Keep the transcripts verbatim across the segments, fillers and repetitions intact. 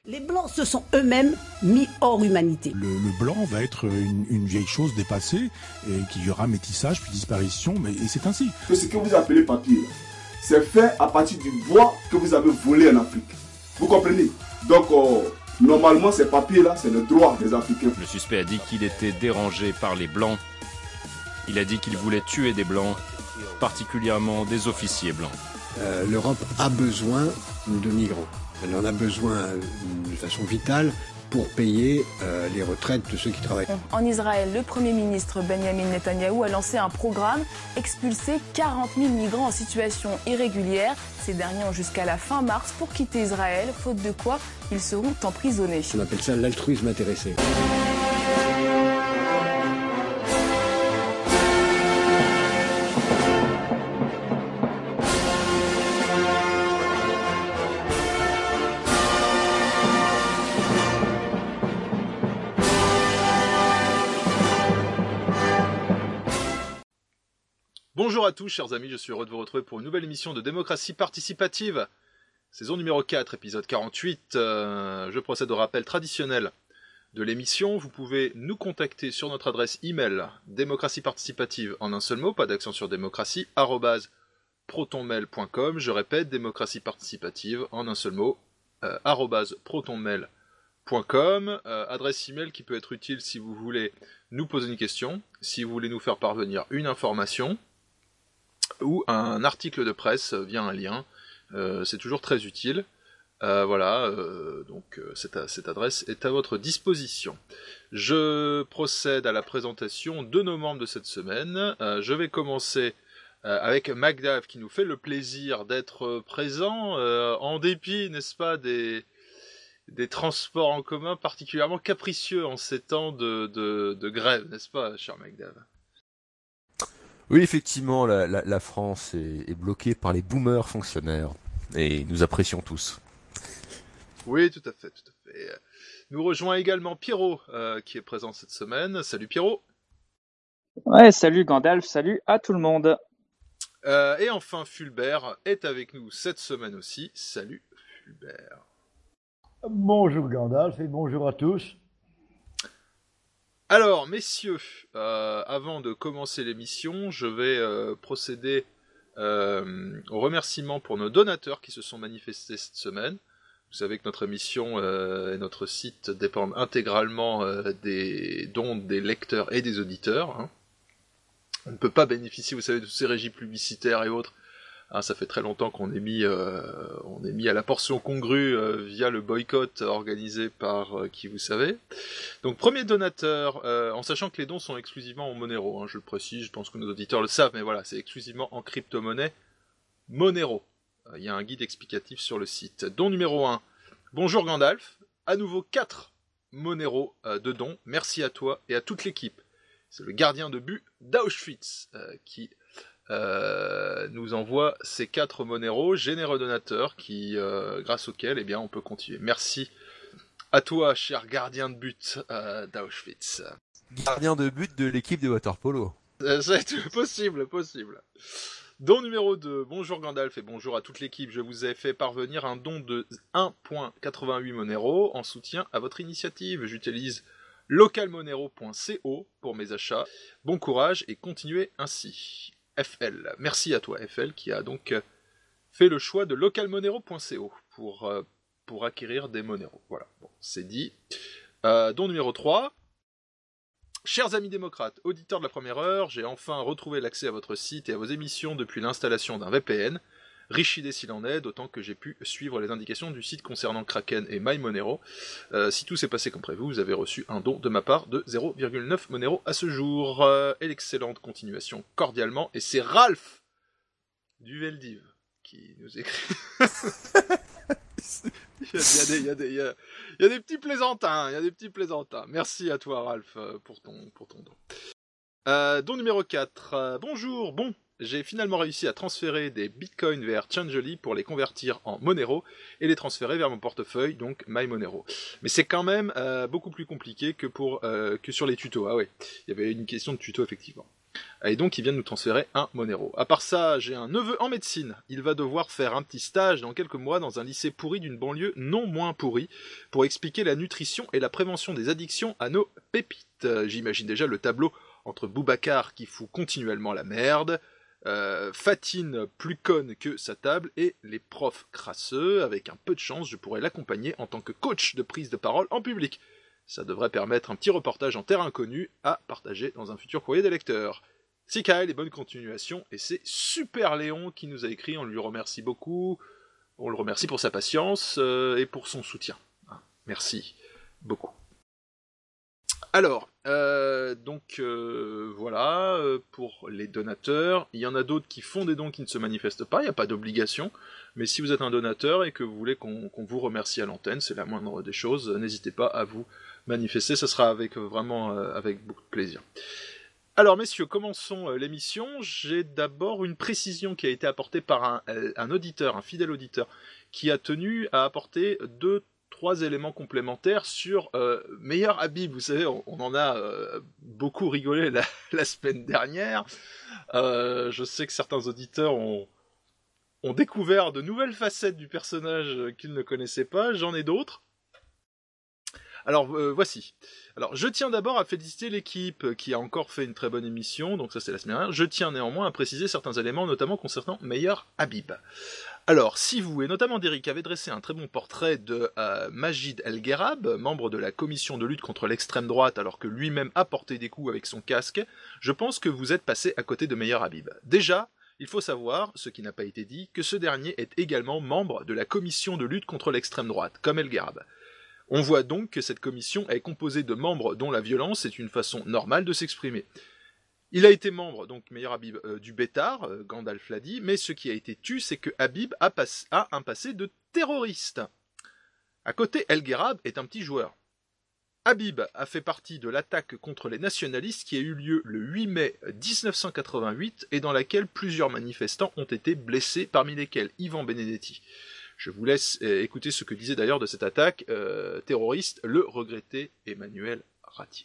Les Blancs se sont eux-mêmes mis hors humanité. Le, le blanc va être une, une vieille chose dépassée, et qu'il y aura métissage puis disparition, mais et c'est ainsi. Ce que vous appelez papier, c'est fait à partir du bois que vous avez volé en Afrique. Vous comprenez? Donc, euh, normalement, ces papiers-là, c'est le droit des Africains. Le suspect a dit qu'il était dérangé par les Blancs. Il a dit qu'il voulait tuer des Blancs, particulièrement des officiers blancs. Euh, L'Europe a besoin de migrants. Elle en a besoin de façon vitale pour payer euh, les retraites de ceux qui travaillent. En Israël, le Premier ministre Benjamin Netanyahou a lancé un programme, expulser quarante mille migrants en situation irrégulière. Ces derniers ont jusqu'à la fin mars pour quitter Israël, faute de quoi ils seront emprisonnés. On appelle ça l'altruisme intéressé. Bonjour à tous, chers amis, je suis heureux de vous retrouver pour une nouvelle émission de démocratie participative. Saison numéro quatre, épisode quarante-huit. Euh, je procède au rappel traditionnel de l'émission. Vous pouvez nous contacter sur notre adresse email démocratieparticipative en un seul mot, pas d'accent sur démocratie, arobase protonmail point com. Je répète, démocratie participative en un seul mot, euh, arobase protonmail point com. Euh, adresse email qui peut être utile si vous voulez nous poser une question, si vous voulez nous faire parvenir une information, ou un article de presse via un lien, euh, c'est toujours très utile. Euh, voilà, euh, donc euh, cette, cette adresse est à votre disposition. Je procède à la présentation de nos membres de cette semaine. Euh, je vais commencer euh, avec Magdav qui nous fait le plaisir d'être présent, euh, en dépit, n'est-ce pas, des, des transports en commun particulièrement capricieux en ces temps de, de, de grève, n'est-ce pas, cher Magdav ? Oui, effectivement, la, la, la France est, est bloquée par les boomers fonctionnaires, et nous apprécions tous. Oui, tout à fait, tout à fait. Nous rejoint également Pierrot, euh, qui est présent cette semaine. Salut Pierrot. Ouais, salut Gandalf, salut à tout le monde. Euh, et enfin, Fulbert est avec nous cette semaine aussi. Salut Fulbert. Bonjour Gandalf et bonjour à tous. Alors, messieurs, euh, avant de commencer l'émission, je vais euh, procéder euh, aux remerciements pour nos donateurs qui se sont manifestés cette semaine. Vous savez que notre émission euh, et notre site dépendent intégralement euh, des dons des lecteurs et des auditeurs. Hein. On ne peut pas bénéficier, vous savez, de ces régies publicitaires et autres. Hein, ça fait très longtemps qu'on est mis, euh, on est mis à la portion congrue euh, via le boycott organisé par euh, qui vous savez. Donc premier donateur, euh, en sachant que les dons sont exclusivement en Monero, hein, je le précise, je pense que nos auditeurs le savent, mais voilà, c'est exclusivement en crypto-monnaie Monero. Il euh, y a un guide explicatif sur le site. Don numéro un, bonjour Gandalf, à nouveau quatre Monero euh, de dons, merci à toi et à toute l'équipe. C'est le gardien de but d'Auschwitz euh, qui Euh, nous envoie ces quatre Monero, généreux donateurs, qui, euh, grâce auxquels, eh bien, on peut continuer. Merci à toi, cher gardien de but euh, d'Auschwitz. Gardien de but de l'équipe de waterpolo. Euh, c'est possible, possible. Don numéro deux, bonjour Gandalf et bonjour à toute l'équipe. Je vous ai fait parvenir un don de un virgule quatre-vingt-huit Monero en soutien à votre initiative. J'utilise localmonero point co pour mes achats. Bon courage et continuez ainsi. F L. Merci à toi F L qui a donc fait le choix de localmonero point co pour, euh, pour acquérir des Monero. Voilà, bon, c'est dit. Euh, don numéro trois. Chers amis démocrates, auditeurs de la première heure, j'ai enfin retrouvé l'accès à votre site et à vos émissions depuis l'installation d'un V P N. Riche idée s'il en est, d'autant que j'ai pu suivre les indications du site concernant Kraken et MyMonero. Euh, si tout s'est passé comme prévu, vous avez reçu un don de ma part de zéro virgule neuf Monero à ce jour. Euh, et l'excellente continuation cordialement. Et c'est Ralph du Veldiv qui nous écrit. il, y a, il, y a des, il, y a des, il, y a, il y a des petits plaisantins, il y a des petits plaisantins. Merci à toi Ralph pour ton, pour ton don. Euh, don numéro quatre. Euh, bonjour, bon. j'ai finalement réussi à transférer des bitcoins vers Changelly pour les convertir en Monero et les transférer vers mon portefeuille, donc MyMonero. Mais c'est quand même euh, beaucoup plus compliqué que, pour, euh, que sur les tutos. Ah ouais, il y avait une question de tuto effectivement. Et donc il vient de nous transférer un Monero. À part ça, j'ai un neveu en médecine. Il va devoir faire un petit stage dans quelques mois dans un lycée pourri d'une banlieue non moins pourrie pour expliquer la nutrition et la prévention des addictions à nos pépites. J'imagine déjà le tableau entre Boubacar qui fout continuellement la merde, Euh, Fatine plus conne que sa table et les profs crasseux. Avec un peu de chance, je pourrais l'accompagner en tant que coach de prise de parole en public. Ça devrait permettre un petit reportage en terre inconnue à partager dans un futur courrier des lecteurs. Si Kyle et bonne continuation, et c'est Super Léon qui nous a écrit, on lui remercie beaucoup, on le remercie pour sa patience euh, et pour son soutien. Merci beaucoup. Alors, euh, donc euh, voilà, euh, pour les donateurs, il y en a d'autres qui font des dons qui ne se manifestent pas, il n'y a pas d'obligation, mais si vous êtes un donateur et que vous voulez qu'on, qu'on vous remercie à l'antenne, c'est la moindre des choses, n'hésitez pas à vous manifester, ça sera avec, euh, vraiment euh, avec beaucoup de plaisir. Alors messieurs, commençons euh, l'émission. J'ai d'abord une précision qui a été apportée par un, euh, un auditeur, un fidèle auditeur, qui a tenu à apporter deux trois éléments complémentaires sur euh, Meyer Habib. Vous savez, on, on en a euh, beaucoup rigolé la, la semaine dernière. Euh, je sais que certains auditeurs ont, ont découvert de nouvelles facettes du personnage qu'ils ne connaissaient pas. J'en ai d'autres. Alors, euh, voici. Alors, je tiens d'abord à féliciter l'équipe qui a encore fait une très bonne émission. Donc ça, c'est la semaine dernière. Je tiens néanmoins à préciser certains éléments, notamment concernant Meyer Habib. Alors, si vous, et notamment Derrick, avez dressé un très bon portrait de euh, Majid El-Gherab, membre de la commission de lutte contre l'extrême droite, alors que lui-même a porté des coups avec son casque, je pense que vous êtes passé à côté de Meyer Habib. Déjà, il faut savoir, ce qui n'a pas été dit, que ce dernier est également membre de la commission de lutte contre l'extrême droite, comme El-Gherab. On voit donc que cette commission est composée de membres dont la violence est une façon normale de s'exprimer. Il a été membre, donc Meyer Habib, euh, du Bétar, euh, Gandalf l'a dit, mais ce qui a été tu, c'est que Habib a, pas- a un passé de terroriste. À côté, El-Gherab est un petit joueur. Habib a fait partie de l'attaque contre les nationalistes qui a eu lieu le huit mai dix-neuf cent quatre-vingt-huit et dans laquelle plusieurs manifestants ont été blessés, parmi lesquels Ivan Benedetti. Je vous laisse euh, écouter ce que disait d'ailleurs de cette attaque euh, terroriste le regretté Emmanuel Ratier.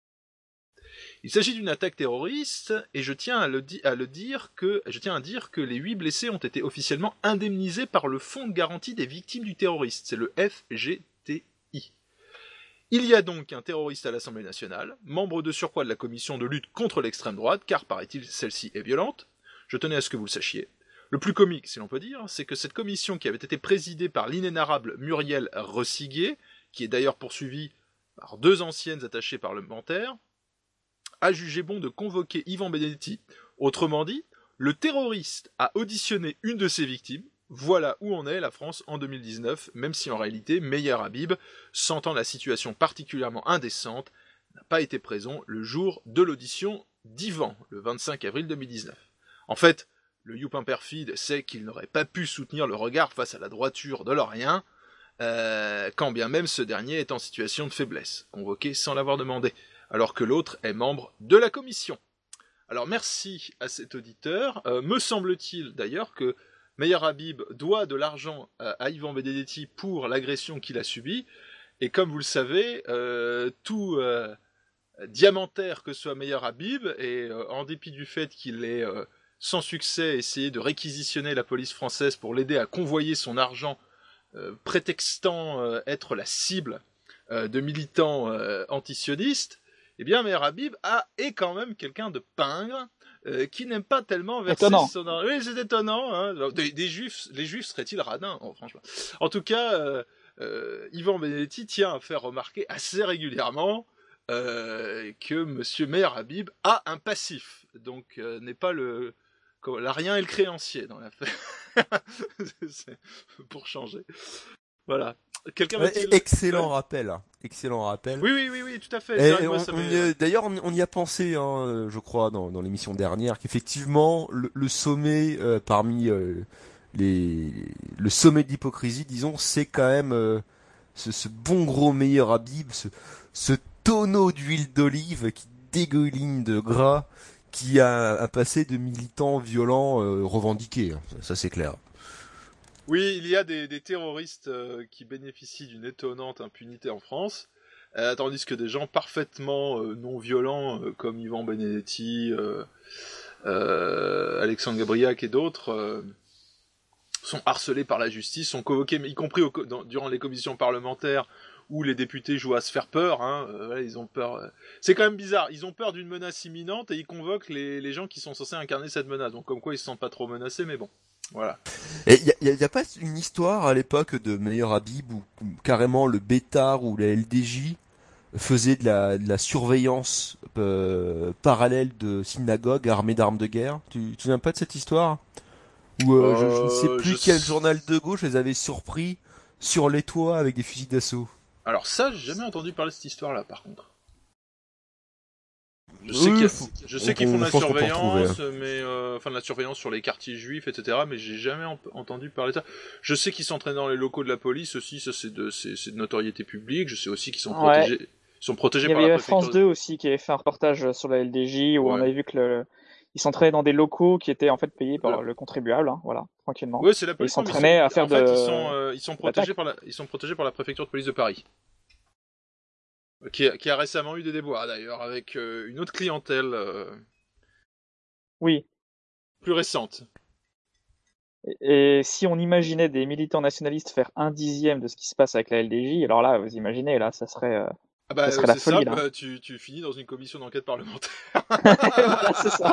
Il s'agit d'une attaque terroriste, et je tiens à, le di- à le dire que, je tiens à dire que les huit blessés ont été officiellement indemnisés par le Fonds de garantie des victimes du terroriste, c'est le F G T I. Il y a donc un terroriste à l'Assemblée nationale, membre de surcroît de la commission de lutte contre l'extrême droite, car paraît-il celle-ci est violente. Je tenais à ce que vous le sachiez. Le plus comique, si l'on peut dire, c'est que cette commission qui avait été présidée par l'inénarrable Muriel Rosiguier, qui est d'ailleurs poursuivie par deux anciennes attachées parlementaires, a jugé bon de convoquer Ivan Benedetti. Autrement dit, le terroriste a auditionné une de ses victimes. Voilà où en est la France en deux mille dix-neuf, même si en réalité, Meyer Habib, sentant la situation particulièrement indécente, n'a pas été présent le jour de l'audition d'Ivan, le vingt-cinq avril deux mille dix-neuf. En fait, le youpin perfide sait qu'il n'aurait pas pu soutenir le regard face à la droiture de Lorient, euh, quand bien même ce dernier est en situation de faiblesse, convoqué sans l'avoir demandé, alors que l'autre est membre de la commission. Alors merci à cet auditeur. Euh, me semble-t-il d'ailleurs que Meyer Habib doit de l'argent à, à Ivan Benedetti pour l'agression qu'il a subie, et comme vous le savez, euh, tout euh, diamantaire que soit Meyer Habib, et euh, en dépit du fait qu'il ait euh, sans succès essayé de réquisitionner la police française pour l'aider à convoyer son argent, euh, prétextant euh, être la cible euh, de militants euh, antisionistes, eh bien, Meyer Habib a, est quand même quelqu'un de pingre, euh, qui n'aime pas tellement verser étonnant. son argent. Oui, c'est étonnant, hein. Des, des juifs, les juifs seraient-ils radins, oh, franchement. En tout cas, euh, euh, Ivan Benedetti tient à faire remarquer assez régulièrement euh, que Monsieur Meyer Habib a un passif, donc euh, n'est pas le, l'arien et le créancier dans l'affaire. C'est pour changer. Voilà. Quelqu'un Ouais, excellent ouais. rappel, excellent rappel. Oui, oui, oui, oui, tout à fait. Et on, on y, d'ailleurs, on, on y a pensé, hein, je crois, dans, dans l'émission dernière, qu'effectivement, le, le sommet euh, parmi euh, les, le sommet de l'hypocrisie, disons, c'est quand même euh, ce, ce bon gros Meyer Habib, ce, ce tonneau d'huile d'olive qui dégouline de gras, qui a un passé de militant violent euh, revendiqué, hein. ça, ça c'est clair. Oui, il y a des, des terroristes euh, qui bénéficient d'une étonnante impunité en France, euh, tandis que des gens parfaitement euh, non violents, euh, comme Yvan Benedetti, euh, euh, Alexandre Gabriac et d'autres, euh, sont harcelés par la justice, sont convoqués, y compris au, dans, durant les commissions parlementaires, où les députés jouent à se faire peur, hein, euh, voilà, ils ont peur. Euh... C'est quand même bizarre, ils ont peur d'une menace imminente et ils convoquent les, les gens qui sont censés incarner cette menace. Donc comme quoi ils se sentent pas trop menacés, mais bon, voilà. Et y a, y, a, y a pas une histoire à l'époque de Meilleur Habib où, où carrément le Bétard ou la L D J faisait de la, de la surveillance euh, parallèle de synagogues armées d'armes de guerre. Tu, tu te souviens pas de cette histoire? Où euh, euh, je, je ne sais plus quel sais... journal de gauche les avait surpris sur les toits avec des fusils d'assaut. Alors ça, j'ai jamais entendu parler de cette histoire-là, par contre. Je sais, euh, faut... je sais qu'ils font de la surveillance, hein. mais euh, enfin de la surveillance sur les quartiers juifs, et cetera. Mais j'ai jamais en- entendu parler de ça. Je sais qu'ils s'entraînent dans les locaux de la police aussi, ça c'est de, c'est, c'est de notoriété publique. Je sais aussi qu'ils sont Ouais. protégés, ils sont protégés Il y par la avait préfecture. France deux aussi qui avait fait un reportage sur la L D J où Ouais. on avait vu que le... ils s'entraînaient dans des locaux qui étaient en fait payés par Voilà. le contribuable, hein, voilà, tranquillement. Oui, c'est la Et ils police. non, mais s'entraînaient sont- à faire en fait, de. ils sont, euh, ils sont protégés l'attaque. par la, ils sont protégés par la préfecture de police de Paris, qui a, qui a récemment eu des déboires d'ailleurs avec euh, une autre clientèle euh, Oui. plus récente. Et, et si on imaginait des militants nationalistes faire un dixième de ce qui se passe avec la L D J, alors là, vous imaginez, là, ça serait, euh, Ah bah, ça serait euh, la c'est folie, ça, là. bah, tu, tu finis dans une commission d'enquête parlementaire. Voilà, c'est ça.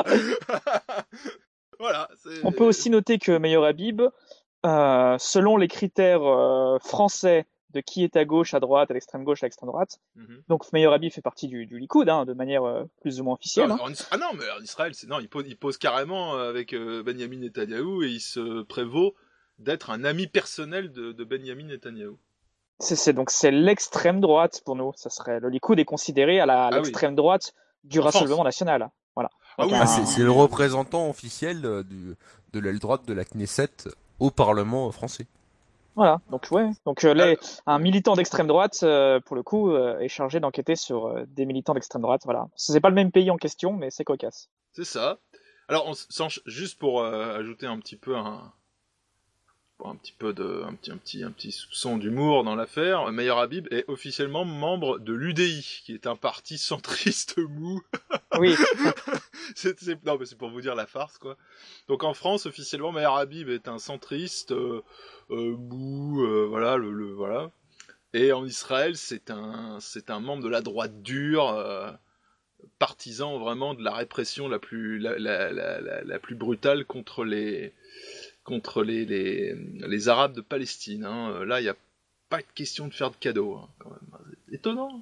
Voilà. C'est... On peut aussi noter que Meilleur Habib, euh, selon les critères euh, français de qui est à gauche, à droite, à l'extrême gauche, à l'extrême droite, Mhm. donc Meilleur Habib fait partie du, du Likoud, hein, de manière euh, plus ou moins officielle. Non, hein. en Is- Ah non, mais en Israël, c'est... non, il pose, il pose carrément avec euh, Benjamin Netanyahou et il se prévaut d'être un ami personnel de, de Benjamin Netanyahou. C'est, c'est donc c'est l'extrême droite pour nous. Ça serait le Likoud est considéré à, la, à Ah oui. l'extrême droite du En France. Rassemblement national. Voilà. Ah Donc oui, un- Ah, c'est, c'est le représentant officiel euh, du, de l'aile droite de la Knesset au Parlement français. Voilà. Donc ouais. Donc euh, les, Ah, un militant d'extrême droite, euh, pour le coup, euh, est chargé d'enquêter sur euh, des militants d'extrême droite. Voilà. C'est pas le même pays en question, mais c'est cocasse. C'est ça. Alors, on, s- sans, juste pour euh, ajouter un petit peu un, pour un petit peu de, un petit, un petit, un petit soupçon d'humour dans l'affaire, Meilleur Habib est officiellement membre de l'U D I, qui est un parti centriste mou. Oui. c'est, c'est, non, mais c'est pour vous dire la farce, quoi. Donc en France, officiellement, Meilleur Habib est un centriste euh, euh, mou, euh, voilà, le, le, voilà. Et en Israël, c'est un, c'est un membre de la droite dure. Euh, partisan vraiment de la répression la plus la, la, la, la, la plus brutale contre les contre les les, les Arabes de Palestine. Hein. Là, il n'y a pas de question de faire de cadeaux. Hein, quand même. C'est étonnant.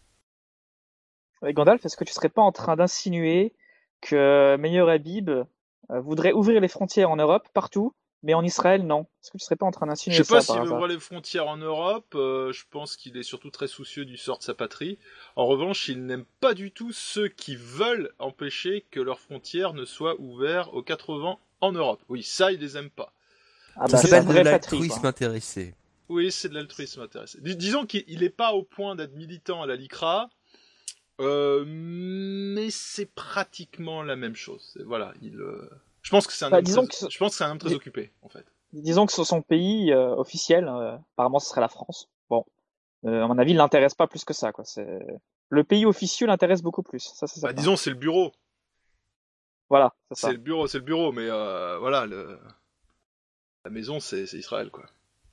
Et Gandalf, est-ce que tu serais pas en train d'insinuer que Meilleur Habib euh, voudrait ouvrir les frontières en Europe partout, mais en Israël non? Est-ce que tu serais pas en train Je d'insinuer sais ça pas par s'il veut hasard? ouvrir les frontières en Europe. Euh, je pense qu'il est surtout très soucieux du sort de sa patrie. En revanche, il n'aime pas du tout ceux qui veulent empêcher que leurs frontières ne soient ouvertes aux quatre vents en Europe. Oui, ça, il les aime pas. Ah Ça bah, c'est s'appelle un de vrai patrie, l'altruisme quoi. intéressé. Oui, c'est de l'altruisme intéressé. Dis- disons qu'il n'est pas au point d'être militant à la LICRA, euh, mais c'est pratiquement la même chose. C'est- Voilà, il. Euh... Je pense que c'est un Bah, homme disons très... que- Je pense que c'est un homme très Dis- occupé, en fait. Disons que sur son pays euh, officiel, euh, apparemment ce serait la France. Bon, euh, à mon avis, il l'intéresse pas plus que ça, quoi. C'est le pays officieux l'intéresse beaucoup plus. Ça, c'est Bah, certain. disons, c'est le bureau. Voilà, c'est C'est ça. le bureau, c'est le bureau, mais euh, voilà, le... la maison, c'est, c'est Israël, quoi.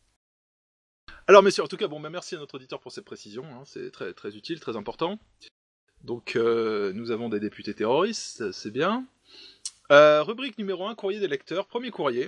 Alors, messieurs, en tout cas, bon, bah, merci à notre auditeur pour ces précisions. Hein, c'est très, très utile, très important. Donc, euh, nous avons des députés terroristes, c'est bien. Euh, rubrique numéro un, courrier des lecteurs. Premier courrier.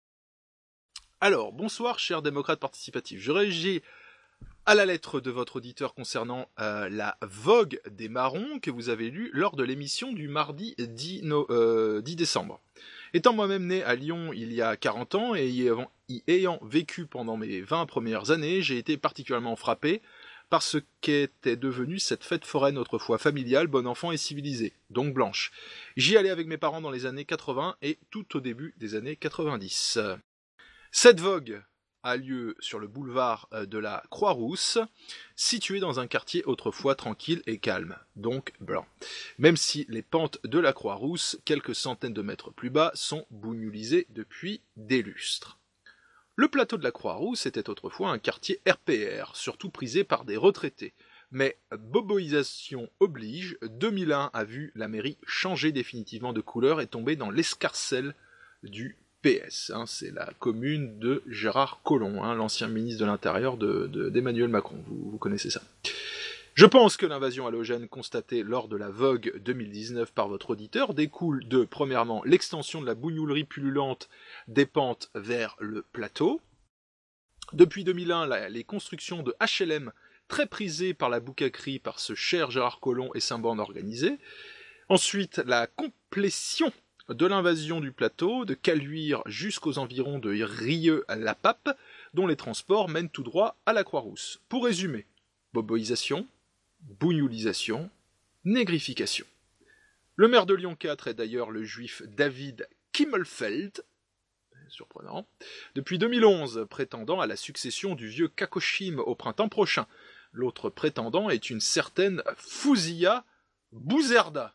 Alors, bonsoir, chers démocrates participatifs. Je réagis à la lettre de votre auditeur concernant euh, la vogue des marrons que vous avez lue lors de l'émission du mardi dix, no- euh, dix décembre. Étant moi-même né à Lyon il y a quarante ans et y ayant, y ayant vécu pendant mes vingt premières années, j'ai été particulièrement frappé par ce qu'était devenue cette fête foraine autrefois familiale, bon enfant et civilisée, donc blanche. J'y allais avec mes parents dans les années quatre-vingts et tout au début des années quatre-vingt-dix. Cette vogue a lieu sur le boulevard de la Croix-Rousse, situé dans un quartier autrefois tranquille et calme, donc blanc. Même si les pentes de la Croix-Rousse, quelques centaines de mètres plus bas, sont bougnolisées depuis des lustres. Le plateau de la Croix-Rousse était autrefois un quartier R P R, surtout prisé par des retraités. Mais boboisation oblige, deux mille un a vu la mairie changer définitivement de couleur et tomber dans l'escarcelle du P S. Hein, c'est la commune de Gérard Collomb, hein, l'ancien ministre de l'Intérieur de, de, d'Emmanuel Macron. Vous, vous connaissez ça. Je pense que l'invasion halogène constatée lors de la Vogue deux mille dix-neuf par votre auditeur découle de, premièrement, l'extension de la bougnoulerie pullulante des pentes vers le plateau. Depuis deux mille un, la, les constructions de H L M très prisées par la boucaquerie, par ce cher Gérard Collomb et sa bande organisée. Ensuite, la complétion de l'invasion du plateau, de Caluire jusqu'aux environs de Rieux-la-Pape, dont les transports mènent tout droit à la Croix-Rousse. Pour résumer, boboisation, bougnoulisation, négrification. Le maire de Lyon quatre est d'ailleurs le juif David Kimmelfeld, surprenant, depuis deux mille onze, prétendant à la succession du vieux Kakoshim au printemps prochain. L'autre prétendant est une certaine Fouzia Bouzerda.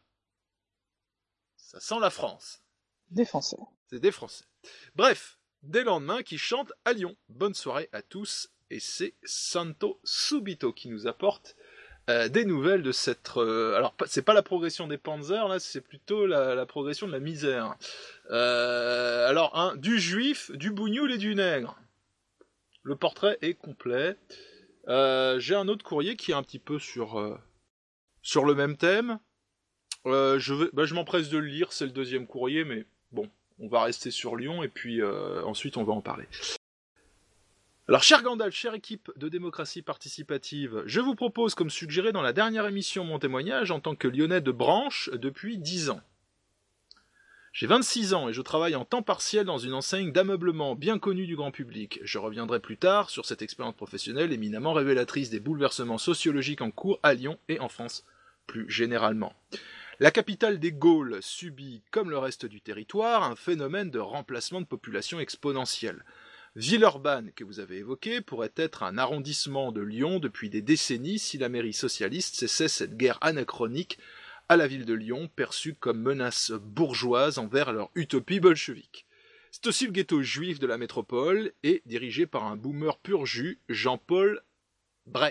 Ça sent la France. Des Français. C'est des Français. Bref, des lendemains qui chantent à Lyon. Bonne soirée à tous, et c'est Santo Subito qui nous apporte euh, des nouvelles de cette... Euh, alors, c'est pas la progression des Panzers, là, c'est plutôt la, la progression de la misère. Euh, alors, hein, du juif, du bougnoul et du nègre. Le portrait est complet. Euh, j'ai un autre courrier qui est un petit peu sur, euh, sur le même thème. Euh, je, vais, bah, je m'empresse de le lire, c'est le deuxième courrier, mais bon, on va rester sur Lyon, et puis euh, ensuite on va en parler. Alors, cher Gandalf, chère équipe de démocratie participative, je vous propose, comme suggéré dans la dernière émission, mon témoignage en tant que Lyonnais de branche depuis dix ans. J'ai vingt-six ans et je travaille en temps partiel dans une enseigne d'ameublement bien connue du grand public. Je reviendrai plus tard sur cette expérience professionnelle éminemment révélatrice des bouleversements sociologiques en cours à Lyon et en France plus généralement. La capitale des Gaules subit, comme le reste du territoire, un phénomène de remplacement de population exponentielle. Villeurbanne, que vous avez évoqué, pourrait être un arrondissement de Lyon depuis des décennies si la mairie socialiste cessait cette guerre anachronique à la ville de Lyon, perçue comme menace bourgeoise envers leur utopie bolchevique. C'est aussi le ghetto juif de la métropole et dirigé par un boomer pur jus, Jean-Paul Bray.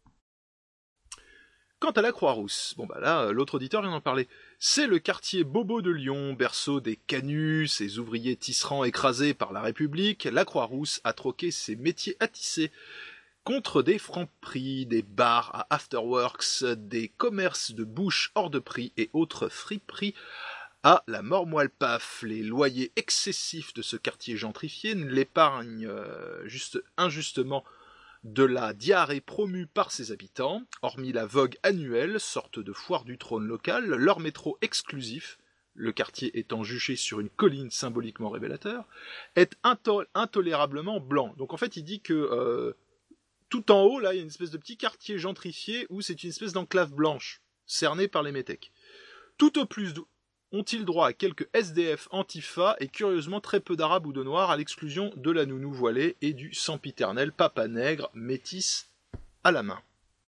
Quant à la Croix-Rousse, bon bah là, l'autre auditeur vient d'en parler. C'est le quartier bobo de Lyon, berceau des canuts, ses ouvriers tisserands écrasés par la République. La Croix-Rousse a troqué ses métiers à tisser contre des francs-prix, des bars à afterworks, des commerces de bouche hors de prix et autres friperies à la mort-moelle paf. Les loyers excessifs de ce quartier gentrifié ne l'épargnent euh, juste injustement de la diarrhée promue par ses habitants. Hormis la vogue annuelle, sorte de foire du trône locale, leur métro exclusif, le quartier étant juché sur une colline symboliquement révélateur, est intol- intolérablement blanc. Donc en fait il dit que euh, tout en haut, là, il y a une espèce de petit quartier gentrifié où c'est une espèce d'enclave blanche, cernée par les métèques. Tout au plus ont-ils droit à quelques S D F antifa et curieusement très peu d'arabes ou de noirs à l'exclusion de la nounou voilée et du sempiternel papa nègre métis à la main.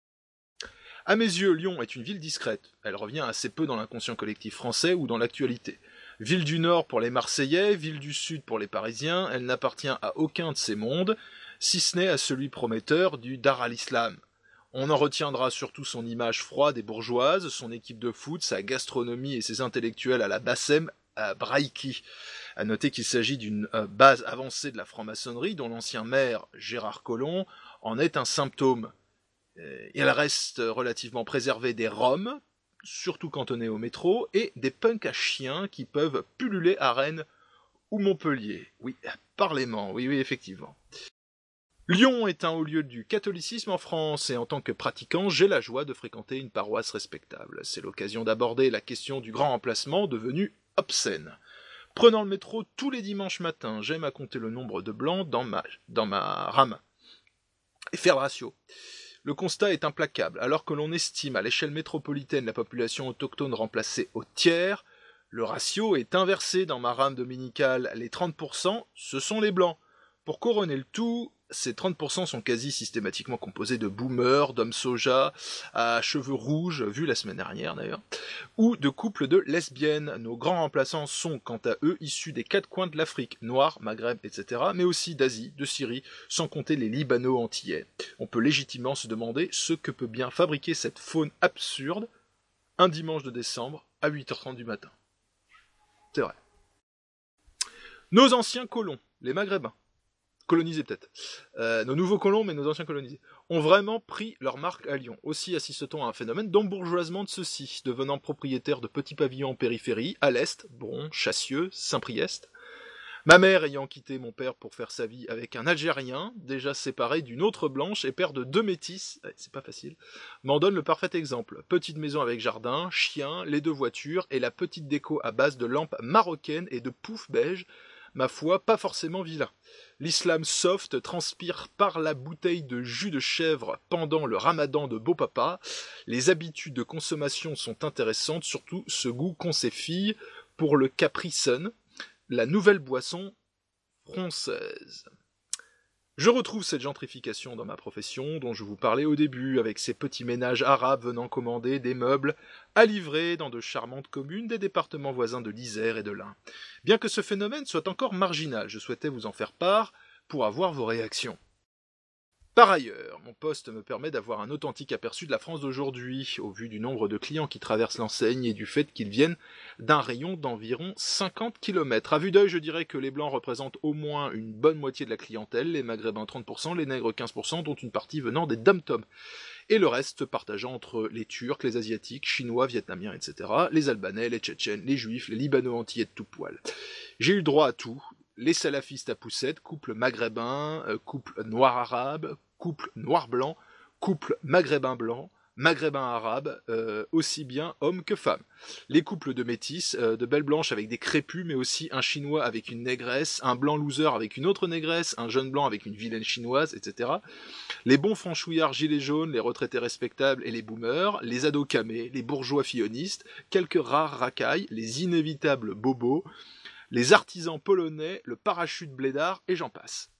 À mes yeux, Lyon est une ville discrète. Elle revient assez peu dans l'inconscient collectif français ou dans l'actualité. Ville du Nord pour les Marseillais, ville du Sud pour les Parisiens, elle n'appartient à aucun de ces mondes, si ce n'est à celui prometteur du Dar al-Islam. On en retiendra surtout son image froide et bourgeoise, son équipe de foot, sa gastronomie et ses intellectuels à la Bassem à Braïki. À noter qu'il s'agit d'une euh, base avancée de la franc-maçonnerie dont l'ancien maire Gérard Collomb en est un symptôme. Euh, il reste relativement préservé des Roms, surtout cantonnés au métro, et des punks à chiens qui peuvent pulluler à Rennes ou Montpellier. Oui, parlement, oui, oui, effectivement. Lyon est un haut lieu du catholicisme en France et en tant que pratiquant, j'ai la joie de fréquenter une paroisse respectable. C'est l'occasion d'aborder la question du grand remplacement devenu obscène. Prenant le métro tous les dimanches matins, j'aime à compter le nombre de blancs dans ma, dans ma rame et faire le ratio. Le constat est implacable. Alors que l'on estime à l'échelle métropolitaine la population autochtone remplacée au tiers, le ratio est inversé dans ma rame dominicale. Les trente pour cent, ce sont les blancs. Pour couronner le tout, ces trente pour cent sont quasi systématiquement composés de boomers, d'hommes soja, à cheveux rouges, vu la semaine dernière d'ailleurs, ou de couples de lesbiennes. Nos grands remplaçants sont, quant à eux, issus des quatre coins de l'Afrique, Noir, Maghreb, et cetera, mais aussi d'Asie, de Syrie, sans compter les Libano-Antillais. On peut légitimement se demander ce que peut bien fabriquer cette faune absurde un dimanche de décembre à huit heures trente du matin. C'est vrai. Nos anciens colons, les Maghrébins, colonisés peut-être, euh, nos nouveaux colons, mais nos anciens colonisés, ont vraiment pris leur marque à Lyon. Aussi assiste-t-on à un phénomène d'embourgeoisement de ceux-ci, devenant propriétaires de petits pavillons en périphérie, à l'est, Bron, Chassieux, Saint-Priest. Ma mère ayant quitté mon père pour faire sa vie avec un Algérien, déjà séparé d'une autre blanche et père de deux métis, c'est pas facile, m'en donne le parfait exemple. Petite maison avec jardin, chien, les deux voitures et la petite déco à base de lampes marocaines et de poufs beige, ma foi, pas forcément vilain. L'islam soft transpire par la bouteille de jus de chèvre pendant le ramadan de beau papa. Les habitudes de consommation sont intéressantes, surtout ce goût qu'ont ces filles pour le Capri Sun, la nouvelle boisson française. Je retrouve cette gentrification dans ma profession dont je vous parlais au début, avec ces petits ménages arabes venant commander des meubles à livrer dans de charmantes communes des départements voisins de l'Isère et de l'Ain. Bien que ce phénomène soit encore marginal, je souhaitais vous en faire part pour avoir vos réactions. Par ailleurs, mon poste me permet d'avoir un authentique aperçu de la France d'aujourd'hui, au vu du nombre de clients qui traversent l'enseigne et du fait qu'ils viennent d'un rayon d'environ cinquante kilomètres. À vue d'œil, je dirais que les Blancs représentent au moins une bonne moitié de la clientèle, les Maghrébins trente pour cent, les Nègres quinze pour cent, dont une partie venant des dom-toms, et le reste partageant entre les Turcs, les Asiatiques, Chinois, Vietnamiens, et cetera, les Albanais, les Tchétchènes, les Juifs, les Libano-Antillais de tout poil. J'ai eu droit à tout. Les salafistes à poussettes, couple maghrébin, euh, couple noir-arabe, couple noir-blanc, couple maghrébin-blanc, maghrébin-arabe, euh, aussi bien hommes que femmes. Les couples de métis, euh, de belles blanches avec des crépus, mais aussi un chinois avec une négresse, un blanc loser avec une autre négresse, un jeune blanc avec une vilaine chinoise, et cetera. Les bons franchouillards gilets jaunes, les retraités respectables et les boomers, les ados camés, les bourgeois fillonistes, quelques rares racailles, les inévitables bobos, les artisans polonais, le parachute blédard, et j'en passe.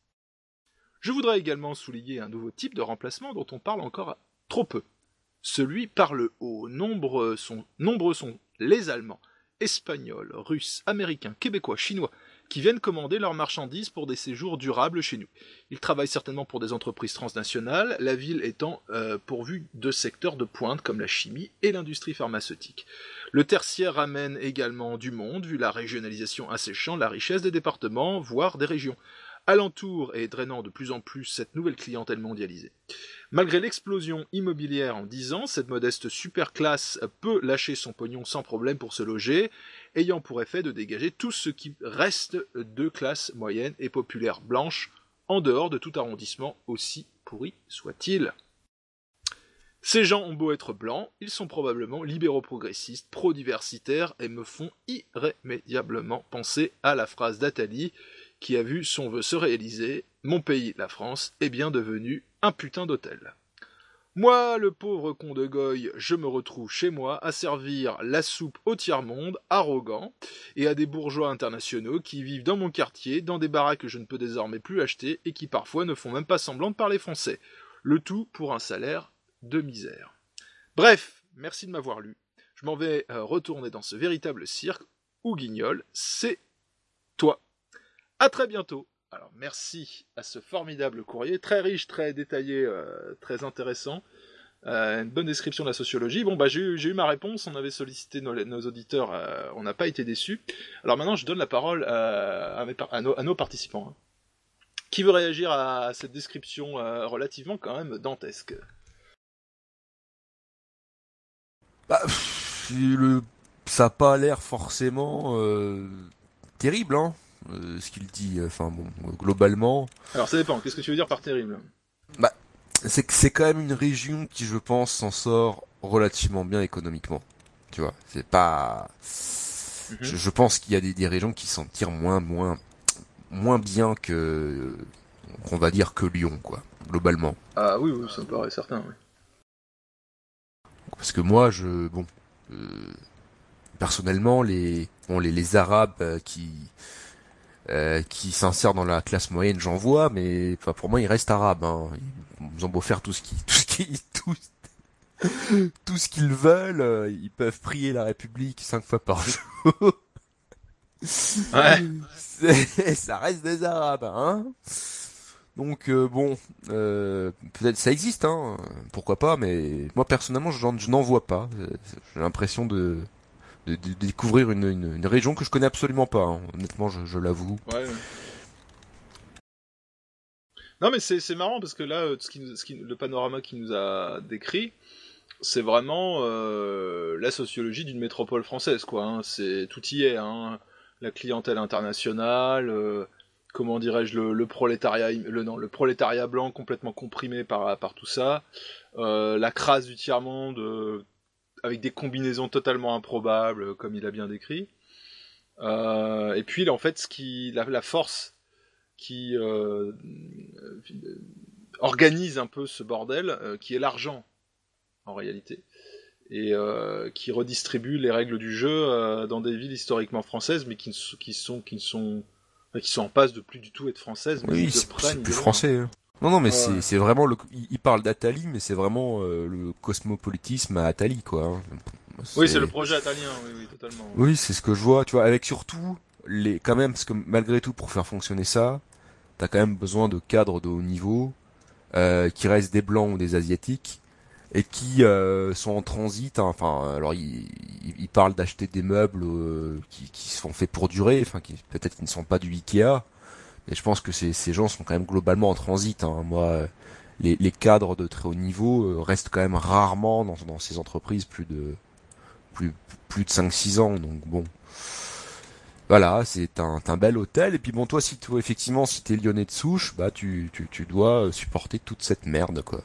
Je voudrais également souligner un nouveau type de remplacement dont on parle encore trop peu. Celui par le haut. Nombreux sont, nombreux sont les Allemands, Espagnols, Russes, Américains, Québécois, Chinois, qui viennent commander leurs marchandises pour des séjours durables chez nous. Ils travaillent certainement pour des entreprises transnationales, la ville étant euh, pourvue de secteurs de pointe comme la chimie et l'industrie pharmaceutique. Le tertiaire ramène également du monde, vu la régionalisation asséchant la richesse des départements, voire des régions, alentour et drainant de plus en plus cette nouvelle clientèle mondialisée. Malgré l'explosion immobilière en dix ans, cette modeste superclasse peut lâcher son pognon sans problème pour se loger, ayant pour effet de dégager tout ce qui reste de classe moyenne et populaire blanche, en dehors de tout arrondissement, aussi pourri soit-il. Ces gens ont beau être blancs, ils sont probablement libéraux-progressistes, pro-diversitaires, et me font irrémédiablement penser à la phrase d'Attali, qui a vu son vœu se réaliser, « Mon pays, la France, est bien devenu un putain d'hôtel ». Moi, le pauvre con de Goy, je me retrouve chez moi à servir la soupe au tiers-monde, arrogant, et à des bourgeois internationaux qui vivent dans mon quartier, dans des baraques que je ne peux désormais plus acheter, et qui parfois ne font même pas semblant de parler français. Le tout pour un salaire de misère. Bref, merci de m'avoir lu. Je m'en vais euh, retourner dans ce véritable cirque où Guignol, c'est toi. À très bientôt. Alors merci à ce formidable courrier, très riche, très détaillé, euh, très intéressant. Euh, une bonne description de la sociologie. Bon bah j'ai eu, j'ai eu ma réponse, on avait sollicité nos, nos auditeurs, euh, on n'a pas été déçus. Alors maintenant je donne la parole à, à, mes, à, nos, à nos participants. Hein. Qui veut réagir à cette description euh, relativement quand même dantesque? Bah, le... ça n'a pas l'air forcément euh, terrible, hein, euh, ce qu'il dit. Enfin bon, globalement. Alors ça dépend. Qu'est-ce que tu veux dire par terrible? Bah, c'est que c'est quand même une région qui, je pense, s'en sort relativement bien économiquement. Tu vois, c'est pas. Mm-hmm. Je, je pense qu'il y a des, des régions qui s'en tirent moins, moins, moins bien que, qu'on va dire que Lyon, quoi, globalement. Ah oui, oui, ça me paraît certain. Oui. Parce que moi, je, bon, euh, personnellement, les, bon, les, les Arabes euh, qui, euh, qui s'insèrent dans la classe moyenne, j'en vois, mais enfin pour moi ils restent arabes. Hein. Ils ont beau faire tout ce qui, tout ce qui, tout, tout ce qu'ils veulent, euh, ils peuvent prier la République cinq fois par jour. Ouais. C'est- ça reste des arabes, hein. Donc euh, bon, euh, peut-être ça existe, hein. Pourquoi pas, mais moi personnellement, je, je n'en vois pas. J'ai l'impression de De, de découvrir une, une, une région que je connais absolument pas, hein. Honnêtement, je, je l'avoue. Ouais. ouais. Non, mais c'est, c'est marrant parce que là, ce qui, ce qui, le panorama qu'il nous a décrit, c'est vraiment euh, la sociologie d'une métropole française, quoi. Hein. C'est tout y est, hein. La clientèle internationale, euh, comment dirais-je, le, le prolétariat, le non, le prolétariat blanc complètement comprimé par par tout ça, euh, la crasse du tiers monde. Euh, avec des combinaisons totalement improbables, comme il a bien décrit. Euh, et puis, en fait, ce qui, la, la force qui euh, organise un peu ce bordel, euh, qui est l'argent, en réalité, et euh, qui redistribue les règles du jeu euh, dans des villes historiquement françaises, mais qui, ne, qui sont, qui ne sont, qui sont en passe de plus du tout être françaises, mais oui, qui c'est, prennent. c'est plus français. Hein. Non, non, mais ouais. c'est, c'est vraiment le. Il parle d'Atali, mais c'est vraiment euh, le cosmopolitisme à Atali, quoi. Hein. C'est... Oui, c'est le projet atalien, oui, oui, totalement. Oui, c'est ce que je vois, tu vois, avec surtout les, quand même, parce que malgré tout, pour faire fonctionner ça, t'as quand même besoin de cadres de haut niveau, euh, qui restent des blancs ou des asiatiques, et qui euh, sont en transit. Hein, enfin, alors ils il, il parlent d'acheter des meubles euh, qui, qui sont faits pour durer, enfin, qui peut-être qui ne sont pas du Ikea. Et je pense que ces, ces gens sont quand même globalement en transit. Hein. Moi, les, les cadres de très haut niveau euh, restent quand même rarement dans, dans ces entreprises plus de plus plus de cinq six ans. Donc bon, voilà, c'est un, un bel hôtel. Et puis bon, toi, si toi effectivement, si t'es lyonnais de souche, bah tu tu tu dois supporter toute cette merde, quoi.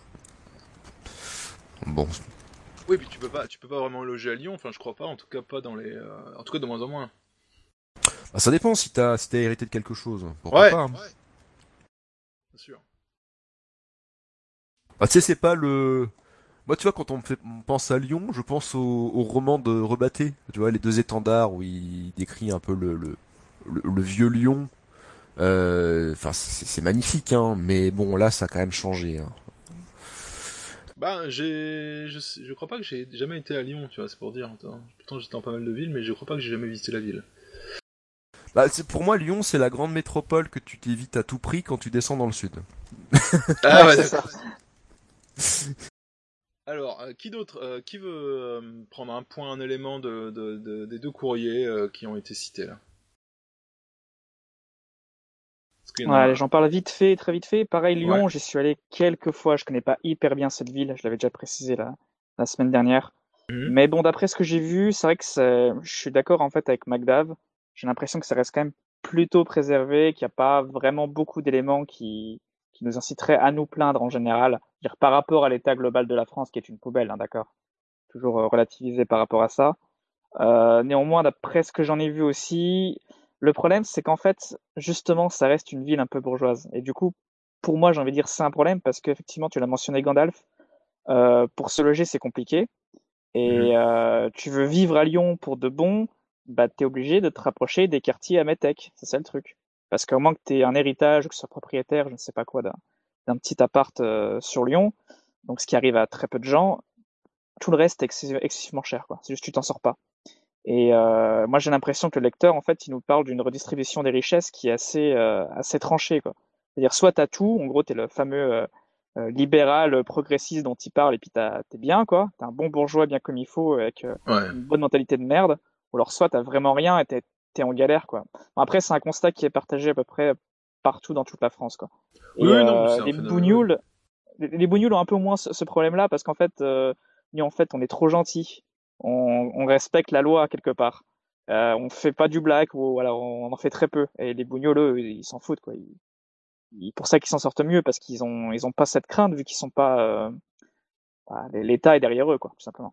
Bon. Oui, puis tu peux pas tu peux pas vraiment loger à Lyon. Enfin, je crois pas. En tout cas, pas dans les. Euh, en tout cas, de moins en moins. Bah, ça dépend si t'as si t'as hérité de quelque chose. Pourquoi ouais, pas. Ouais. Bien sûr. Bah, tu sais, c'est pas le. Moi, tu vois, quand on, me fait, on pense à Lyon, je pense au, au roman de Rebatté. Tu vois, les deux étendards où il décrit un peu le le, le, le vieux Lyon. Enfin, euh, c'est, c'est magnifique, hein. Mais bon, là, ça a quand même changé. Hein. Bah, j'ai, je, je crois pas que j'ai jamais été à Lyon, tu vois, c'est pour dire. Pourtant, j'étais dans pas mal de villes, mais je crois pas que j'ai jamais visité la ville. Bah, c'est, pour moi, Lyon, c'est la grande métropole que tu t'évites à tout prix quand tu descends dans le sud. Ah ouais, d'accord. Alors, euh, qui d'autre, euh, qui veut euh, prendre un point, un élément de, de, de, des deux courriers euh, qui ont été cités là? Ouais, allez, j'en parle vite fait, très vite fait. Pareil, Lyon, ouais. j'y suis allé quelques fois. Je connais pas hyper bien cette ville. Je l'avais déjà précisé la, la semaine dernière. Mmh. Mais bon, d'après ce que j'ai vu, c'est vrai que c'est... je suis d'accord en fait avec MacDave. J'ai l'impression que ça reste quand même plutôt préservé, qu'il n'y a pas vraiment beaucoup d'éléments qui, qui nous inciteraient à nous plaindre en général. Dire, par rapport à l'état global de la France, qui est une poubelle, hein, d'accord. Toujours euh, relativisé par rapport à ça. Euh, néanmoins, d'après ce que j'en ai vu aussi, le problème, c'est qu'en fait, justement, ça reste une ville un peu bourgeoise. Et du coup, pour moi, j'ai envie de dire c'est un problème parce qu'effectivement, tu l'as mentionné, Gandalf, euh, pour se loger, c'est compliqué. Et mmh. euh, tu veux vivre à Lyon pour de bon, bah, t'es obligé de te rapprocher des quartiers à Mettek. C'est ça le truc. Parce qu'au moins que t'aies un héritage ou que tu sois propriétaire, je ne sais pas quoi, d'un, d'un petit appart euh, sur Lyon, donc ce qui arrive à très peu de gens, tout le reste est excess- excessivement cher, quoi. C'est juste tu t'en sors pas. Et euh, moi, j'ai l'impression que le lecteur, en fait, il nous parle d'une redistribution des richesses qui est assez, euh, assez tranchée, quoi. C'est-à-dire, soit t'as tout, en gros, t'es le fameux euh, euh, libéral progressiste dont il parle, et puis t'as, t'es bien, quoi. T'es un bon bourgeois bien comme il faut, avec euh, ouais. une bonne mentalité de merde. Ou alors, soit t'as vraiment rien et t'es, t'es en galère, quoi. Bon, après, c'est un constat qui est partagé à peu près partout dans toute la France, quoi. Et oui, euh, non, les bougnoules, les, les bougnoules ont un peu moins ce, ce problème-là, parce qu'en fait, euh, nous, en fait, on est trop gentils. On, on respecte la loi quelque part. Euh, on fait pas du black ou voilà, on en fait très peu. Et les bougnols, ils s'en foutent quoi. Ils, ils, pour ça qu'ils s'en sortent mieux parce qu'ils ont ils ont pas cette crainte vu qu'ils sont pas euh, bah, l'État est derrière eux quoi, tout simplement.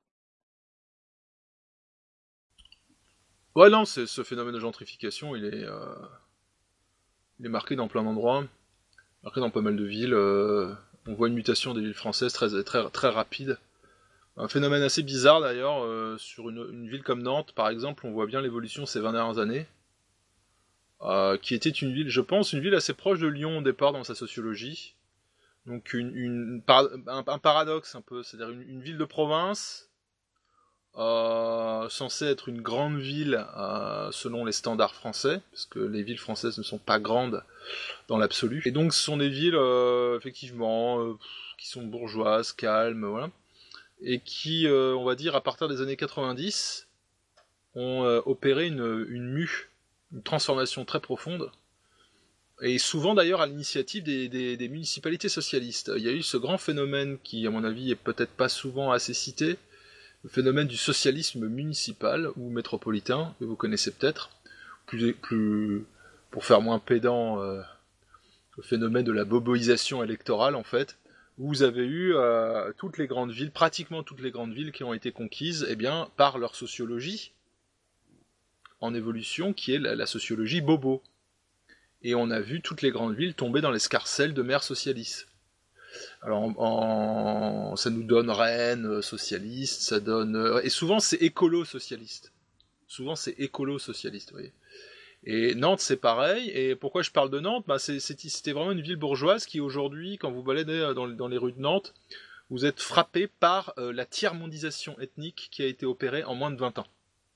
Ouais non, c'est ce phénomène de gentrification, il est euh, il est marqué dans plein d'endroits, marqué dans pas mal de villes. Euh, on voit une mutation des villes françaises très très très rapide. Un phénomène assez bizarre d'ailleurs, euh, sur une, une ville comme Nantes par exemple, on voit bien l'évolution ces vingt dernières années. euh, qui était une ville, je pense, une ville assez proche de Lyon au départ dans sa sociologie. Donc une, une, un, un paradoxe un peu, c'est-à-dire une, une ville de province, euh, censée être une grande ville euh, selon les standards français, parce que les villes françaises ne sont pas grandes dans l'absolu. Et donc ce sont des villes, euh, effectivement, euh, qui sont bourgeoises, calmes, voilà, et qui, euh, on va dire, à partir des années quatre-vingt-dix, ont euh, opéré une, une mue, une transformation très profonde, et souvent d'ailleurs à l'initiative des, des, des municipalités socialistes. Il y a eu ce grand phénomène qui, à mon avis, est peut-être pas souvent assez cité, le phénomène du socialisme municipal ou métropolitain, que vous connaissez peut-être, plus, plus pour faire moins pédant, euh, le phénomène de la boboisation électorale en fait, où vous avez eu euh, toutes les grandes villes, pratiquement toutes les grandes villes qui ont été conquises, eh bien, par leur sociologie en évolution, qui est la, la sociologie bobo. Et on a vu toutes les grandes villes tomber dans l'escarcelle de maires socialistes. Alors, en, en, ça nous donne Rennes socialiste, ça donne... Et souvent, c'est écolo-socialiste. Souvent, c'est écolo-socialiste, vous voyez. Et Nantes, c'est pareil. Et pourquoi je parle de Nantes ? Bah, c'est, c'est, c'était vraiment une ville bourgeoise qui, aujourd'hui, quand vous baladez dans, dans les rues de Nantes, vous êtes frappé par euh, la tiers-mondisation ethnique qui a été opérée en moins de vingt ans.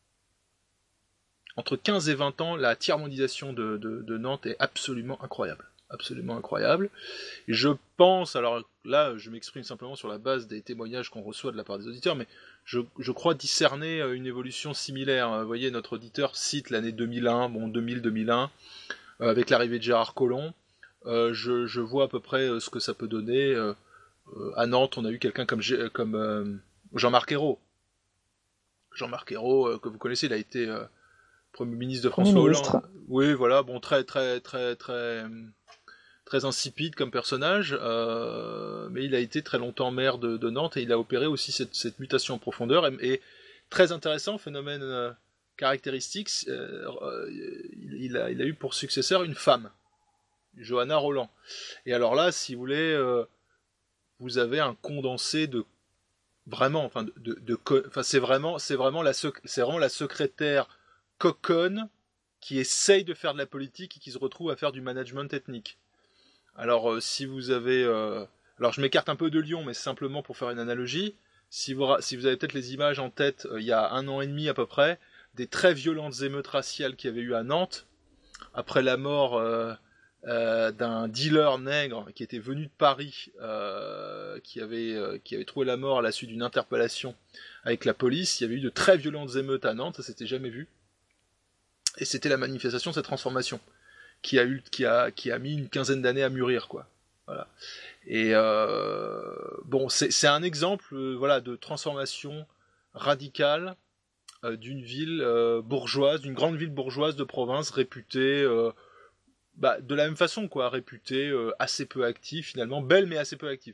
Entre quinze et vingt ans, la tiers-mondisation de, de, de Nantes est absolument incroyable. Absolument incroyable. Et je pense, alors là, je m'exprime simplement sur la base des témoignages qu'on reçoit de la part des auditeurs, mais je, je crois discerner une évolution similaire. Vous voyez, notre auditeur cite l'année deux mille un, bon, deux mille deux mille un, euh, avec l'arrivée de Gérard Collomb. Euh, je, je vois à peu près ce que ça peut donner. Euh, à Nantes, on a eu quelqu'un comme, comme euh, Jean-Marc Ayrault. Jean-Marc Ayrault, euh, que vous connaissez, il a été... Euh, Premier ministre de François Hollande. Oui, voilà, bon, très, très, très, très, très insipide comme personnage, euh, mais il a été très longtemps maire de, de Nantes et il a opéré aussi cette, cette mutation en profondeur. Et, et très intéressant, phénomène euh, caractéristique, euh, il, il, a, il a eu pour successeur une femme, Johanna Rolland. Et alors là, si vous voulez, euh, vous avez un condensé de vraiment, enfin, de, de, de, enfin, c'est vraiment, c'est vraiment la, c'est vraiment la secrétaire coconne qui essaye de faire de la politique et qui se retrouve à faire du management ethnique. Alors euh, si vous avez... Euh... Alors je m'écarte un peu de Lyon, mais simplement pour faire une analogie, si vous, si vous avez peut-être les images en tête, euh, il y a un an et demi à peu près, des très violentes émeutes raciales qu'il y avait eu à Nantes, après la mort euh, euh, d'un dealer nègre qui était venu de Paris, euh, qui, avait, euh, qui avait trouvé la mort à la suite d'une interpellation avec la police. Il y avait eu de très violentes émeutes à Nantes, ça s'était jamais vu. Et c'était la manifestation de cette transformation qui a eu, qui a, qui a mis une quinzaine d'années à mûrir, quoi. Voilà. Et euh, bon, c'est, c'est un exemple, euh, voilà, de transformation radicale euh, d'une ville euh, bourgeoise, d'une grande ville bourgeoise de province réputée, euh, bah, de la même façon, quoi, réputée euh, assez peu active finalement, belle mais assez peu active.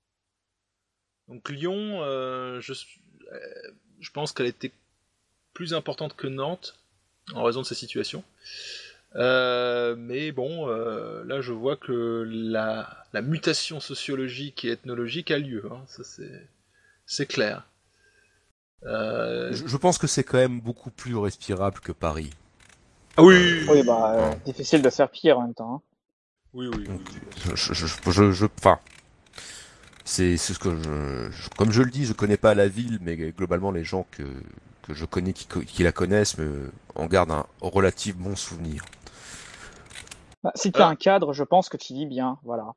Donc Lyon, euh, je, euh, je pense qu'elle était plus importante que Nantes, en raison de sa situation. Euh, mais bon, euh, là je vois que la, la mutation sociologique et ethnologique a lieu, hein, ça c'est, c'est clair. Euh... Je, je pense que c'est quand même beaucoup plus respirable que Paris. Ah oui. Oui, bah euh, difficile de faire pire en même temps. Hein. Oui, oui. oui. Je, je, je, je, enfin, c'est, c'est ce que je, je, comme je le dis, je connais pas la ville, mais globalement les gens que que je connais, qui, qui la connaissent, me, en gardent un relatif bon souvenir. Bah, si tu as euh... un cadre, je pense que tu dis bien, voilà.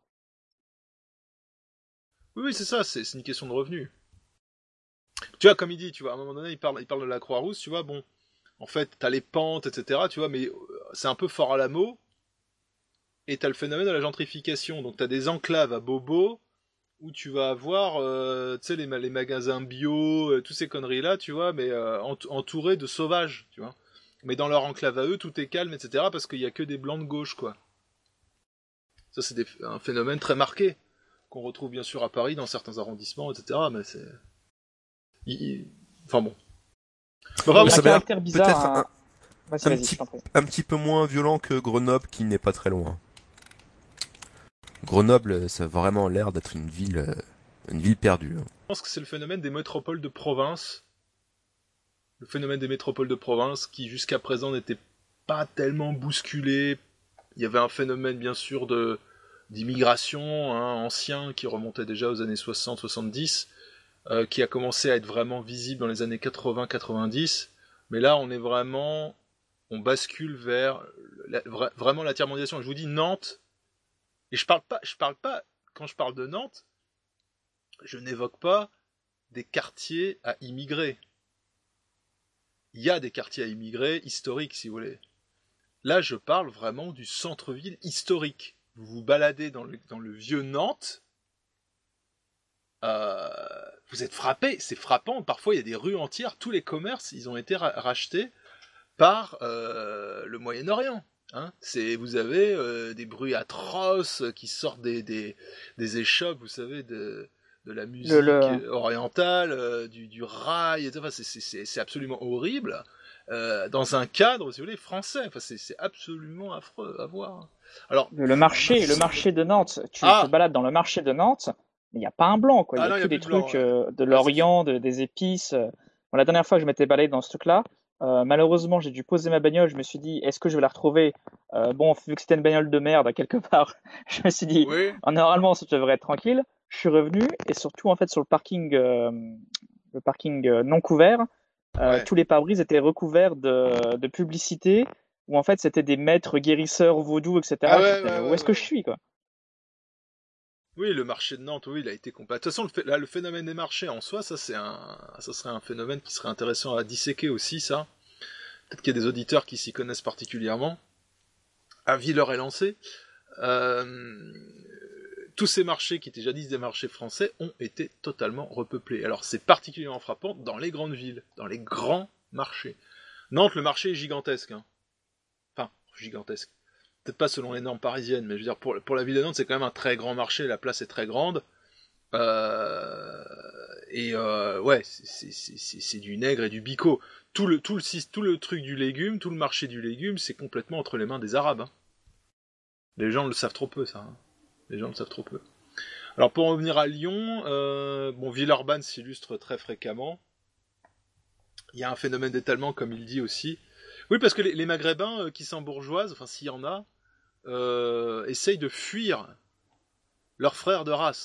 Oui, oui, c'est ça, c'est, c'est une question de revenus. Tu vois, comme il dit, tu vois, à un moment donné, il parle, il parle de la Croix-Rousse, tu vois, bon, en fait, t'as les pentes, et cetera, tu vois, mais c'est un peu fort à la mot, et t'as le phénomène de la gentrification, donc t'as des enclaves à Bobo, où tu vas avoir, euh, tu sais, les, les magasins bio, euh, toutes ces conneries-là, tu vois, mais euh, ent- entourés de sauvages, tu vois. Mais dans leur enclave à eux, tout est calme, et cetera, parce qu'il y a que des blancs de gauche, quoi. Ça, c'est des, un phénomène très marqué, qu'on retrouve bien sûr à Paris, dans certains arrondissements, et cetera, mais c'est... Il, il... Enfin bon. Bon, ça va peut-être bizarre, un, hein. un, petit, un petit peu moins violent que Grenoble, qui n'est pas très loin. Grenoble, ça a vraiment l'air d'être une ville, une ville perdue. Je pense que c'est le phénomène des métropoles de province, le phénomène des métropoles de province qui jusqu'à présent n'était pas tellement bousculé. Il y avait un phénomène bien sûr de d'immigration hein, ancien qui remontait déjà aux années soixante soixante-dix, euh, qui a commencé à être vraiment visible dans les années quatre-vingts quatre-vingt-dix. Mais là, on est vraiment, on bascule vers la, vra- vraiment la tiers-mondialisation. Je vous dis Nantes, et je parle pas, je parle pas quand je parle de Nantes, je n'évoque pas des quartiers à immigrer. Il y a des quartiers à immigrer historiques, si vous voulez. Là, je parle vraiment du centre-ville historique. Vous vous baladez dans le, dans le vieux Nantes, euh, vous êtes frappé, c'est frappant. Parfois, il y a des rues entières, tous les commerces, ils ont été ra- rachetés par euh, le Moyen-Orient. Hein. C'est, vous avez euh, des bruits atroces qui sortent des, des, des échoppes, vous savez, de, de la musique Le- le- orientale, euh, du, du rail, et tout. Enfin, c'est, c'est, c'est, c'est absolument horrible. Euh, dans un cadre, si vous voulez, français. Enfin, c'est, c'est absolument affreux à voir. Alors, Le, le marché, le marché de Nantes, tu Ah. te balades dans le marché de Nantes, mais il n'y a pas un blanc, quoi. Il Ah y non, a il y que a des plus de blanc, trucs ouais. euh, de Ouais, l'Orient, de- des épices. euh. Bon, la dernière fois que je m'étais baladé dans ce truc-là, euh, malheureusement, j'ai dû poser ma bagnole. Je me suis dit, est-ce que je vais la retrouver? Euh, Bon, vu que c'était une bagnole de merde, à quelque part, je me suis dit, Oui. oh, normalement, ça devrait être tranquille. Je suis revenu, et surtout, en fait, sur le parking, euh, le parking euh, non couvert, euh, Ouais. tous les pare-brises étaient recouverts de, de publicité où en fait c'était des maîtres guérisseurs vaudous, et cetera. Ah ouais, J'étais, ouais, où ouais, est-ce que ouais. je suis, quoi? Oui, le marché de Nantes, oui, il a été complet. De toute façon, le, ph- là, le phénomène des marchés en soi, ça c'est un, ça serait un phénomène qui serait intéressant à disséquer aussi, ça. Peut-être qu'il y a des auditeurs qui s'y connaissent particulièrement. Avis leur est lancé. Euh, tous ces marchés qui étaient jadis des marchés français ont été totalement repeuplés. Alors c'est particulièrement frappant dans les grandes villes, dans les grands marchés. Nantes, le marché est gigantesque. Hein. Enfin, gigantesque. Peut-être pas selon les normes parisiennes, mais je veux dire, pour, pour la ville de Nantes, c'est quand même un très grand marché, la place est très grande. Euh, et euh, ouais, c'est, c'est, c'est, c'est du nègre et du bico. Tout le, tout, le, tout le truc du légume, tout le marché du légume, c'est complètement entre les mains des Arabes. Hein. Les gens le savent trop peu, ça. Hein. Les gens le savent trop peu. Alors pour en revenir à Lyon, euh, bon, Villeurbanne s'illustre très fréquemment. Il y a un phénomène d'étalement, comme il dit aussi. Oui, parce que les, les Maghrébins euh, qui s'embourgeoisent, enfin s'il y en a, euh, essayent de fuir leurs frères de race.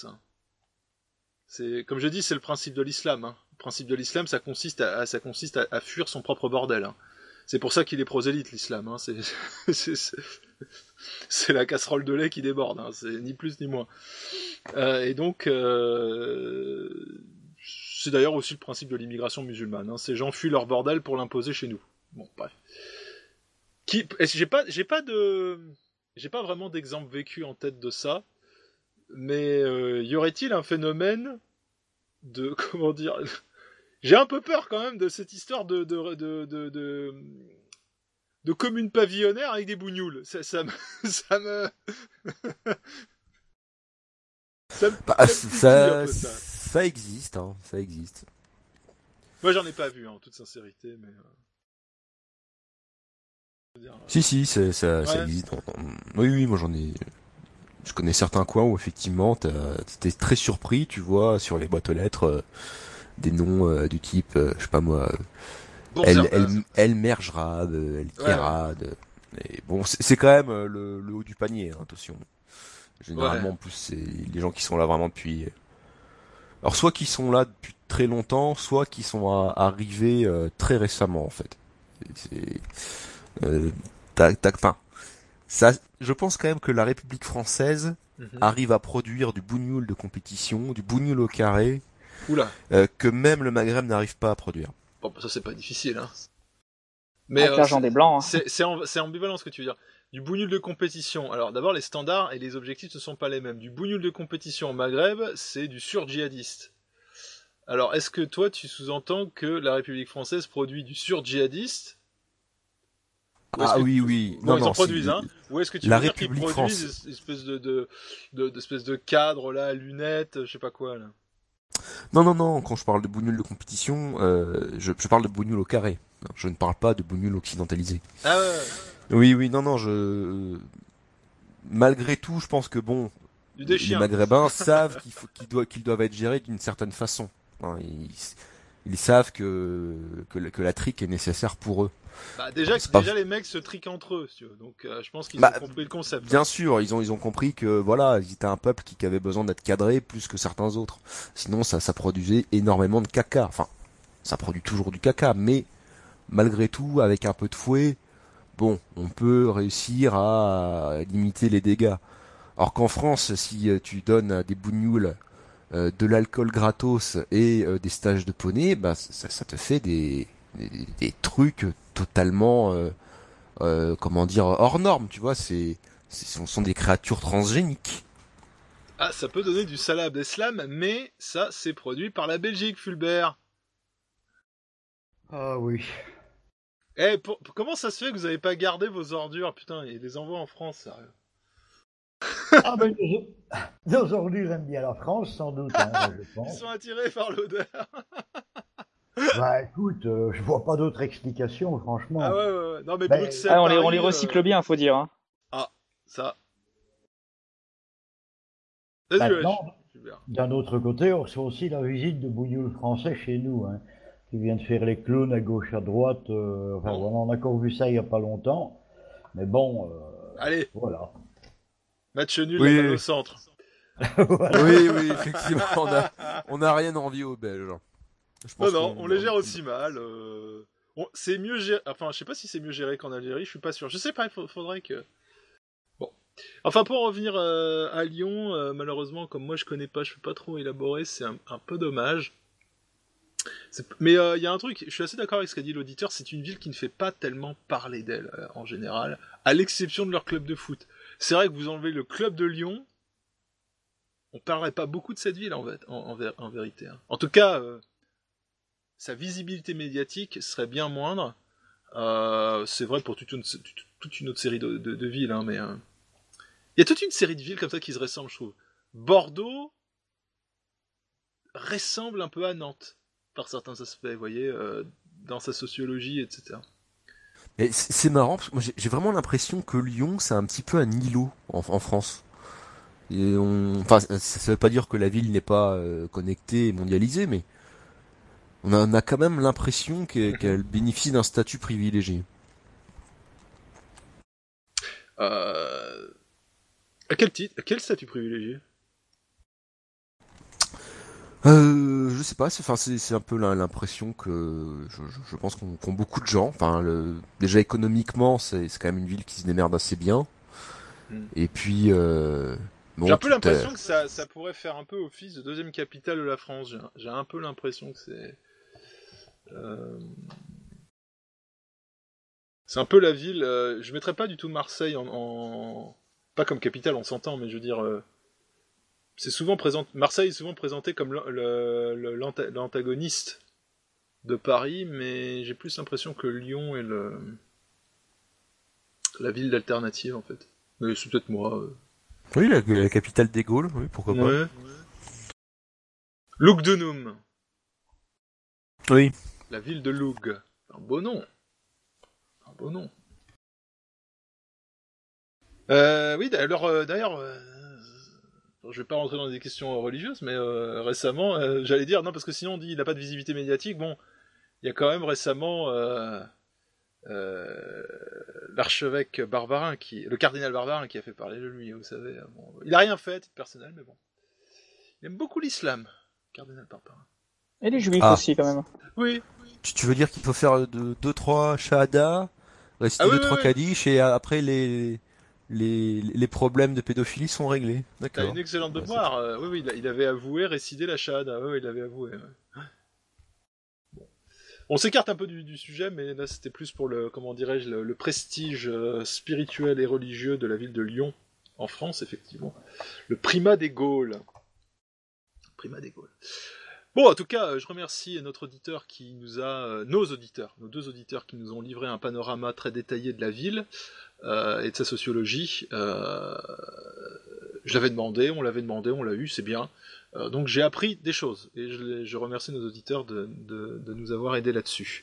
C'est, comme je dis, c'est le principe de l'islam. Hein. Le principe de l'islam, ça consiste à, ça consiste à, à fuir son propre bordel. Hein. C'est pour ça qu'il est prosélyte, l'islam. Hein. C'est, c'est, c'est, c'est la casserole de lait qui déborde. Hein. C'est ni plus ni moins. Euh, et donc, euh, c'est d'ailleurs aussi le principe de l'immigration musulmane. Hein. Ces gens fuient leur bordel pour l'imposer chez nous. Bon, bref. Qui, j'ai pas, j'ai pas de, j'ai pas vraiment d'exemple vécu en tête de ça, mais euh, y aurait-il un phénomène de, comment dire, j'ai un peu peur quand même de cette histoire de de de de, de, de commune pavillonnaire avec des bougnoules. Ça, ça me, ça me, ça me, Bah, ça, me ça, un peu, ça. ça existe, hein, ça existe. Moi, j'en ai pas vu, hein, en toute sincérité, mais. Euh... Dire, euh... Si, si, c'est, ça, ouais. ça existe. Oui, oui, moi j'en ai. Je connais certains coins où effectivement, t'as, t'es très surpris, tu vois, sur les boîtes aux lettres, euh, des noms euh, du type, euh, je sais pas moi, Bon, El, El, El Merjrad, El Kérad. Ouais, ouais. Et bon, c'est, c'est quand même le, le haut du panier, hein, attention. Généralement, ouais. en plus, c'est les gens qui sont là vraiment depuis. Alors, soit qui sont là depuis très longtemps, soit qui sont à, arrivés euh, très récemment, en fait. C'est. Euh, tac, tac, fin. Ça, je pense quand même que la République française mm-hmm. arrive à produire du bougnoul de compétition, du bougnoul au carré, Oula. Euh, que même le Maghreb n'arrive pas à produire. Bon, ça c'est pas difficile, hein. Mais avec euh, l'argent des blancs. Hein. C'est, c'est, amb- c'est ambivalent ce que tu veux dire. Du bougnoul de compétition. Alors d'abord, les standards et les objectifs ne sont pas les mêmes. Du bougnoul de compétition au Maghreb, c'est du sur-djihadiste. Alors, est-ce que toi, tu sous-entends que la République française produit du sur-djihadiste? Ah oui, oui. Bon, non, ils non, en produisent, hein. Ou est-ce que tu la veux dire République qu'ils produisent France... une espèce de, de, de, de, espèce de cadre, là, lunettes, je sais pas quoi, là. Non, non, non, quand je parle de bougnoul de compétition, euh, je, je parle de bougnoul au carré. Je ne parle pas de bougnoul occidentalisé. Ah ouais. Oui, oui, non, non, je... Malgré tout, je pense que bon... Les Maghrébins savent qu'il faut, qu'ils, doivent, qu'ils doivent être gérés d'une certaine façon. Ils, ils savent que, que, que la trique est nécessaire pour eux. Bah déjà, C'est pas- déjà les mecs se triquent entre eux, si tu veux. Donc euh, je pense qu'ils Bah, ont compris le concept. Bien sûr, ils ont ils ont compris que voilà, ils étaient un peuple qui, qui avait besoin d'être cadré plus que certains autres. Sinon, ça ça produisait énormément de caca. Enfin, ça produit toujours du caca, mais malgré tout, avec un peu de fouet, bon, on peut réussir à limiter les dégâts. Alors qu'en France, si euh, tu donnes à des bougnoules euh, de l'alcool gratos et euh, des stages de poney, bah ça, ça te fait des des, des trucs totalement euh, euh, comment dire hors normes, tu vois, c'est ce sont, sont des créatures transgéniques. Ah, ça peut donner du salah d'Islam, mais ça, c'est produit par la Belgique, Fulbert. Ah oui. Eh, pour- comment ça se fait que vous avez pas gardé vos ordures? Putain, ils les envoient en France, sérieux. Ah ben, nos, nos ordures aiment bien la France, sans doute, hein, je Ils pense. sont attirés par l'odeur. Bah écoute, euh, je vois pas d'autre explication, franchement. Ah ouais, ouais, ouais. Non, mais Ben, Bruxelles, Ah, on les, on Paris, les recycle euh, bien, faut dire. Hein. Ah, ça. Vas-y, Maintenant, wesh, Fulbert. d'un autre côté, on reçoit aussi la visite de bougnoules français chez nous, hein, qui viennent faire les clowns à gauche, à droite. euh, enfin, Bon. on en a encore vu ça il y a pas longtemps. Mais bon, euh, Allez, voilà. match nul, Oui, la balle oui. au centre. Oui, oui, effectivement, on a on a rien envie aux Belges. Je Non, pense non, qu'on- on les gère aussi mal. euh, on- C'est mieux géré. Enfin, je sais pas si c'est mieux géré qu'en Algérie, je suis pas sûr. Je sais pas, il faut- faudrait que. Bon. Enfin, pour en revenir euh, à Lyon, euh, malheureusement, comme moi je connais pas, je peux pas trop élaborer, c'est un, un peu dommage. C'est- Mais il euh, y a un truc, je suis assez d'accord avec ce qu'a dit l'auditeur, c'est une ville qui ne fait pas tellement parler d'elle euh, en général, à l'exception de leur club de foot. C'est vrai que vous enlevez le club de Lyon, on parlerait pas beaucoup de cette ville en, fait, en, en, ver- en vérité. Hein. En tout cas, euh, sa visibilité médiatique serait bien moindre. Euh, c'est vrai pour toute une, toute une autre série de, de, de villes, hein, mais euh, il y a toute une série de villes comme ça qui se ressemblent, je trouve. Bordeaux ressemble un peu à Nantes par certains aspects, vous voyez, euh, dans sa sociologie, et cetera. Mais c'est c'est marrant parce que moi j'ai j'ai vraiment l'impression que Lyon c'est un petit peu un îlot en, en France. Et on, enfin, ça, ça veut pas dire que la ville n'est pas euh, connectée et mondialisée, mais on a, on a quand même l'impression que- qu'elle bénéficie d'un statut privilégié. Euh... À quel titre, à quel statut privilégié? Euh, je sais pas, c'est, enfin, c'est, c'est un peu l'im- l'impression que je, je, je pense qu'on, qu'ont beaucoup de gens. Enfin, le, déjà économiquement, c'est, c'est quand même une ville qui se démerde assez bien. Hmm. Et puis, euh, bon, J'ai un peu tout l'impression est- que ça, ça pourrait faire un peu office de deuxième capitale de la France. J'ai, j'ai un peu l'impression que c'est... Euh... C'est un peu la ville... Euh... Je mettrais pas du tout Marseille en... en... Pas comme capitale, on s'entend, mais je veux dire... Euh... C'est souvent présent... Marseille est souvent présenté comme le, le, le, l'anta- l'antagoniste de Paris, mais j'ai plus l'impression que Lyon est le... la ville d'alternative, en fait. Mais c'est peut-être moi... Euh... Oui, la, la capitale des Gaules, oui, pourquoi pas. Ouais. Lugdunum. Oui. La ville de Lug. Un beau nom. Un beau nom. Euh, oui, d'ailleurs, euh, d'ailleurs euh, je vais pas rentrer dans des questions religieuses, mais euh, récemment, euh, j'allais dire, non, parce que sinon on dit il n'a pas de visibilité médiatique. Bon, il y a quand même récemment euh, euh, l'archevêque Barbarin, qui, le cardinal Barbarin, qui a fait parler de lui, vous savez. Bon, il a rien fait à titre personnel, mais bon. Il aime beaucoup l'islam, cardinal Barbarin. Et les juifs Ah. aussi, quand même. Oui. Tu, tu veux dire qu'il faut faire de deux trois shahadas, réciter Ah oui, deux oui, trois oui. kadish et après les les les problèmes de pédophilie sont réglés. T'as D'accord. une excellente Ouais, mémoire. euh, oui, oui, il, a- il avait avoué récider la shahada. Oui, oui, il avait avoué. Ouais. Bon. On s'écarte un peu du, du sujet, mais là c'était plus pour le, comment dirais-je, le, le prestige euh, spirituel et religieux de la ville de Lyon, en France, effectivement. Le primat des Gaules. Primat des Gaules. Bon, en tout cas, euh, je remercie notre auditeur qui nous a, euh, nos auditeurs, nos deux auditeurs qui nous ont livré un panorama très détaillé de la ville euh, et de sa sociologie. Euh, je l'avais demandé, on l'avait demandé, on l'a eu, c'est bien. Euh, donc j'ai appris des choses et je, je remercie nos auditeurs de, de, de nous avoir aidés là-dessus.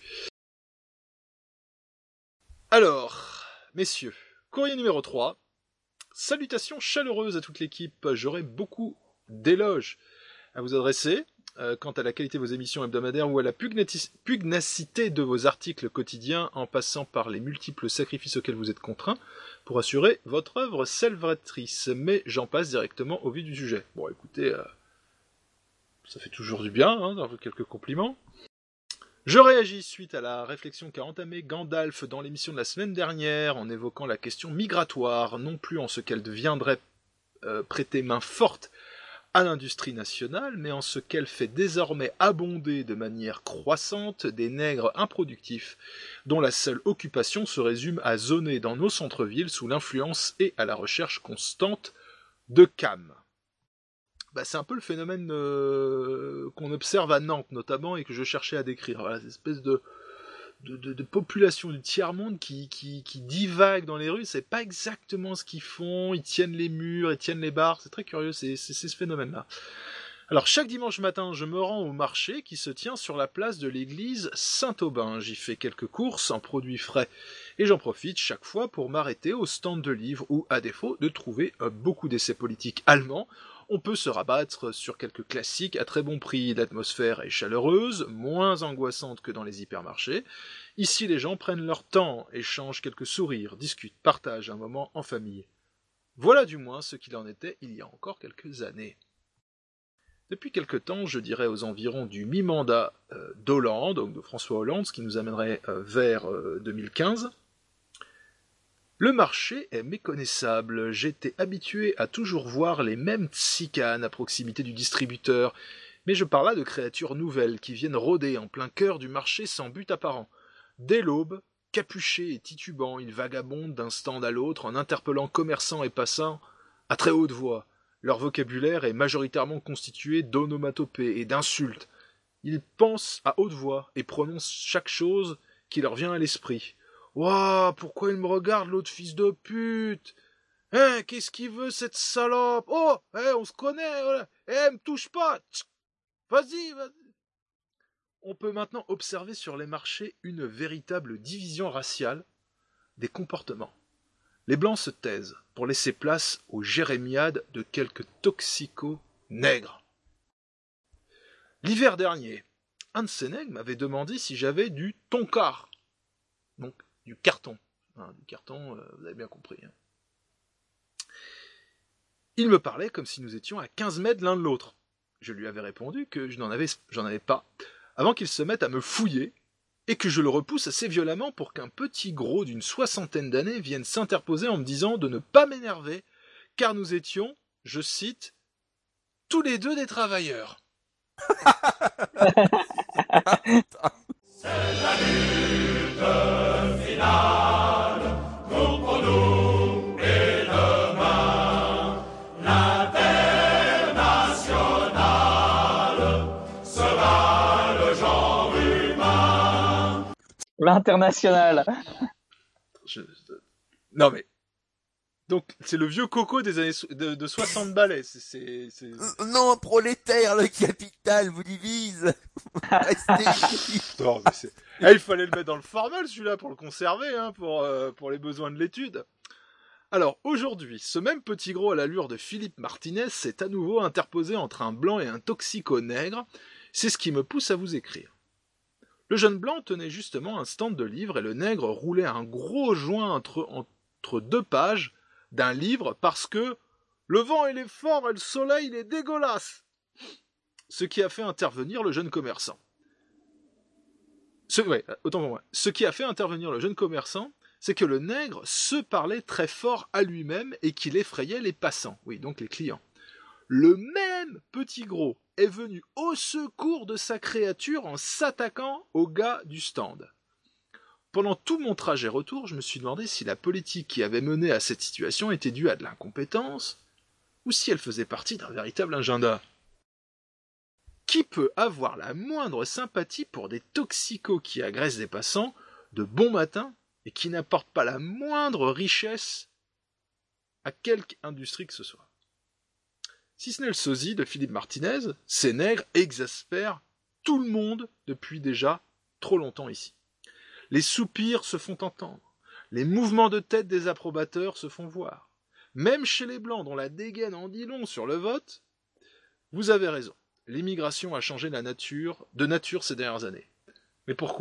Alors, messieurs, courrier numéro trois. Salutations chaleureuses à toute l'équipe. J'aurais beaucoup d'éloges à vous adresser. euh, quant à la qualité de vos émissions hebdomadaires ou à la pugnaci- pugnacité de vos articles quotidiens, en passant par les multiples sacrifices auxquels vous êtes contraints, pour assurer votre œuvre salvatrice. Mais j'en passe directement au vif du sujet. Bon, écoutez, euh, ça fait toujours du bien, hein, d'avoir quelques compliments. Je réagis suite à la réflexion qu'a entamée Gandalf dans l'émission de la semaine dernière en évoquant la question migratoire, non plus en ce qu'elle deviendrait euh, prêter main forte à l'industrie nationale, mais en ce qu'elle fait désormais abonder de manière croissante des nègres improductifs, dont la seule occupation se résume à zoner dans nos centres-villes sous l'influence et à la recherche constante de cam. Bah, c'est un peu le phénomène euh, qu'on observe à Nantes notamment et que je cherchais à décrire. Voilà, cette espèce de, de, de, de population du tiers-monde qui, qui, qui divague dans les rues, c'est pas exactement ce qu'ils font, ils tiennent les murs, ils tiennent les bars, c'est très curieux, c'est, c'est, c'est ce phénomène-là. Alors chaque dimanche matin, je me rends au marché qui se tient sur la place de l'église Saint-Aubin. J'y fais quelques courses en produits frais et j'en profite chaque fois pour m'arrêter au stand de livres où, à défaut de trouver euh, beaucoup d'essais politiques allemands, on peut se rabattre sur quelques classiques à très bon prix. L'atmosphère est chaleureuse, moins angoissante que dans les hypermarchés. Ici, les gens prennent leur temps, échangent quelques sourires, discutent, partagent un moment en famille. Voilà du moins ce qu'il en était il y a encore quelques années. Depuis quelque temps, je dirais aux environs du mi-mandat euh, d'Hollande, donc de François Hollande, ce qui nous amènerait euh, vers euh, deux mille quinze, le marché est méconnaissable. J'étais habitué à toujours voir les mêmes tsicanes à proximité du distributeur, mais je parle là de créatures nouvelles qui viennent rôder en plein cœur du marché sans but apparent. Dès l'aube, capuchés et titubants, ils vagabondent d'un stand à l'autre en interpellant commerçants et passants à très haute voix. Leur vocabulaire est majoritairement constitué d'onomatopées et d'insultes. Ils pensent à haute voix et prononcent chaque chose qui leur vient à l'esprit. « Ouah, pourquoi il me regarde, l'autre fils de pute ? Hein, qu'est-ce qu'il veut, cette salope ? Oh, eh, on se connaît, voilà. Eh, me touche pas. Tch. Vas-y, vas-y. » On peut maintenant observer sur les marchés une véritable division raciale des comportements. Les blancs se taisent pour laisser place aux jérémiades de quelques toxicos-nègres. L'hiver dernier, un de ces nègres m'avait demandé si j'avais du tonkar, donc du carton. Hein, du carton, euh, vous avez bien compris. Hein. Il me parlait comme si nous étions à quinze mètres l'un de l'autre. Je lui avais répondu que je n'en avais, j'en avais pas, avant qu'il se mette à me fouiller, et que je le repousse assez violemment pour qu'un petit gros d'une soixantaine d'années vienne s'interposer en me disant de ne pas m'énerver, car nous étions, je cite, tous les deux des travailleurs. C'est la lutte finale, nous pour nous et demain, l'international sera le genre humain. L'international. Je... Non mais... Donc, c'est le vieux coco des années so- de, de soixante balais. C'est, c'est, c'est... Non, prolétaire, le capital vous divise. Restez. Non, mais c'est... Eh, il fallait le mettre dans le formal, celui-là, pour le conserver, hein, pour, euh, pour les besoins de l'étude. Alors, aujourd'hui, ce même petit gros à l'allure de Philippe Martinez s'est à nouveau interposé entre un blanc et un toxico-nègre. C'est ce qui me pousse à vous écrire. Le jeune blanc tenait justement un stand de livres et le nègre roulait un gros joint entre, entre deux pages d'un livre parce que le vent il est fort et le soleil il est dégueulasse. Ce qui a fait intervenir le jeune commerçant. Ce, ouais, autant pour moi. Ce qui a fait intervenir le jeune commerçant, c'est que le nègre se parlait très fort à lui-même et qu'il effrayait les passants, oui, donc les clients. Le même petit gros est venu au secours de sa créature en s'attaquant au gars du stand. Pendant tout mon trajet retour, je me suis demandé si la politique qui avait mené à cette situation était due à de l'incompétence ou si elle faisait partie d'un véritable agenda. Qui peut avoir la moindre sympathie pour des toxicos qui agressent des passants de bon matin et qui n'apportent pas la moindre richesse à quelque industrie que ce soit? Si ce n'est le sosie de Philippe Martinez, ces nègres exaspèrent tout le monde depuis déjà trop longtemps ici. Les soupirs se font entendre, les mouvements de tête des approbateurs se font voir. Même chez les Blancs dont la dégaine en dit long sur le vote, vous avez raison. l'immigration a changé la nature, de nature ces dernières années. Mais pourquoi ?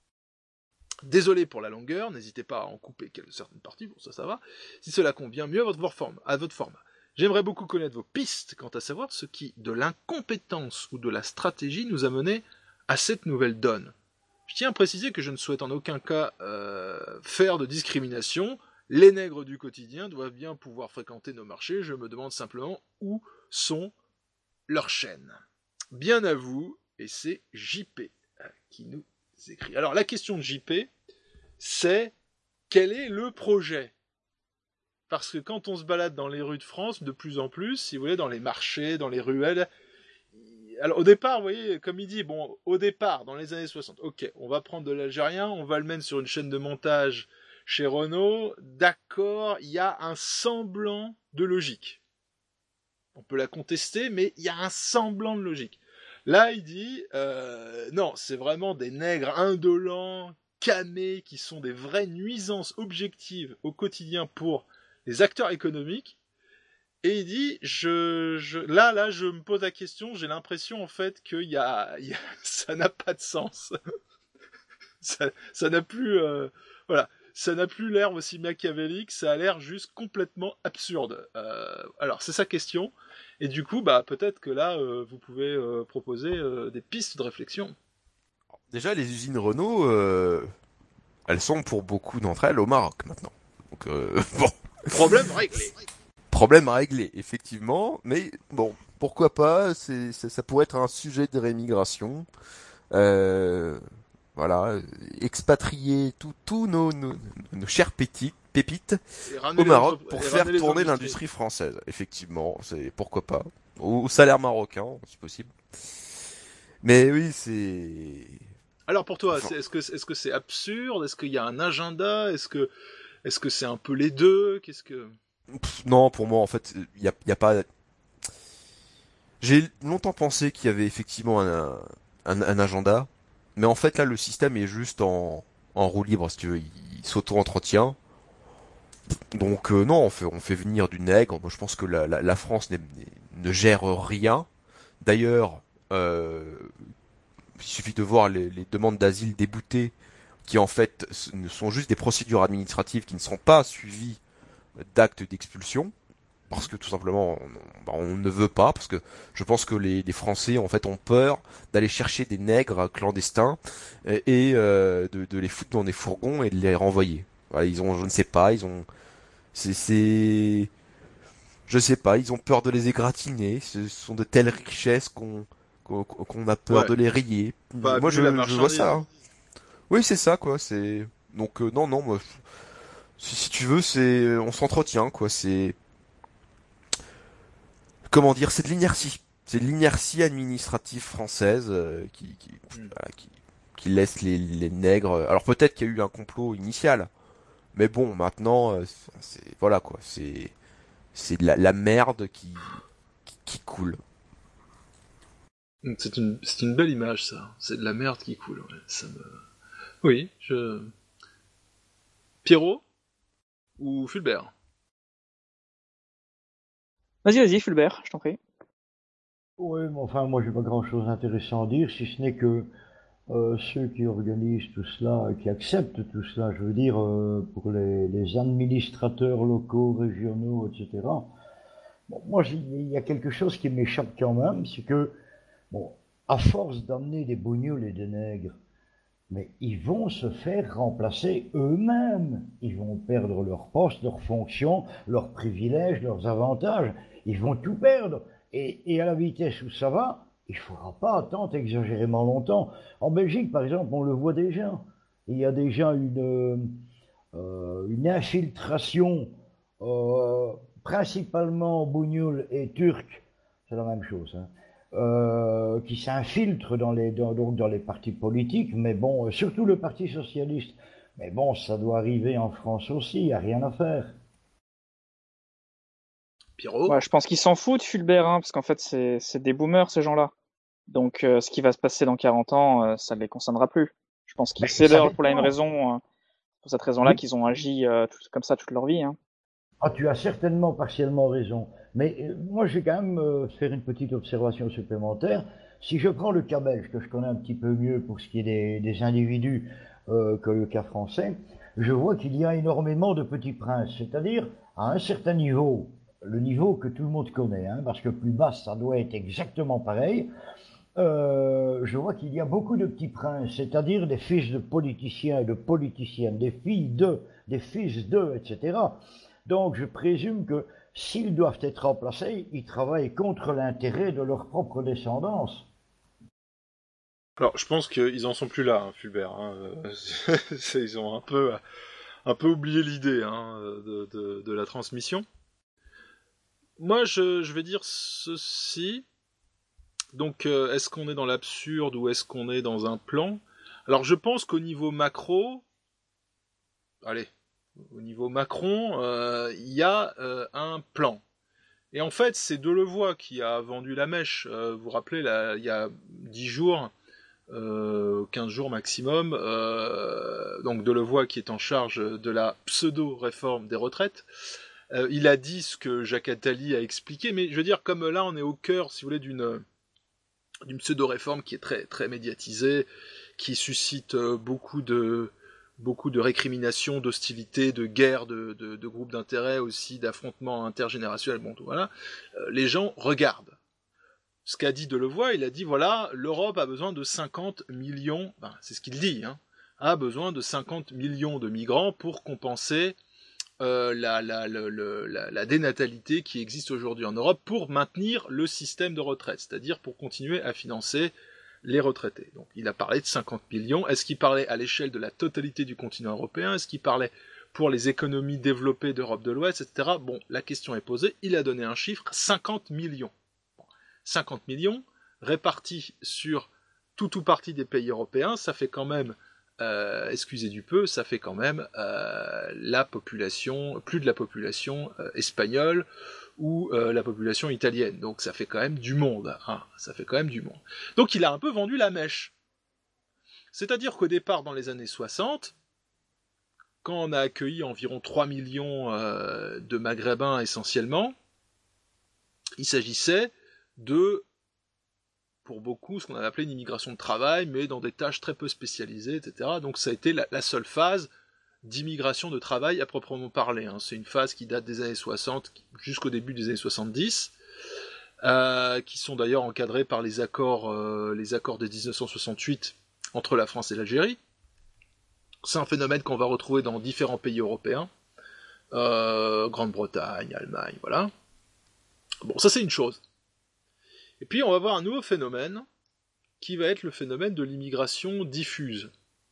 Désolé pour la longueur, n'hésitez pas à en couper quelques certaines parties, bon ça ça va, si cela convient mieux à votre forme, à votre format. J'aimerais beaucoup connaître vos pistes quant à savoir ce qui, de l'incompétence ou de la stratégie, nous a mené à cette nouvelle donne. Je tiens à préciser que je ne souhaite en aucun cas euh, faire de discrimination. Les nègres du quotidien doivent bien pouvoir fréquenter nos marchés, je me demande simplement où sont leurs chaînes. Bien à vous, et c'est J P qui nous écrit. Alors la question de J P, c'est quel est le projet ? Parce que quand on se balade dans les rues de France, de plus en plus, si vous voulez, dans les marchés, dans les ruelles, alors au départ, vous voyez, comme il dit, bon, au départ, dans les années soixante, ok, on va prendre de l'algérien, on va le mettre sur une chaîne de montage chez Renault, d'accord, il y a un semblant de logique. On peut la contester, mais il y a un semblant de logique. Là, il dit, euh, non, c'est vraiment des nègres indolents, camés, qui sont des vraies nuisances objectives au quotidien pour les acteurs économiques. Et il dit, je, je, là, là, je me pose la question, j'ai l'impression, en fait, que y a, y a, ça n'a pas de sens. ça, ça n'a plus, euh, voilà, ça n'a plus l'air aussi machiavélique, ça a l'air juste complètement absurde. Euh, alors, c'est sa question. Et du coup, bah, peut-être que là, euh, vous pouvez euh, proposer euh, des pistes de réflexion. Déjà, les usines Renault, euh, elles sont pour beaucoup d'entre elles au Maroc maintenant. Donc, euh, bon. Problème réglé. Problème réglé, effectivement. Mais bon, pourquoi pas, c'est, ça, ça pourrait être un sujet de rémigration. Euh, voilà, expatrier tous nos, nos, nos chers pétites, pépites au Maroc pour faire tourner l'industrie française. Effectivement, c'est pourquoi pas. Au, au salaire marocain, si possible. Mais oui, c'est... Alors pour toi, enfin... c'est, est-ce que est-ce que c'est absurde ? Est-ce qu'il y a un agenda ? Est-ce que est-ce que c'est un peu les deux ? Qu'est-ce que Pff, non, pour moi, en fait, il y a, y a pas. J'ai longtemps pensé qu'il y avait effectivement un, un, un agenda, mais en fait là, le système est juste en, en roue libre, si tu veux, il, il s'auto-entretient. Donc euh, non, on fait, on fait venir du nègre. Moi, je pense que la, la, la France n'est, ne gère rien. D'ailleurs, euh, il suffit de voir les, les demandes d'asile déboutées, qui en fait ne sont juste des procédures administratives qui ne sont pas suivies d'actes d'expulsion, parce que tout simplement on, on ne veut pas, parce que je pense que les, les Français en fait ont peur d'aller chercher des nègres clandestins et, et euh, de, de les foutre dans des fourgons et de les renvoyer. Voilà, ils ont, je ne sais pas, ils ont, c'est, c'est, je sais pas, ils ont peur de les égratigner. Ce sont de telles richesses qu'on qu'on, qu'on a peur ouais. de les rayer. Bah, moi je, je vois ça. Hein. Oui c'est ça quoi. C'est donc euh, non non moi. Si, si tu veux, c'est, on s'entretient, quoi, c'est, comment dire, c'est de l'inertie. C'est de l'inertie administrative française, euh, qui, qui, mm. voilà, qui, qui laisse les, les nègres, alors peut-être qu'il y a eu un complot initial, mais bon, maintenant, euh, c'est, voilà, quoi, c'est, c'est de la, la merde qui, qui, qui coule. C'est une, c'est une belle image, ça. C'est de la merde qui coule, ouais. Ça me, oui, je, Pierrot? Ou Fulbert? Vas-y, vas-y, Fulbert, je t'en prie. Oui, mais enfin, moi, j'ai pas grand-chose d'intéressant à dire, si ce n'est que euh, ceux qui organisent tout cela, qui acceptent tout cela, je veux dire, euh, pour les, les administrateurs locaux, régionaux, et cetera. Bon, moi, il y a quelque chose qui m'échappe quand même, c'est que, bon, à force d'amener des bougnoules et des nègres, mais ils vont se faire remplacer eux-mêmes. Ils vont perdre leur poste, leurs fonctions, leurs privilèges, leurs avantages. Ils vont tout perdre. Et, et à la vitesse où ça va, il ne faudra pas attendre exagérément longtemps. En Belgique, par exemple, on le voit déjà. Il y a déjà une, euh, une infiltration, euh, principalement bougnoul et turc. C'est la même chose, hein. Euh, qui s'infiltrent dans les, dans, donc dans les partis politiques, mais bon, surtout le Parti Socialiste. Mais bon, ça doit arriver en France aussi, il n'y a rien à faire. Pierrot ? Ouais, je pense qu'ils s'en foutent, Fulbert, hein, parce qu'en fait, c'est, c'est des boomers, ces gens-là. Donc, euh, ce qui va se passer dans quarante ans, euh, ça ne les concernera plus. Je pense qu'ils c'est leur, pour la même raison, euh, pour cette raison-là, oui. qu'ils ont agi euh, tout, comme ça toute leur vie. Hein. Ah, tu as certainement partiellement raison. Mais euh, moi, je vais quand même euh, faire une petite observation supplémentaire. Si je prends le cas belge, que je connais un petit peu mieux pour ce qui est des, des individus euh, que le cas français, je vois qu'il y a énormément de petits princes, c'est-à-dire à un certain niveau, le niveau que tout le monde connaît, hein, parce que plus bas, ça doit être exactement pareil. Euh, je vois qu'il y a beaucoup de petits princes, c'est-à-dire des fils de politiciens et de politiciennes, des filles de, des fils de, et cetera. Donc je présume que s'ils doivent être remplacés, ils travaillent contre l'intérêt de leur propre descendance. Alors, je pense qu'ils en sont plus là, hein, Fulbert. Hein. Ils ont un peu, un peu oublié l'idée hein, de, de, de la transmission. Moi, je, je vais dire ceci. Donc, euh, est-ce qu'on est dans l'absurde ou est-ce qu'on est dans un plan ? Alors, je pense qu'au niveau macro, allez, au niveau Macron, euh, il y a euh, un plan. Et en fait, c'est Delevoye qui a vendu la mèche. Euh, vous vous rappelez, là, il y a dix jours, euh, quinze jours maximum, euh, donc Delevoye qui est en charge de la pseudo-réforme des retraites, euh, il a dit ce que Jacques Attali a expliqué, mais je veux dire, comme là, on est au cœur, si vous voulez, d'une... d'une pseudo-réforme qui est très, très médiatisée, qui suscite euh, beaucoup de, beaucoup de récriminations, d'hostilité, de guerres, de, de, de groupes d'intérêt aussi, d'affrontements intergénérationnels, bon, tout, voilà. Euh, les gens regardent. Ce qu'a dit Delevoye, il a dit, voilà, l'Europe a besoin de cinquante millions, ben, c'est ce qu'il dit, hein, a besoin de cinquante millions de migrants pour compenser Euh, la, la, la, la, la dénatalité qui existe aujourd'hui en Europe pour maintenir le système de retraite, c'est-à-dire pour continuer à financer les retraités. Donc il a parlé de cinquante millions. Est-ce qu'il parlait à l'échelle de la totalité du continent européen ? Est-ce qu'il parlait pour les économies développées d'Europe de l'Ouest, et cetera. Bon, la question est posée. Il a donné un chiffre, cinquante millions. Bon, cinquante millions répartis sur tout ou partie des pays européens, ça fait quand même Euh, excusez du peu, ça fait quand même euh, la population, plus de la population euh, espagnole ou euh, la population italienne. Donc ça fait quand même du monde. Hein, ça fait quand même du monde. Donc il a un peu vendu la mèche. C'est-à-dire qu'au départ, dans les années soixante, quand on a accueilli environ trois millions euh, de Maghrébins essentiellement, il s'agissait de, pour beaucoup, ce qu'on avait appelé une immigration de travail, mais dans des tâches très peu spécialisées, et cetera. Donc ça a été la, la seule phase d'immigration de travail à proprement parler. Hein. C'est une phase qui date des années soixante jusqu'au début des années soixante-dix, euh, qui sont d'ailleurs encadrés par les accords, euh, les accords de dix-neuf cent soixante-huit entre la France et l'Algérie. C'est un phénomène qu'on va retrouver dans différents pays européens, euh, Grande-Bretagne, Allemagne, voilà. Bon, ça c'est une chose. Et puis on va voir un nouveau phénomène, qui va être le phénomène de l'immigration diffuse.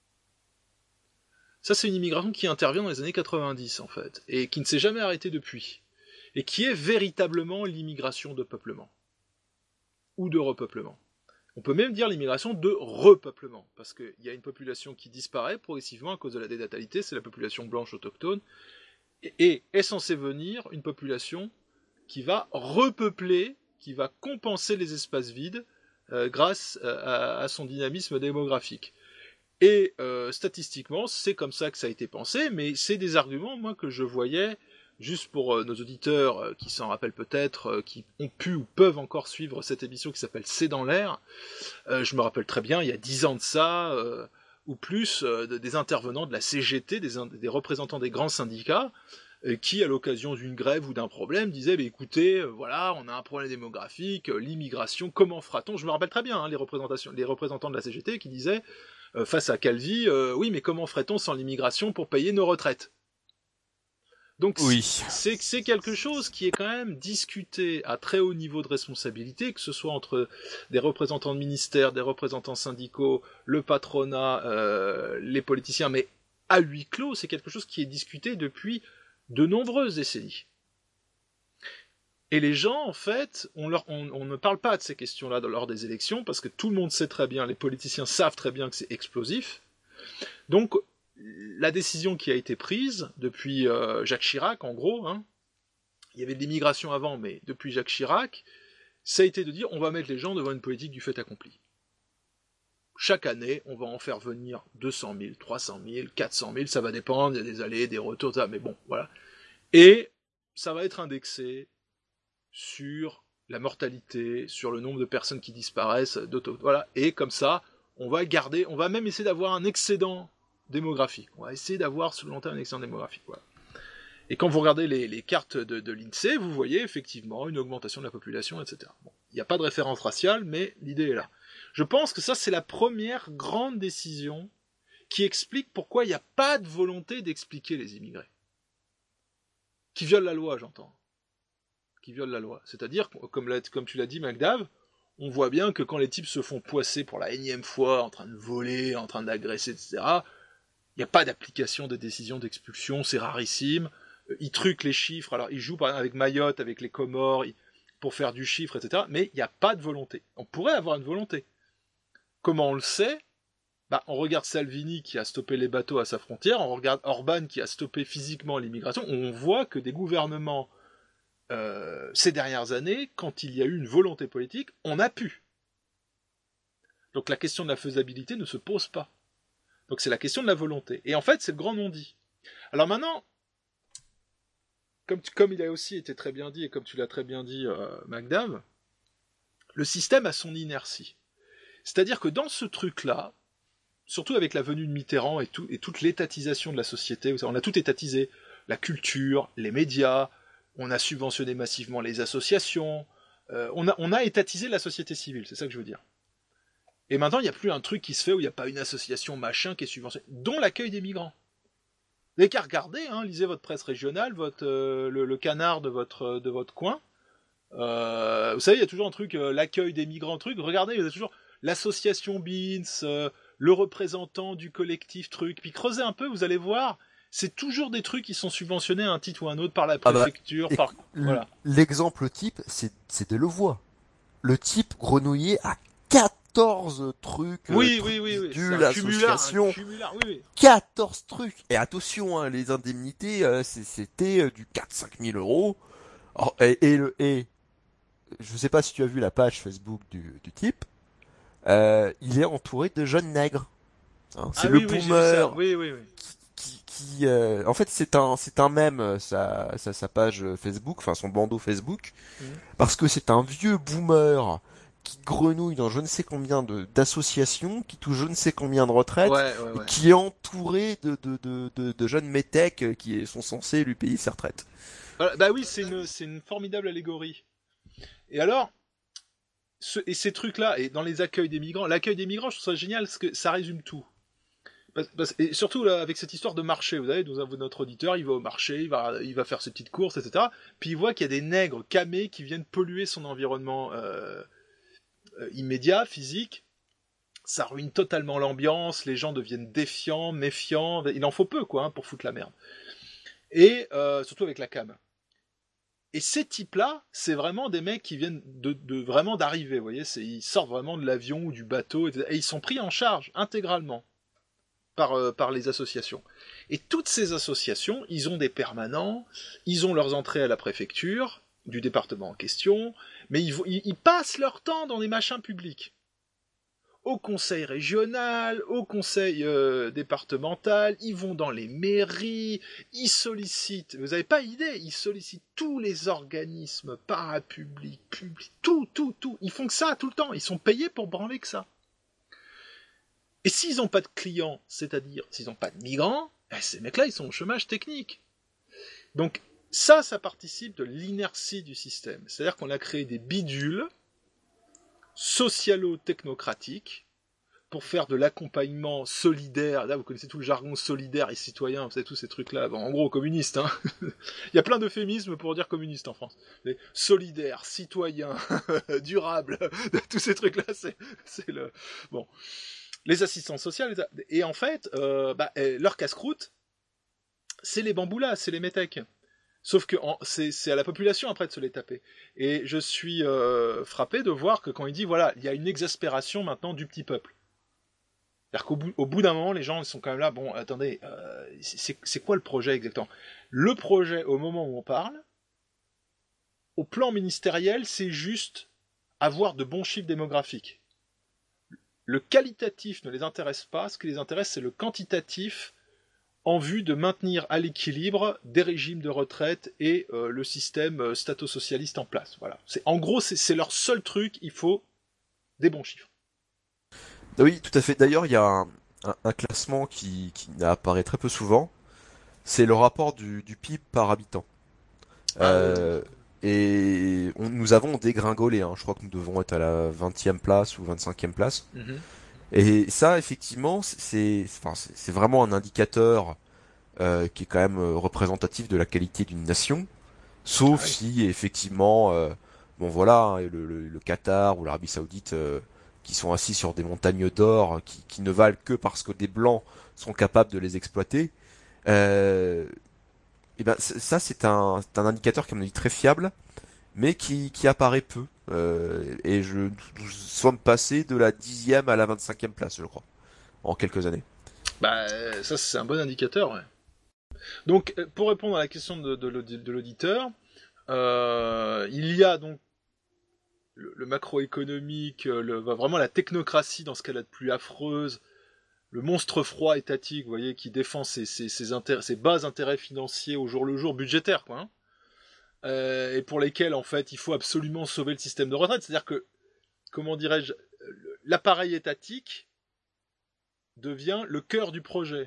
Ça c'est une immigration qui intervient dans les années quatre-vingt-dix en fait, et qui ne s'est jamais arrêtée depuis, et qui est véritablement l'immigration de peuplement, ou de repeuplement. On peut même dire l'immigration de repeuplement, parce qu'il y a une population qui disparaît progressivement à cause de la dénatalité, c'est la population blanche autochtone, et, et est censée venir une population qui va repeupler, qui va compenser les espaces vides euh, grâce à, à son dynamisme démographique. Et euh, statistiquement, c'est comme ça que ça a été pensé, mais c'est des arguments, moi, que je voyais, juste pour euh, nos auditeurs euh, qui s'en rappellent peut-être, euh, qui ont pu ou peuvent encore suivre cette émission qui s'appelle C'est dans l'air. Euh, je me rappelle très bien, il y a dix ans de ça, euh, ou plus, euh, de, des intervenants de la C G T, des, des représentants des grands syndicats, euh, qui, à l'occasion d'une grève ou d'un problème, disaient bah, « écoutez, euh, voilà, on a un problème démographique, euh, l'immigration, comment fera-t-on » Je me rappelle très bien, hein, les, représentations, les représentants de la C G T qui disaient euh, face à Calvi, euh, « oui, mais comment ferait-on sans l'immigration pour payer nos retraites ?» Donc oui. c'est, c'est quelque chose qui est quand même discuté à très haut niveau de responsabilité, que ce soit entre des représentants de ministères, des représentants syndicaux, le patronat, euh, les politiciens, mais à huis clos, c'est quelque chose qui est discuté depuis de nombreuses décennies. Et les gens, en fait, on, leur, on, on ne parle pas de ces questions-là lors des élections, parce que tout le monde sait très bien, les politiciens savent très bien que c'est explosif. Donc, la décision qui a été prise depuis euh, Jacques Chirac, en gros, hein, il y avait de l'immigration avant, mais depuis Jacques Chirac, ça a été de dire on va mettre les gens devant une politique du fait accompli. Chaque année, on va en faire venir deux cent mille, trois cent mille, quatre cent mille, ça va dépendre, il y a des allées, des retours, ça, mais bon, voilà. Et ça va être indexé sur la mortalité, sur le nombre de personnes qui disparaissent, voilà, et comme ça, on va garder, on va même essayer d'avoir un excédent démographique. On va essayer d'avoir sur le long terme un excédent démographique. Voilà. Et quand vous regardez les, les cartes de, de l'INSEE, vous voyez effectivement une augmentation de la population, et cetera. Bon, il n'y a pas de référence raciale, mais l'idée est là. Je pense que ça, c'est la première grande décision qui explique pourquoi il n'y a pas de volonté d'expliquer les immigrés. Qui violent la loi, j'entends. Qui violent la loi. C'est-à-dire, comme, la, comme tu l'as dit, Magdave, on voit bien que quand les types se font poisser pour la énième fois, en train de voler, en train d'agresser, et cetera, il n'y a pas d'application de décision d'expulsion, c'est rarissime. Ils truquent les chiffres, alors ils jouent par exemple avec Mayotte, avec les Comores, pour faire du chiffre, et cetera. Mais il n'y a pas de volonté. On pourrait avoir une volonté. Comment on le sait ? Bah, on regarde Salvini qui a stoppé les bateaux à sa frontière, on regarde Orban qui a stoppé physiquement l'immigration, on voit que des gouvernements, euh, ces dernières années, quand il y a eu une volonté politique, on a pu. Donc la question de la faisabilité ne se pose pas. Donc c'est la question de la volonté. Et en fait, c'est le grand non-dit. Alors maintenant, Comme, tu, comme il a aussi été très bien dit, et comme tu l'as très bien dit, euh, Magdave, le système a son inertie. C'est-à-dire que dans ce truc-là, surtout avec la venue de Mitterrand et, tout, et toute l'étatisation de la société, on a tout étatisé, la culture, les médias, on a subventionné massivement les associations, euh, on, a, on a étatisé la société civile, c'est ça que je veux dire. Et maintenant, il n'y a plus un truc qui se fait où il n'y a pas une association machin qui est subventionnée, dont l'accueil des migrants. Vous n'avez qu'à regarder, hein, lisez votre presse régionale, votre, euh, le, le canard de votre, de votre coin. Euh, vous savez, il y a toujours un truc, euh, l'accueil des migrants, truc. Regardez, il y a toujours l'association Beans, euh, le représentant du collectif truc. Puis creusez un peu, vous allez voir, c'est toujours des trucs qui sont subventionnés à un titre ou à un autre par la préfecture. Ah bah, par... Voilà. L'exemple type, c'est, c'est Delevoye. Le type grenouillé à quatorze trucs, oui, trucs oui, oui, oui. bidules, associations, oui, oui. quatorze trucs. Et attention, hein, les indemnités, euh, c'était euh, du quatre à cinq mille euros. Alors, et, et, le, et je sais pas si tu as vu la page Facebook du, du type, euh, il est entouré de jeunes nègres. Hein, c'est ah, le oui, boomer. Oui, oui, oui. Qui, qui euh, en fait, c'est un, c'est un mème, sa, sa, sa page Facebook, enfin son bandeau Facebook, mmh. parce que c'est un vieux boomer qui grenouille dans je ne sais combien de d'associations, qui touche je ne sais combien de retraites, ouais, ouais, ouais. et qui est entouré de de de de, de jeunes métèques qui sont censés lui payer ses retraites. Voilà, bah oui, c'est une c'est une formidable allégorie. Et alors, ce, et ces trucs-là, et dans les accueils des migrants, l'accueil des migrants, je trouve ça génial parce que ça résume tout. Parce, parce, et surtout là, avec cette histoire de marché, vous savez, nous avons notre auditeur, il va au marché, il va il va faire ses petites courses, et cetera. Puis il voit qu'il y a des nègres camés qui viennent polluer son environnement. Euh, Euh, immédiat, physique, ça ruine totalement l'ambiance, les gens deviennent défiants, méfiants, il en faut peu quoi hein, pour foutre la merde. Et euh, surtout avec la cam. Et ces types-là, c'est vraiment des mecs qui viennent de, de vraiment d'arriver, vous voyez, c'est, ils sortent vraiment de l'avion ou du bateau, et, cetera, et ils sont pris en charge intégralement par, euh, par les associations. Et toutes ces associations, ils ont des permanents, ils ont leurs entrées à la préfecture, du département en question, mais ils, ils passent leur temps dans des machins publics. Au conseil régional, au conseil euh, départemental, ils vont dans les mairies, ils sollicitent, vous n'avez pas idée, ils sollicitent tous les organismes parapublics, publics, tout, tout, tout. Ils font que ça tout le temps, ils sont payés pour branler que ça. Et s'ils n'ont pas de clients, c'est-à-dire s'ils n'ont pas de migrants, eh, ces mecs-là, ils sont au chômage technique. Donc, ça, ça participe de l'inertie du système. C'est-à-dire qu'on a créé des bidules socialo-technocratiques pour faire de l'accompagnement solidaire. Là, vous connaissez tout le jargon solidaire et citoyen, vous savez tous ces trucs-là. Bon, en gros, communiste. Hein. Il y a plein d'euphémismes pour dire communiste en France. Les solidaire, citoyen, durable, tous ces trucs-là, c'est, c'est le... Bon. Les assistances sociales, et en fait, euh, bah, leur casse-croûte, c'est les bamboulas, c'est les métèques. Sauf que en, c'est, c'est à la population après de se les taper. Et je suis euh, frappé de voir que quand il dit, voilà, il y a une exaspération maintenant du petit peuple. C'est-à-dire qu'au bout, au bout d'un moment, les gens ils sont quand même là, bon, attendez, euh, c'est, c'est quoi le projet exactement ? Le projet, au moment où on parle, au plan ministériel, c'est juste avoir de bons chiffres démographiques. Le qualitatif ne les intéresse pas, ce qui les intéresse, c'est le quantitatif en vue de maintenir à l'équilibre des régimes de retraite et euh, le système euh, stato-socialiste en place. Voilà. C'est, en gros, c'est, c'est leur seul truc, il faut des bons chiffres. Oui, tout à fait. D'ailleurs, il y a un, un, un classement qui, qui apparaît très peu souvent, c'est le rapport du, du P I B par habitant. Ah, euh, oui. Et on, nous avons dégringolé, hein. Je crois que nous devons être à la vingtième place ou vingt-cinquième place. Mm-hmm. Et ça, effectivement, c'est, enfin, c'est, c'est vraiment un indicateur euh, qui est quand même représentatif de la qualité d'une nation, sauf ah, oui. si effectivement, euh, bon voilà, le, le, le Qatar ou l'Arabie Saoudite euh, qui sont assis sur des montagnes d'or, qui, qui ne valent que parce que des blancs sont capables de les exploiter. Euh, et ben ça, c'est un, c'est un indicateur qui, à mon avis, très fiable, mais qui, qui apparaît peu. Euh, et je, nous sommes passés de la dixième à la vingt-cinquième place, je crois, en quelques années. Bah, ça, c'est un bon indicateur, ouais. Donc, pour répondre à la question de, de, de l'auditeur, euh, il y a donc le, le macroéconomique, le, vraiment la technocratie dans ce qu'elle a de plus affreuse, le monstre froid étatique, vous voyez, qui défend ses, ses, ses, intérêts, ses bas intérêts financiers au jour le jour, budgétaires, quoi, hein, euh, et pour lesquels, en fait, il faut absolument sauver le système de retraite. C'est-à-dire que, comment dirais-je, l'appareil étatique devient le cœur du projet.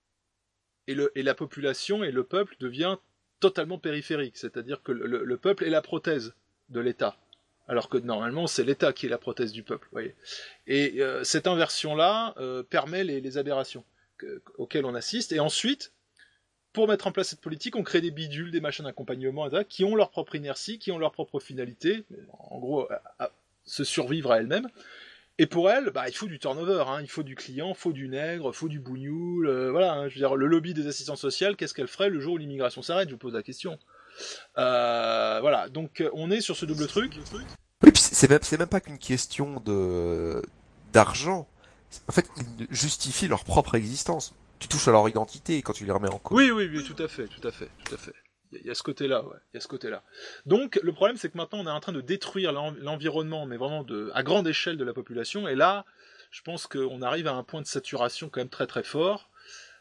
Et, le, et la population et le peuple devient totalement périphérique. C'est-à-dire que le, le peuple est la prothèse de l'État. Alors que normalement, c'est l'État qui est la prothèse du peuple. Voyez. Et euh, cette inversion-là euh, permet les, les aberrations que, auxquelles on assiste. Et ensuite, pour mettre en place cette politique, on crée des bidules, des machins d'accompagnement, et cetera, qui ont leur propre inertie, qui ont leur propre finalité, en gros, à, à se survivre à elles-mêmes. Et pour elles, bah, il faut du turnover, hein, il faut du client, il faut du nègre, il faut du bougnoul, euh, voilà. Hein, je veux dire, le lobby des assistants sociaux, qu'est-ce qu'elle ferait le jour où l'immigration s'arrête ? Je vous pose la question. Euh, voilà, donc on est sur ce double truc. Oui, puis c'est même, c'est même pas qu'une question de d'argent. En fait, ils justifient leur propre existence. Tu touches à leur identité quand tu les remets en cause. Oui, oui, oui, tout à fait, tout à fait, tout à fait. Il y a ce côté-là, ouais. Il y a ce côté-là. Donc, le problème, c'est que maintenant, on est en train de détruire l'environnement, mais vraiment de, à grande échelle de la population. Et là, je pense qu'on arrive à un point de saturation quand même très très fort.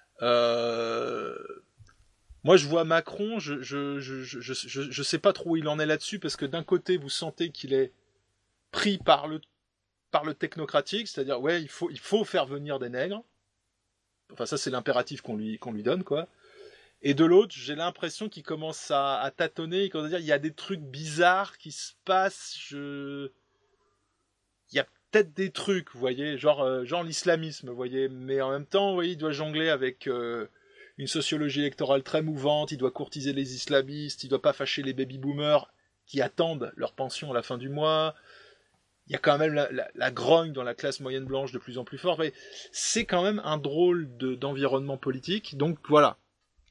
Euh... Moi, je vois Macron, je, je, je, je, je, je sais pas trop où il en est là-dessus, parce que d'un côté, vous sentez qu'il est pris par le, par le technocratique, c'est-à-dire, ouais, il faut, il faut faire venir des nègres. Enfin, ça, c'est l'impératif qu'on lui, qu'on lui donne, quoi. Et de l'autre, j'ai l'impression qu'il commence à, à tâtonner, il commence à dire, il y a des trucs bizarres qui se passent, je... Il y a peut-être des trucs, vous voyez, genre, euh, genre l'islamisme, vous voyez, mais en même temps, vous voyez, il doit jongler avec euh, une sociologie électorale très mouvante, il doit courtiser les islamistes, il doit pas fâcher les baby-boomers qui attendent leur pension à la fin du mois. Il y a quand même la, la, la grogne dans la classe moyenne blanche de plus en plus forte. Mais c'est quand même un drôle de, d'environnement politique, donc voilà.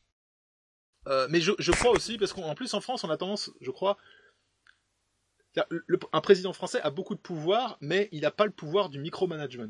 Euh, mais je, je crois aussi, parce qu'en plus en France, on a tendance, je crois, le, un président français a beaucoup de pouvoir, mais il n'a pas le pouvoir du micromanagement.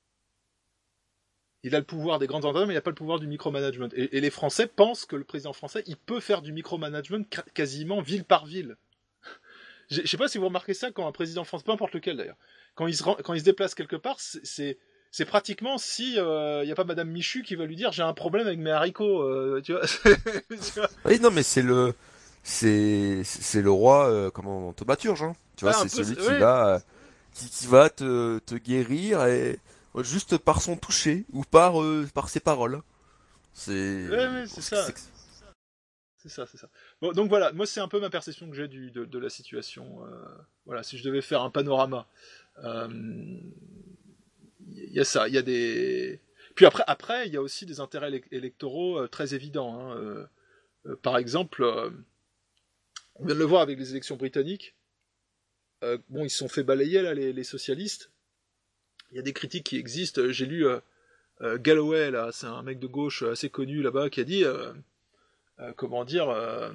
Il a le pouvoir des grandes entreprises, mais il n'a pas le pouvoir du micromanagement. Et, et les Français pensent que le président français, il peut faire du micromanagement quasiment ville par ville. Je ne sais pas si vous remarquez ça quand un président français, peu importe lequel d'ailleurs, quand il se, rend, quand il se déplace quelque part, c'est... c'est C'est pratiquement si il euh, n'y a pas Madame Michu qui va lui dire j'ai un problème avec mes haricots, euh, tu vois. Tu vois. Oui, non, mais c'est le, c'est, c'est le roi, euh, comment, thaumaturge, hein. Tu vois, ah, c'est peu, celui qui oui. va, euh, qui, qui va te, te guérir et euh, juste par son toucher ou par, euh, par ses paroles. C'est. Oui, oui, c'est ça. C'est... c'est ça, c'est ça. Bon, donc voilà, moi c'est un peu ma perception que j'ai du, de, de la situation. Euh, voilà, si je devais faire un panorama. Euh, Il y a ça, il y a des... Puis après, après, il y a aussi des intérêts électoraux euh, très évidents. Hein. Euh, euh, par exemple, euh, on vient de le voir avec les élections britanniques. Euh, bon, ils se sont fait balayer, là, les, les socialistes. Il y a des critiques qui existent. J'ai lu euh, euh, Galloway, là, c'est un mec de gauche assez connu là-bas, qui a dit, euh, euh, comment dire... Euh,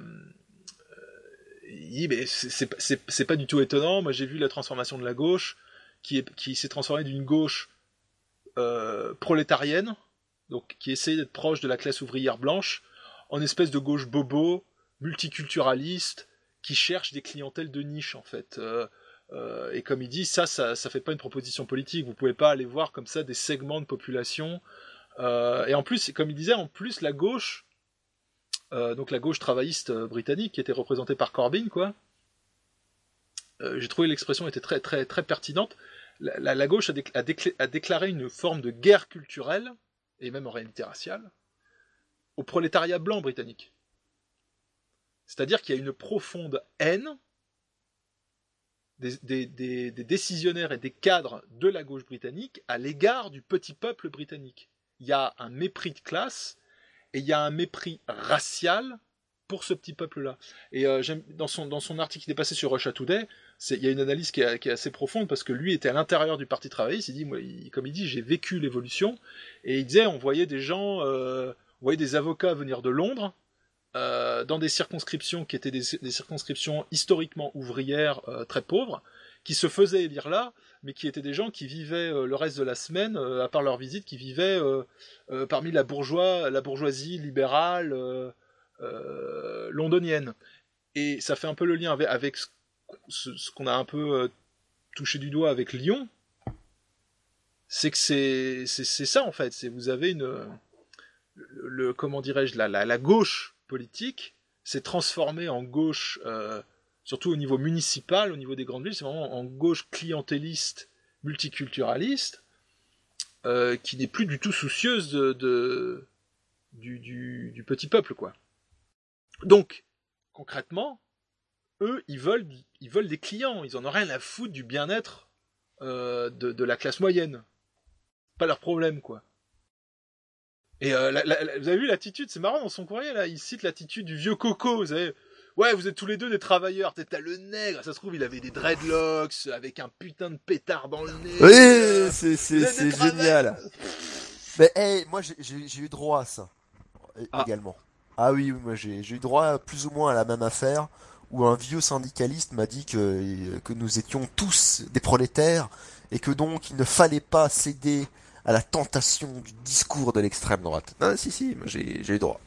il dit, mais c'est, c'est, c'est, c'est pas du tout étonnant. Moi, j'ai vu la transformation de la gauche, qui, est, qui s'est transformée d'une gauche Euh, prolétarienne, donc qui essaie d'être proche de la classe ouvrière blanche, en espèce de gauche bobo, multiculturaliste, qui cherche des clientèles de niche en fait. Euh, euh, et comme il dit, ça, ça, ça fait pas une proposition politique. Vous pouvez pas aller voir comme ça des segments de population Euh, et en plus, comme il disait, en plus la gauche, euh, donc la gauche travailliste britannique qui était représentée par Corbyn, quoi. Euh, j'ai trouvé l'expression était très très très pertinente. La, la, la gauche a, décl- a, décl- a déclaré une forme de guerre culturelle et même en réalité raciale au prolétariat blanc britannique. C'est-à-dire qu'il y a une profonde haine des, des, des, des décisionnaires et des cadres de la gauche britannique à l'égard du petit peuple britannique. Il y a un mépris de classe et il y a un mépris racial pour ce petit peuple-là. Et euh, j'aime, dans, son, dans son article qui est passé sur Russia Today, c'est, il y a une analyse qui est, qui est assez profonde parce que lui était à l'intérieur du Parti travailliste. Il dit, moi, il, comme il dit, j'ai vécu l'évolution. Et il disait, on voyait des gens, euh, on voyait des avocats venir de Londres, euh, dans des circonscriptions qui étaient des, des circonscriptions historiquement ouvrières, euh, très pauvres, qui se faisaient élire là, mais qui étaient des gens qui vivaient euh, le reste de la semaine, euh, à part leur visite, qui vivaient euh, euh, parmi la, bourgeois, la bourgeoisie libérale euh, euh, londonienne. Et ça fait un peu le lien avec, avec ce, ce, ce qu'on a un peu euh, touché du doigt avec Lyon, c'est que c'est, c'est, c'est ça en fait, c'est vous avez une... Le, le, comment dirais-je, la, la, la gauche politique s'est transformée en gauche... Euh, surtout au niveau municipal, au niveau des grandes villes, c'est vraiment en gauche clientéliste, multiculturaliste, euh, qui n'est plus du tout soucieuse de, de, du, du, du petit peuple, quoi. Donc, concrètement, eux, ils veulent, ils veulent des clients, ils en ont rien à foutre du bien-être euh, de, de la classe moyenne. Pas leur problème, quoi. Et euh, la, la, vous avez vu l'attitude, c'est marrant, dans son courrier, là, il cite l'attitude du vieux Coco, vous savez... Ouais, vous êtes tous les deux des travailleurs. T'as le nègre, ça se trouve, il avait des dreadlocks avec un putain de pétard dans le nez. Oui, euh, c'est, c'est, c'est génial. Mais hey, moi, j'ai, j'ai, j'ai eu droit à ça ah. également. Ah oui, moi, j'ai, j'ai eu droit plus ou moins à la même affaire où un vieux syndicaliste m'a dit que, que nous étions tous des prolétaires et que donc il ne fallait pas céder à la tentation du discours de l'extrême droite. Ah, si, si, moi, j'ai, j'ai eu droit.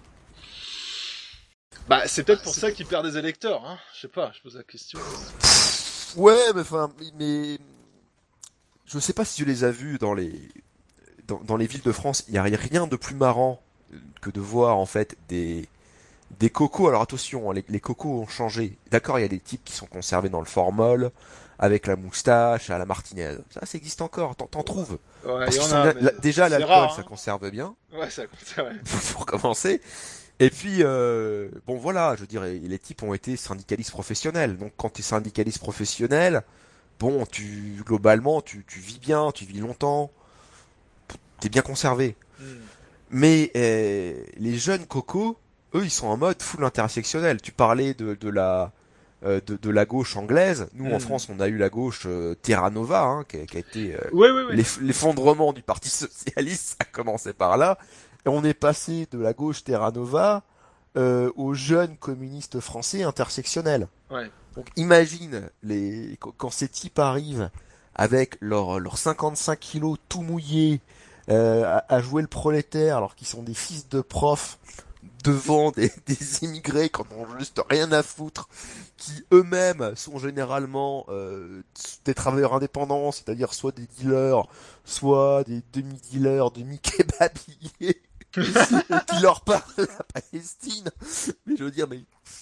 Bah, c'est peut-être pour ça qu'il perd des électeurs, hein. Je sais pas, je pose la question. Ouais, mais enfin, mais je sais pas si tu les as vus dans les dans, dans les villes de France. Il y a rien de plus marrant que de voir en fait des des cocos. Alors attention, les, les cocos ont changé. D'accord, il y a des types qui sont conservés dans le formol avec la moustache à la martinaise. Ça, ça existe encore. T'en, t'en trouves. Ouais, Parce y qu'ils en sont a, la, déjà l'alcool, rare, hein. Ça conserve bien. Ouais, ça conserve. Ouais. Pour commencer. Et puis, euh, bon voilà, je dirais, les types ont été syndicalistes professionnels. Donc quand tu es syndicaliste professionnel, bon, tu globalement, tu, tu vis bien, tu vis longtemps, t'es bien conservé. Mm. Mais euh, les jeunes cocos, eux, ils sont en mode full intersectionnel. Tu parlais de, de la euh, de, de la gauche anglaise. Nous, mm. en France, on a eu la gauche euh, Terra Nova, hein, qui, a, qui a été euh, ouais, ouais, ouais. L'eff- l'effondrement du Parti socialiste. Ça a commencé par là. Et on est passé de la gauche Terra Nova euh, aux jeunes communistes français intersectionnels. Ouais. Donc imagine les quand ces types arrivent avec leurs leurs cinquante-cinq kilos tout mouillés euh, à, à jouer le prolétaire alors qu'ils sont des fils de profs devant des, des immigrés qui n'en ont juste rien à foutre, qui eux-mêmes sont généralement euh, des travailleurs indépendants, c'est-à-dire soit des dealers, soit des demi-dealers, demi-kebabiers, qui leur parlent de la Palestine. Mais je veux dire, mais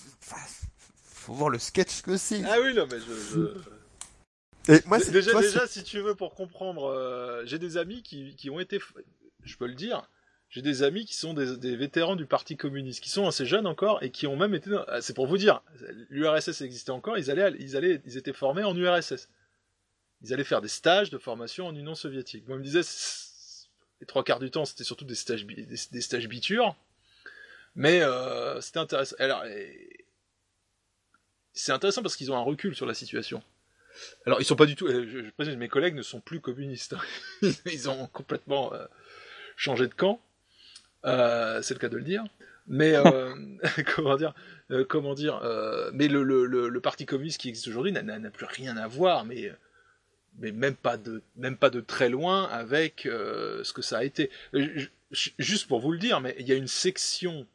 faut voir le sketch que c'est. Ah oui, non, mais je... je... Et moi, c'est, déjà, toi, déjà c'est... si tu veux, pour comprendre, euh, j'ai des amis qui, qui ont été, je peux le dire, j'ai des amis qui sont des, des vétérans du Parti communiste, qui sont assez jeunes encore, et qui ont même été, dans... c'est pour vous dire, l'U R S S existait encore, ils allaient, ils allaient, ils étaient formés en U R S S. Ils allaient faire des stages de formation en Union soviétique. Moi, ils me disaient, les trois quarts du temps, c'était surtout des stages, des, des stages bitures, mais euh, c'était intéressant. Alors, et... c'est intéressant parce qu'ils ont un recul sur la situation. Alors, ils sont pas du tout. Je, je précise, mes collègues ne sont plus communistes. Ils ont complètement euh, changé de camp. Euh, c'est le cas de le dire. Mais euh, comment dire euh, Comment dire euh, Mais le, le, le, le Parti communiste qui existe aujourd'hui n'a, n'a plus rien à voir, mais mais même pas de même pas de très loin avec euh, ce que ça a été. Je, je, juste pour vous le dire, mais il y a une section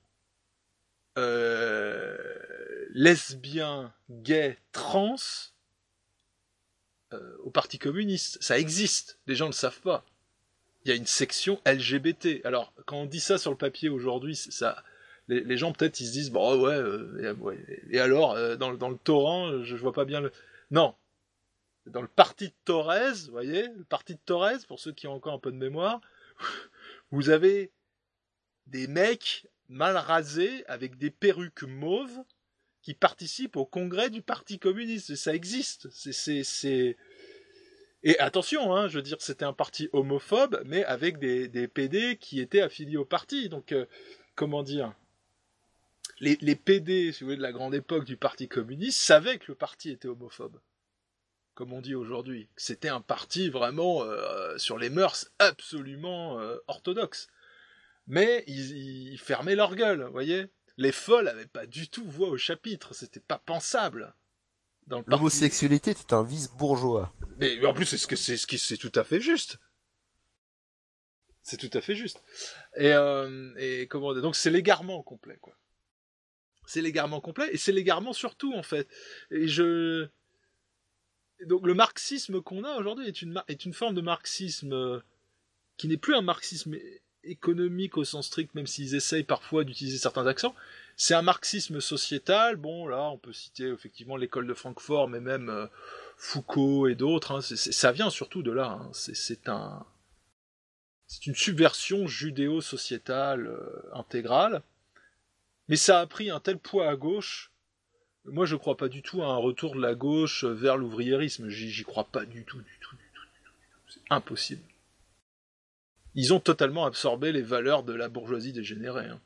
euh, lesbien, gay, trans. Euh, au Parti communiste, ça existe, les gens ne le savent pas. il y a une section L G B T. Alors, quand on dit ça sur le papier aujourd'hui, ça, les, les gens peut-être ils se disent bon oh, ouais, euh, et, ouais, et alors euh, dans, dans le torrent, je, je vois pas bien le. Non, dans le parti de Thorez, vous voyez, le parti de Thorez, pour ceux qui ont encore un peu de mémoire, vous avez des mecs mal rasés avec des perruques mauves qui participent au congrès du Parti communiste. Ça existe. C'est, c'est, c'est... Et attention, hein, je veux dire, c'était un parti homophobe, mais avec des, des P D qui étaient affiliés au parti. Donc, euh, comment dire, les, les P D, si vous voulez, de la grande époque du Parti communiste, savaient que le parti était homophobe. Comme on dit aujourd'hui. C'était un parti vraiment euh, sur les mœurs absolument euh, orthodoxes. Mais ils, ils fermaient leur gueule, vous voyez. Les folles n'avaient pas du tout voix au chapitre, c'était pas pensable. Dans le L'homosexualité est un vice bourgeois. Mais en plus, c'est ce que c'est ce qui c'est tout à fait juste. C'est tout à fait juste. Et, euh, et comment donc c'est l'égarement complet, quoi. C'est l'égarement complet et c'est l'égarement surtout en fait. Et je donc le marxisme qu'on a aujourd'hui est une est une forme de marxisme euh, qui n'est plus un marxisme économique au sens strict, même s'ils essayent parfois d'utiliser certains accents. C'est un marxisme sociétal. Bon, là, on peut citer effectivement l'école de Francfort, mais même euh, Foucault et d'autres. Hein. C'est, c'est, ça vient surtout de là. Hein. C'est, c'est un, c'est une subversion judéo-sociétale euh, intégrale. Mais ça a pris un tel poids à gauche. Moi, je crois pas du tout à un retour de la gauche vers l'ouvriérisme. J'y, j'y crois pas du tout, du tout, du tout, du tout. C'est impossible. Ils ont totalement absorbé les valeurs de la bourgeoisie dégénérée. Hein.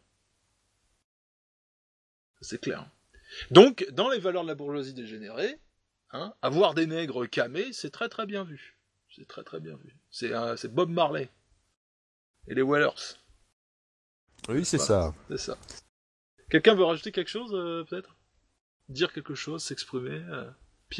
C'est clair. Donc, dans les valeurs de la bourgeoisie dégénérée, hein, avoir des nègres camés, c'est très très bien vu. C'est très très bien vu. C'est, euh, c'est Bob Marley. Et les Wellers. Oui, c'est voilà, ça. C'est ça. Quelqu'un veut rajouter quelque chose, euh, peut-être ? Dire quelque chose, s'exprimer euh, Pierrot ?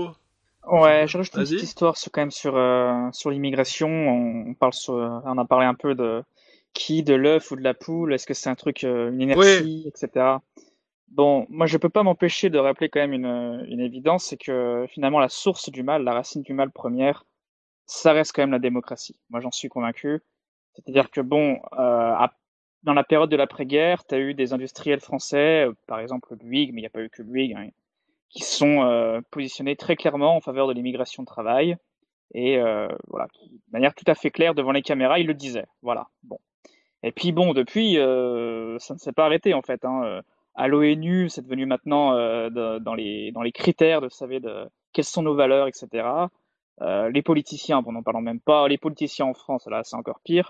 Ouais, je rajoute une petite histoire sur, quand même sur, euh, sur l'immigration. On, on, parle sur, on a parlé un peu de qui, de l'œuf ou de la poule. Est-ce que c'est un truc, euh, une inertie, oui. et cetera. Bon, moi je peux pas m'empêcher de rappeler quand même une, une évidence, c'est que finalement la source du mal, la racine du mal première, ça reste quand même la démocratie. Moi j'en suis convaincu. C'est-à-dire que bon, euh, à, dans la période de l'après-guerre, tu as eu des industriels français, euh, par exemple Bouygues, mais il n'y a pas eu que Bouygues, hein, qui sont euh, positionnés très clairement en faveur de l'immigration de travail et euh, voilà, qui, de manière tout à fait claire devant les caméras, ils le disaient. Voilà. Bon. Et puis bon, depuis, euh, ça ne s'est pas arrêté en fait. Hein. À l'ONU, c'est devenu maintenant euh, de, dans les dans les critères de, vous savez, de quelles sont nos valeurs, et cetera. Euh, les politiciens, bon, n'en parlons même pas. Les politiciens en France, là, c'est encore pire.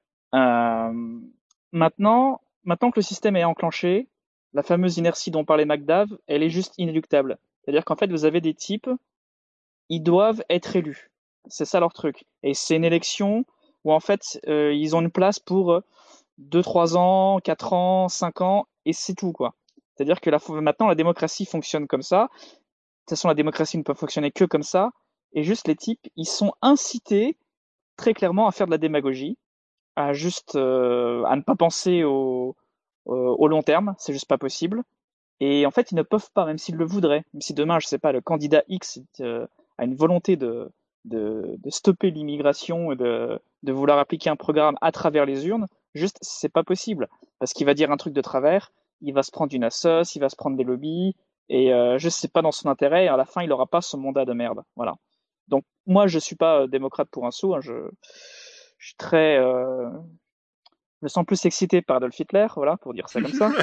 Euh, maintenant, maintenant que le système est enclenché, la fameuse inertie dont parlait McDav, elle est juste inéluctable. C'est-à-dire qu'en fait, vous avez des types, ils doivent être élus. C'est ça leur truc. Et c'est une élection où en fait, euh, ils ont une place pour deux, trois ans, quatre ans, cinq ans, et c'est tout, quoi. C'est-à-dire que la, maintenant, la démocratie fonctionne comme ça. De toute façon, la démocratie ne peut fonctionner que comme ça. Et juste les types, ils sont incités très clairement à faire de la démagogie, à juste euh, à ne pas penser au, au, au long terme. C'est juste pas possible. Et en fait, ils ne peuvent pas, même s'ils le voudraient. Même si demain, je sais pas, le candidat X euh, a une volonté de, de, de stopper l'immigration et de, de vouloir appliquer un programme à travers les urnes, juste, c'est pas possible. Parce qu'il va dire un truc de travers, il va se prendre une assoce, il va se prendre des lobbies, et euh, je sais pas dans son intérêt, et à la fin, il aura pas son mandat de merde. Voilà. Donc, moi, je suis pas démocrate pour un sou, hein, je, je suis très... Euh, je me sens plus excité par Adolf Hitler, voilà, pour dire ça comme ça.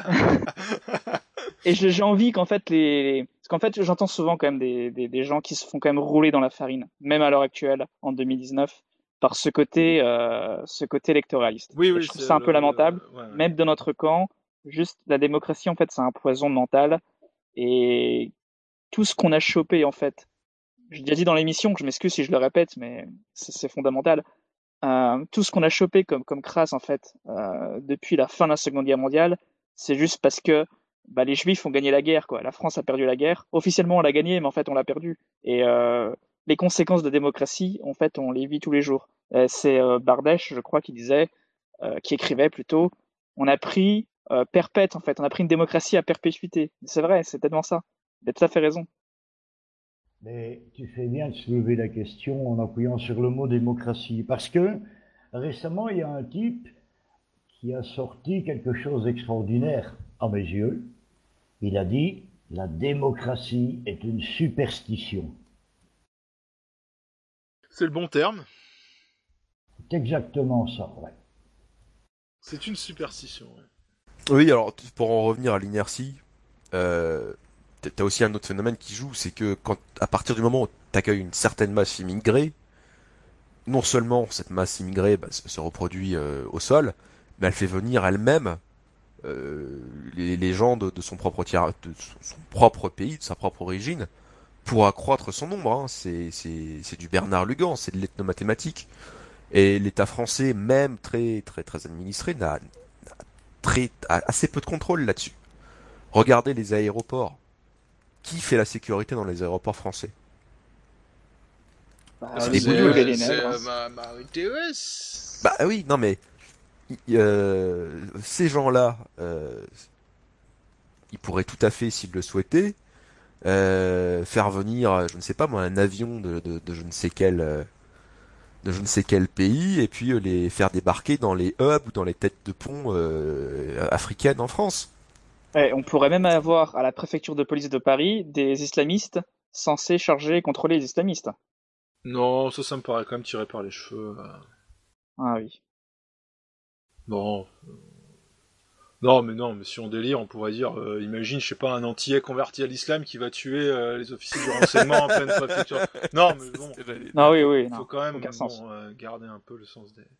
Et j'ai envie qu'en fait, les... Parce qu'en fait, j'entends souvent quand même des, des, des gens qui se font quand même rouler dans la farine, même à l'heure actuelle, en deux mille dix-neuf, par ce côté, euh, ce côté électoraliste. Oui, oui, je trouve ça un le... peu lamentable, ouais, ouais. Même de notre camp. Juste, la démocratie, en fait, c'est un poison mental. Et tout ce qu'on a chopé, en fait, j'ai déjà dit dans l'émission, que je m'excuse si je le répète, mais c'est fondamental. Euh, tout ce qu'on a chopé comme, comme crasse, en fait, euh, depuis la fin de la Seconde Guerre mondiale, c'est juste parce que bah, les Juifs ont gagné la guerre, quoi. La France a perdu la guerre. Officiellement, on l'a gagnée, mais en fait, on l'a perdue. Et euh, les conséquences de démocratie, en fait, on les vit tous les jours. Euh, c'est euh, Bardèche, je crois, qui disait, euh, qui écrivait plutôt, on a pris euh, perpète, en fait, on a pris une démocratie à perpétuité. C'est vrai, c'est tellement ça. Il a tout à fait raison. Mais tu fais bien de soulever la question en appuyant sur le mot démocratie, parce que récemment, il y a un type qui a sorti quelque chose d'extraordinaire à mes yeux. Il a dit « La démocratie est une superstition ». C'est le bon terme. C'est exactement ça, ouais. C'est une superstition, ouais. Oui, alors pour en revenir à l'inertie, euh, t'as aussi un autre phénomène qui joue, c'est que quand, à partir du moment où t'accueilles une certaine masse immigrée, non seulement cette masse immigrée bah, se, se reproduit euh, au sol, mais elle fait venir elle-même euh, les, les gens de, de son propre tiers, de son, son propre pays, de sa propre origine, pour accroître son nombre. Hein. C'est, c'est, c'est du Bernard Lugan, c'est de l'ethnomathématique. Et l'État français, même très très très administré, n'a Très, assez peu de contrôle là-dessus. Regardez les aéroports. Qui fait la sécurité dans les aéroports français? Bah, C'est les des bouillons et les C'est nègres. euh, ma, ma T E S. Bah oui, non mais euh, ces gens-là, euh, ils pourraient tout à fait, s'ils le souhaitaient, euh, faire venir, je ne sais pas moi, un avion de, de, de je ne sais quel euh, de je ne sais quel pays et puis euh, les faire débarquer dans les hubs ou dans les têtes de pont euh, africaines en France. Ouais, on pourrait même avoir à la préfecture de police de Paris des islamistes censés charger et contrôler les islamistes. Non, ça, ça me paraît quand même tiré par les cheveux. Ah oui. Non. Non, mais non, mais si on délire, on pourrait dire, euh, imagine, je sais pas, un antillais converti à l'islam qui va tuer euh, les officiers du renseignement en pleine préfecture. Non, mais bon. Non, oui, oui. Il faut non, quand même aucun bon, sens. euh, garder un peu le sens des...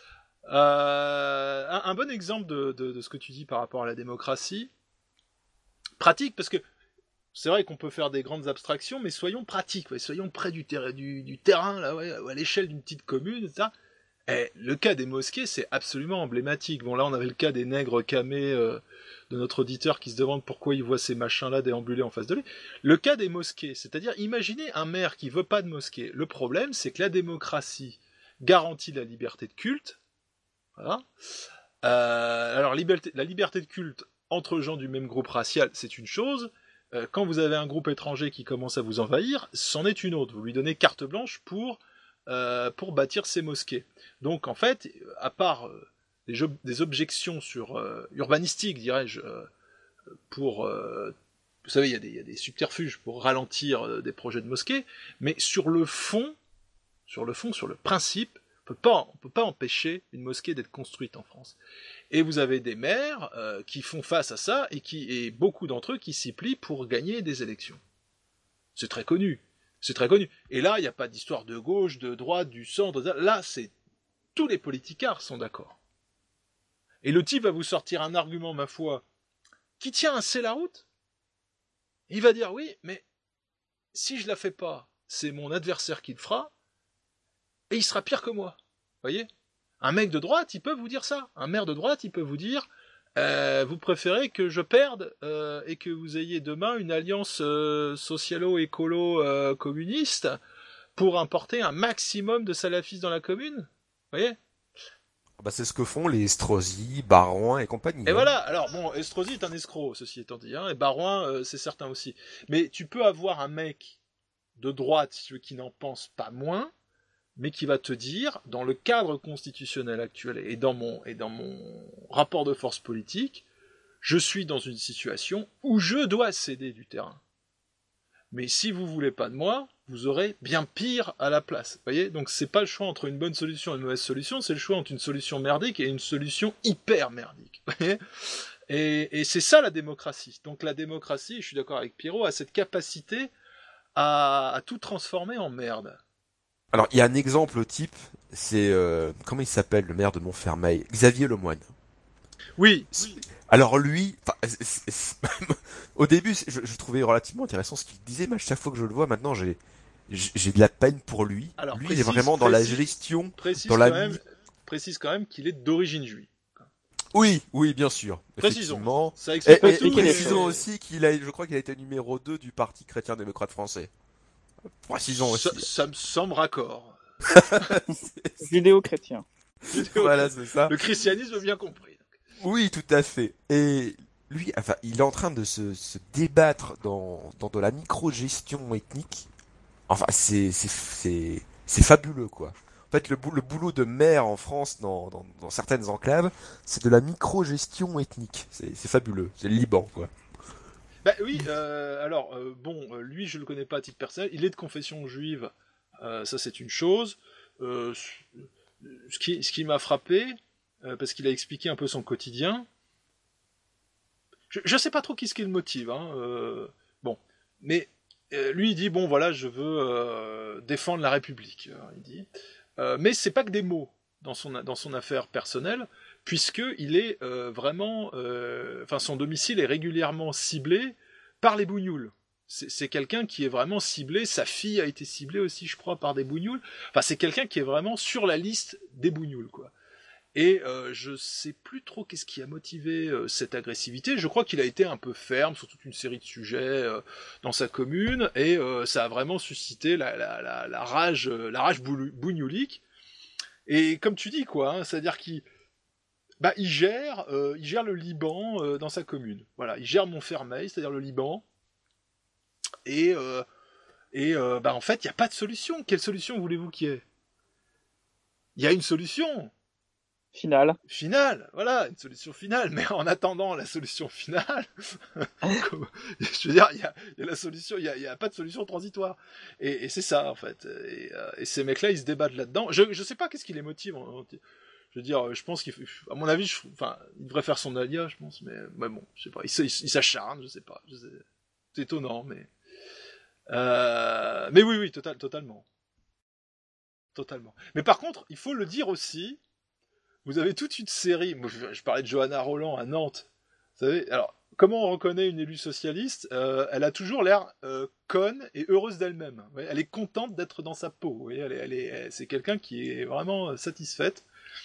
Euh, un, un bon exemple de, de, de ce que tu dis par rapport à la démocratie, pratique, parce que c'est vrai qu'on peut faire des grandes abstractions, mais soyons pratiques, ouais, soyons près du, ter- du, du terrain, là, ouais, à l'échelle d'une petite commune, et cetera. Et le cas des mosquées, c'est absolument emblématique. Bon, là, on avait le cas des nègres camés euh, de notre auditeur qui se demande pourquoi il voit ces machins-là déambuler en face de lui. Le cas des mosquées, c'est-à-dire, imaginez un maire qui veut pas de mosquée. Le problème, c'est que la démocratie garantit la liberté de culte. Voilà. Euh, alors, liberté, la liberté de culte entre gens du même groupe racial, c'est une chose. Euh, quand vous avez un groupe étranger qui commence à vous envahir, c'en est une autre. Vous lui donnez carte blanche pour... Euh, pour bâtir ces mosquées. Donc en fait, à part euh, des, jo- des objections sur euh, urbanistiques, dirais-je, euh, pour, euh, vous savez, il y, a des, il y a des subterfuges pour ralentir euh, des projets de mosquées, mais sur le fond, sur le fond, sur le principe, on peut pas, on peut pas empêcher une mosquée d'être construite en France. Et vous avez des maires euh, qui font face à ça et qui, et beaucoup d'entre eux qui s'y plient pour gagner des élections. C'est très connu. C'est très connu. Et là, il n'y a pas d'histoire de gauche, de droite, du centre. Là, c'est tous les politicards sont d'accord. Et le type va vous sortir un argument, ma foi, qui tient assez la route. Il va dire oui, mais si je la fais pas, c'est mon adversaire qui le fera, et il sera pire que moi. Vous voyez ? Un mec de droite, il peut vous dire ça. Un maire de droite, il peut vous dire Euh, vous préférez que je perde euh, et que vous ayez demain une alliance euh, socialo-écolo-communiste euh, pour importer un maximum de salafistes dans la commune? Vous voyez? Bah, c'est ce que font les Estrosi, Barouin et compagnie. Et hein. voilà, alors bon, Estrosi est un escroc, ceci étant dit, hein, et Barouin, euh, c'est certain aussi. Mais tu peux avoir un mec de droite, si tu veux, qui n'en pense pas moins, mais qui va te dire, dans le cadre constitutionnel actuel et dans mon, et dans mon rapport de force politique, je suis dans une situation où je dois céder du terrain. Mais si vous voulez pas de moi, vous aurez bien pire à la place. Vous voyez ? Donc c'est pas le choix entre une bonne solution et une mauvaise solution, c'est le choix entre une solution merdique et une solution hyper merdique. Vous voyez ? Et, et c'est ça la démocratie. Donc la démocratie, je suis d'accord avec Pierrot, a cette capacité à, à tout transformer en merde. Alors, il y a un exemple type, c'est, euh, comment il s'appelle, le maire de Montfermeil? Xavier Lemoine. Oui. Alors lui, c'est, c'est, c'est, au début, je, je trouvais relativement intéressant ce qu'il disait, mais à chaque fois que je le vois, maintenant, j'ai, j'ai de la peine pour lui. Alors, lui, précise, il est vraiment dans précise, la gestion, précise dans la... Quand même, précise quand même qu'il est d'origine juive. Oui, oui, bien sûr. Précisons. Ça explique et, et, tout, et précisons mais... aussi qu'il a, je crois qu'il a été numéro deux du Parti chrétien-démocrate français. Précisons aussi. Ça, ça me semble raccord. Judéo-chrétien. Voilà, c'est ça. Le christianisme bien compris. Oui, tout à fait. Et lui, enfin, il est en train de se, se débattre dans, dans de la micro-gestion ethnique. Enfin, c'est, c'est, c'est, c'est fabuleux, quoi. En fait, le, bou- le boulot de maire en France, dans, dans, dans certaines enclaves, c'est de la micro-gestion ethnique. C'est, c'est fabuleux. C'est le Liban, quoi. Bah oui, euh, alors, euh, bon, euh, lui, je le connais pas à titre personnel. Il est de confession juive, euh, ça c'est une chose. Euh, ce qui, ce qui m'a frappé, euh, parce qu'il a expliqué un peu son quotidien, je, je sais pas trop qui ce qui le motive, hein, euh, bon, mais euh, lui il dit, bon voilà, je veux euh, défendre la République, hein, il dit, euh, mais c'est pas que des mots dans son, dans son affaire personnelle, puisqu'il est euh, vraiment... Euh, enfin, son domicile est régulièrement ciblé par les bougnoules. C'est, c'est quelqu'un qui est vraiment ciblé, sa fille a été ciblée aussi, je crois, par des bougnoules. Enfin, c'est quelqu'un qui est vraiment sur la liste des bougnoules, quoi. Et euh, je sais plus trop qu'est-ce qui a motivé euh, cette agressivité. Je crois qu'il a été un peu ferme sur toute une série de sujets euh, dans sa commune, et euh, ça a vraiment suscité la, la, la, la rage, la rage bougnoulique. Et comme tu dis, quoi, hein, c'est-à-dire qu'il Bah, il gère, euh, il gère le Liban euh, dans sa commune. Voilà, il gère Montfermeil, c'est-à-dire le Liban. Et, euh, et euh, bah, en fait, il n'y a pas de solution. Quelle solution voulez-vous qu'il y ait ? Il y a une solution. Finale. Finale, voilà, une solution finale. Mais en attendant la solution finale, comme, je veux dire, il y a, il y a la solution, il y a, il y a pas de solution transitoire. Et, et c'est ça, en fait. Et, euh, et ces mecs-là, ils se débattent là-dedans. Je, je sais pas qu'est-ce qui les motive. En, en, Je veux dire, je pense qu'il, à mon avis, je, enfin, il devrait faire son alia, je pense, mais, mais bon, je sais pas, il, il, il s'acharne, je sais pas, je sais, c'est étonnant, mais, euh, mais oui, oui, total, totalement, totalement. Mais par contre, il faut le dire aussi, vous avez toute une série, moi, je, je parlais de Johanna Roland à Nantes, vous savez, alors, comment on reconnaît une élue socialiste ? euh, Elle a toujours l'air euh, conne et heureuse d'elle-même. Ouais, elle est contente d'être dans sa peau. Vous voyez, elle est, elle est, elle, c'est quelqu'un qui est vraiment satisfaite.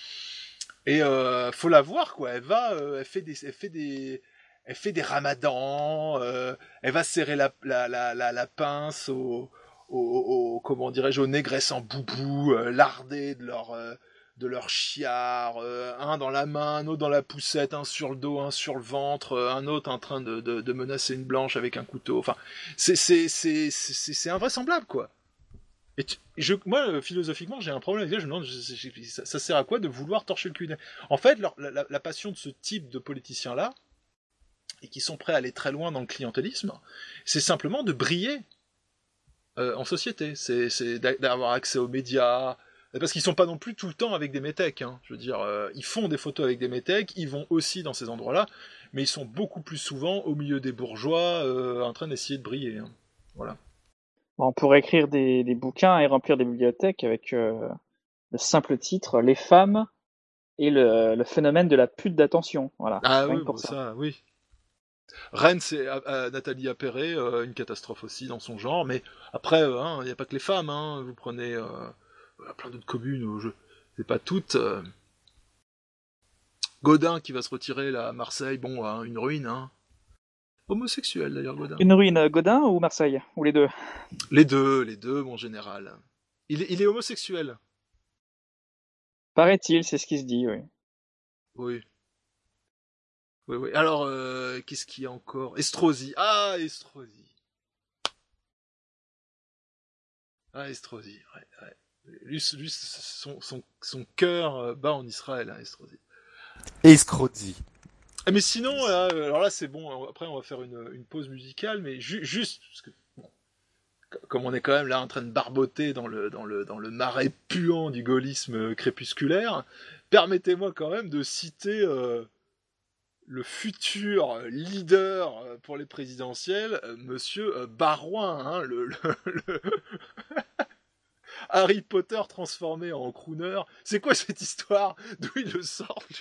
Et euh, faut la voir, quoi. Elle va, euh, elle fait des, elle fait des, elle fait des ramadans. Euh, elle va serrer la, la, la, la, la pince aux, aux, aux, comment dirais-je, aux négresses en boubou, euh, lardées de leur, euh, de leur chiard, euh, un dans la main, un autre dans la poussette, un sur le dos, un sur le ventre, euh, un autre en train de, de, de menacer une blanche avec un couteau. Enfin, c'est, c'est, c'est, c'est, c'est invraisemblable, quoi. Et tu, je, moi, philosophiquement, j'ai un problème avec ça. Je me demande, je, je, ça, ça sert à quoi de vouloir torcher le cul d'un... En fait, leur, la, la passion de ce type de politiciens-là, et qui sont prêts à aller très loin dans le clientélisme, c'est simplement de briller euh, en société. C'est, c'est d'avoir accès aux médias, parce qu'ils sont pas non plus tout le temps avec des métèques. Hein. Je veux dire, euh, ils font des photos avec des métèques, ils vont aussi dans ces endroits-là, mais ils sont beaucoup plus souvent au milieu des bourgeois, euh, en train d'essayer de briller. Hein. Voilà. On pourrait écrire des, des bouquins et remplir des bibliothèques avec euh, le simple titre « Les femmes et le, le phénomène de la pute d'attention ». Voilà. Ah Rien oui, que pour bon, ça. ça, oui. Rennes, c'est euh, euh, Nathalie Appéré, euh, une catastrophe aussi dans son genre, mais après, il euh, n'y a pas que les femmes, hein, vous prenez euh, plein d'autres communes, où je c'est pas toutes. Euh... Gaudin qui va se retirer là, à Marseille, bon, hein, une ruine, hein. Homosexuel d'ailleurs, Gaudin. Une ruine, Gaudin ou Marseille ? Ou les deux ? Les deux, les deux, mon général. Il est, il est homosexuel. Paraît-il, c'est ce qui se dit, oui. Oui. Oui, oui. Alors, euh, qu'est-ce qu'il y a encore ? Estrosi. Ah, Estrosi. Ah, Estrosi, ouais, ouais. Lui, lui son, son, son cœur bat en Israël, hein, Estrosi. Escrozi. Mais sinon, là, alors là, c'est bon. Après, on va faire une, une pause musicale, mais ju- juste, parce que, bon, comme on est quand même là en train de barboter dans le, dans le, dans le marais puant du gaullisme crépusculaire, permettez-moi quand même de citer euh, le futur leader pour les présidentielles, euh, monsieur euh, Barouin, hein, le, le, le... Harry Potter transformé en crooner. C'est quoi cette histoire ? D'où il le sort, lui ?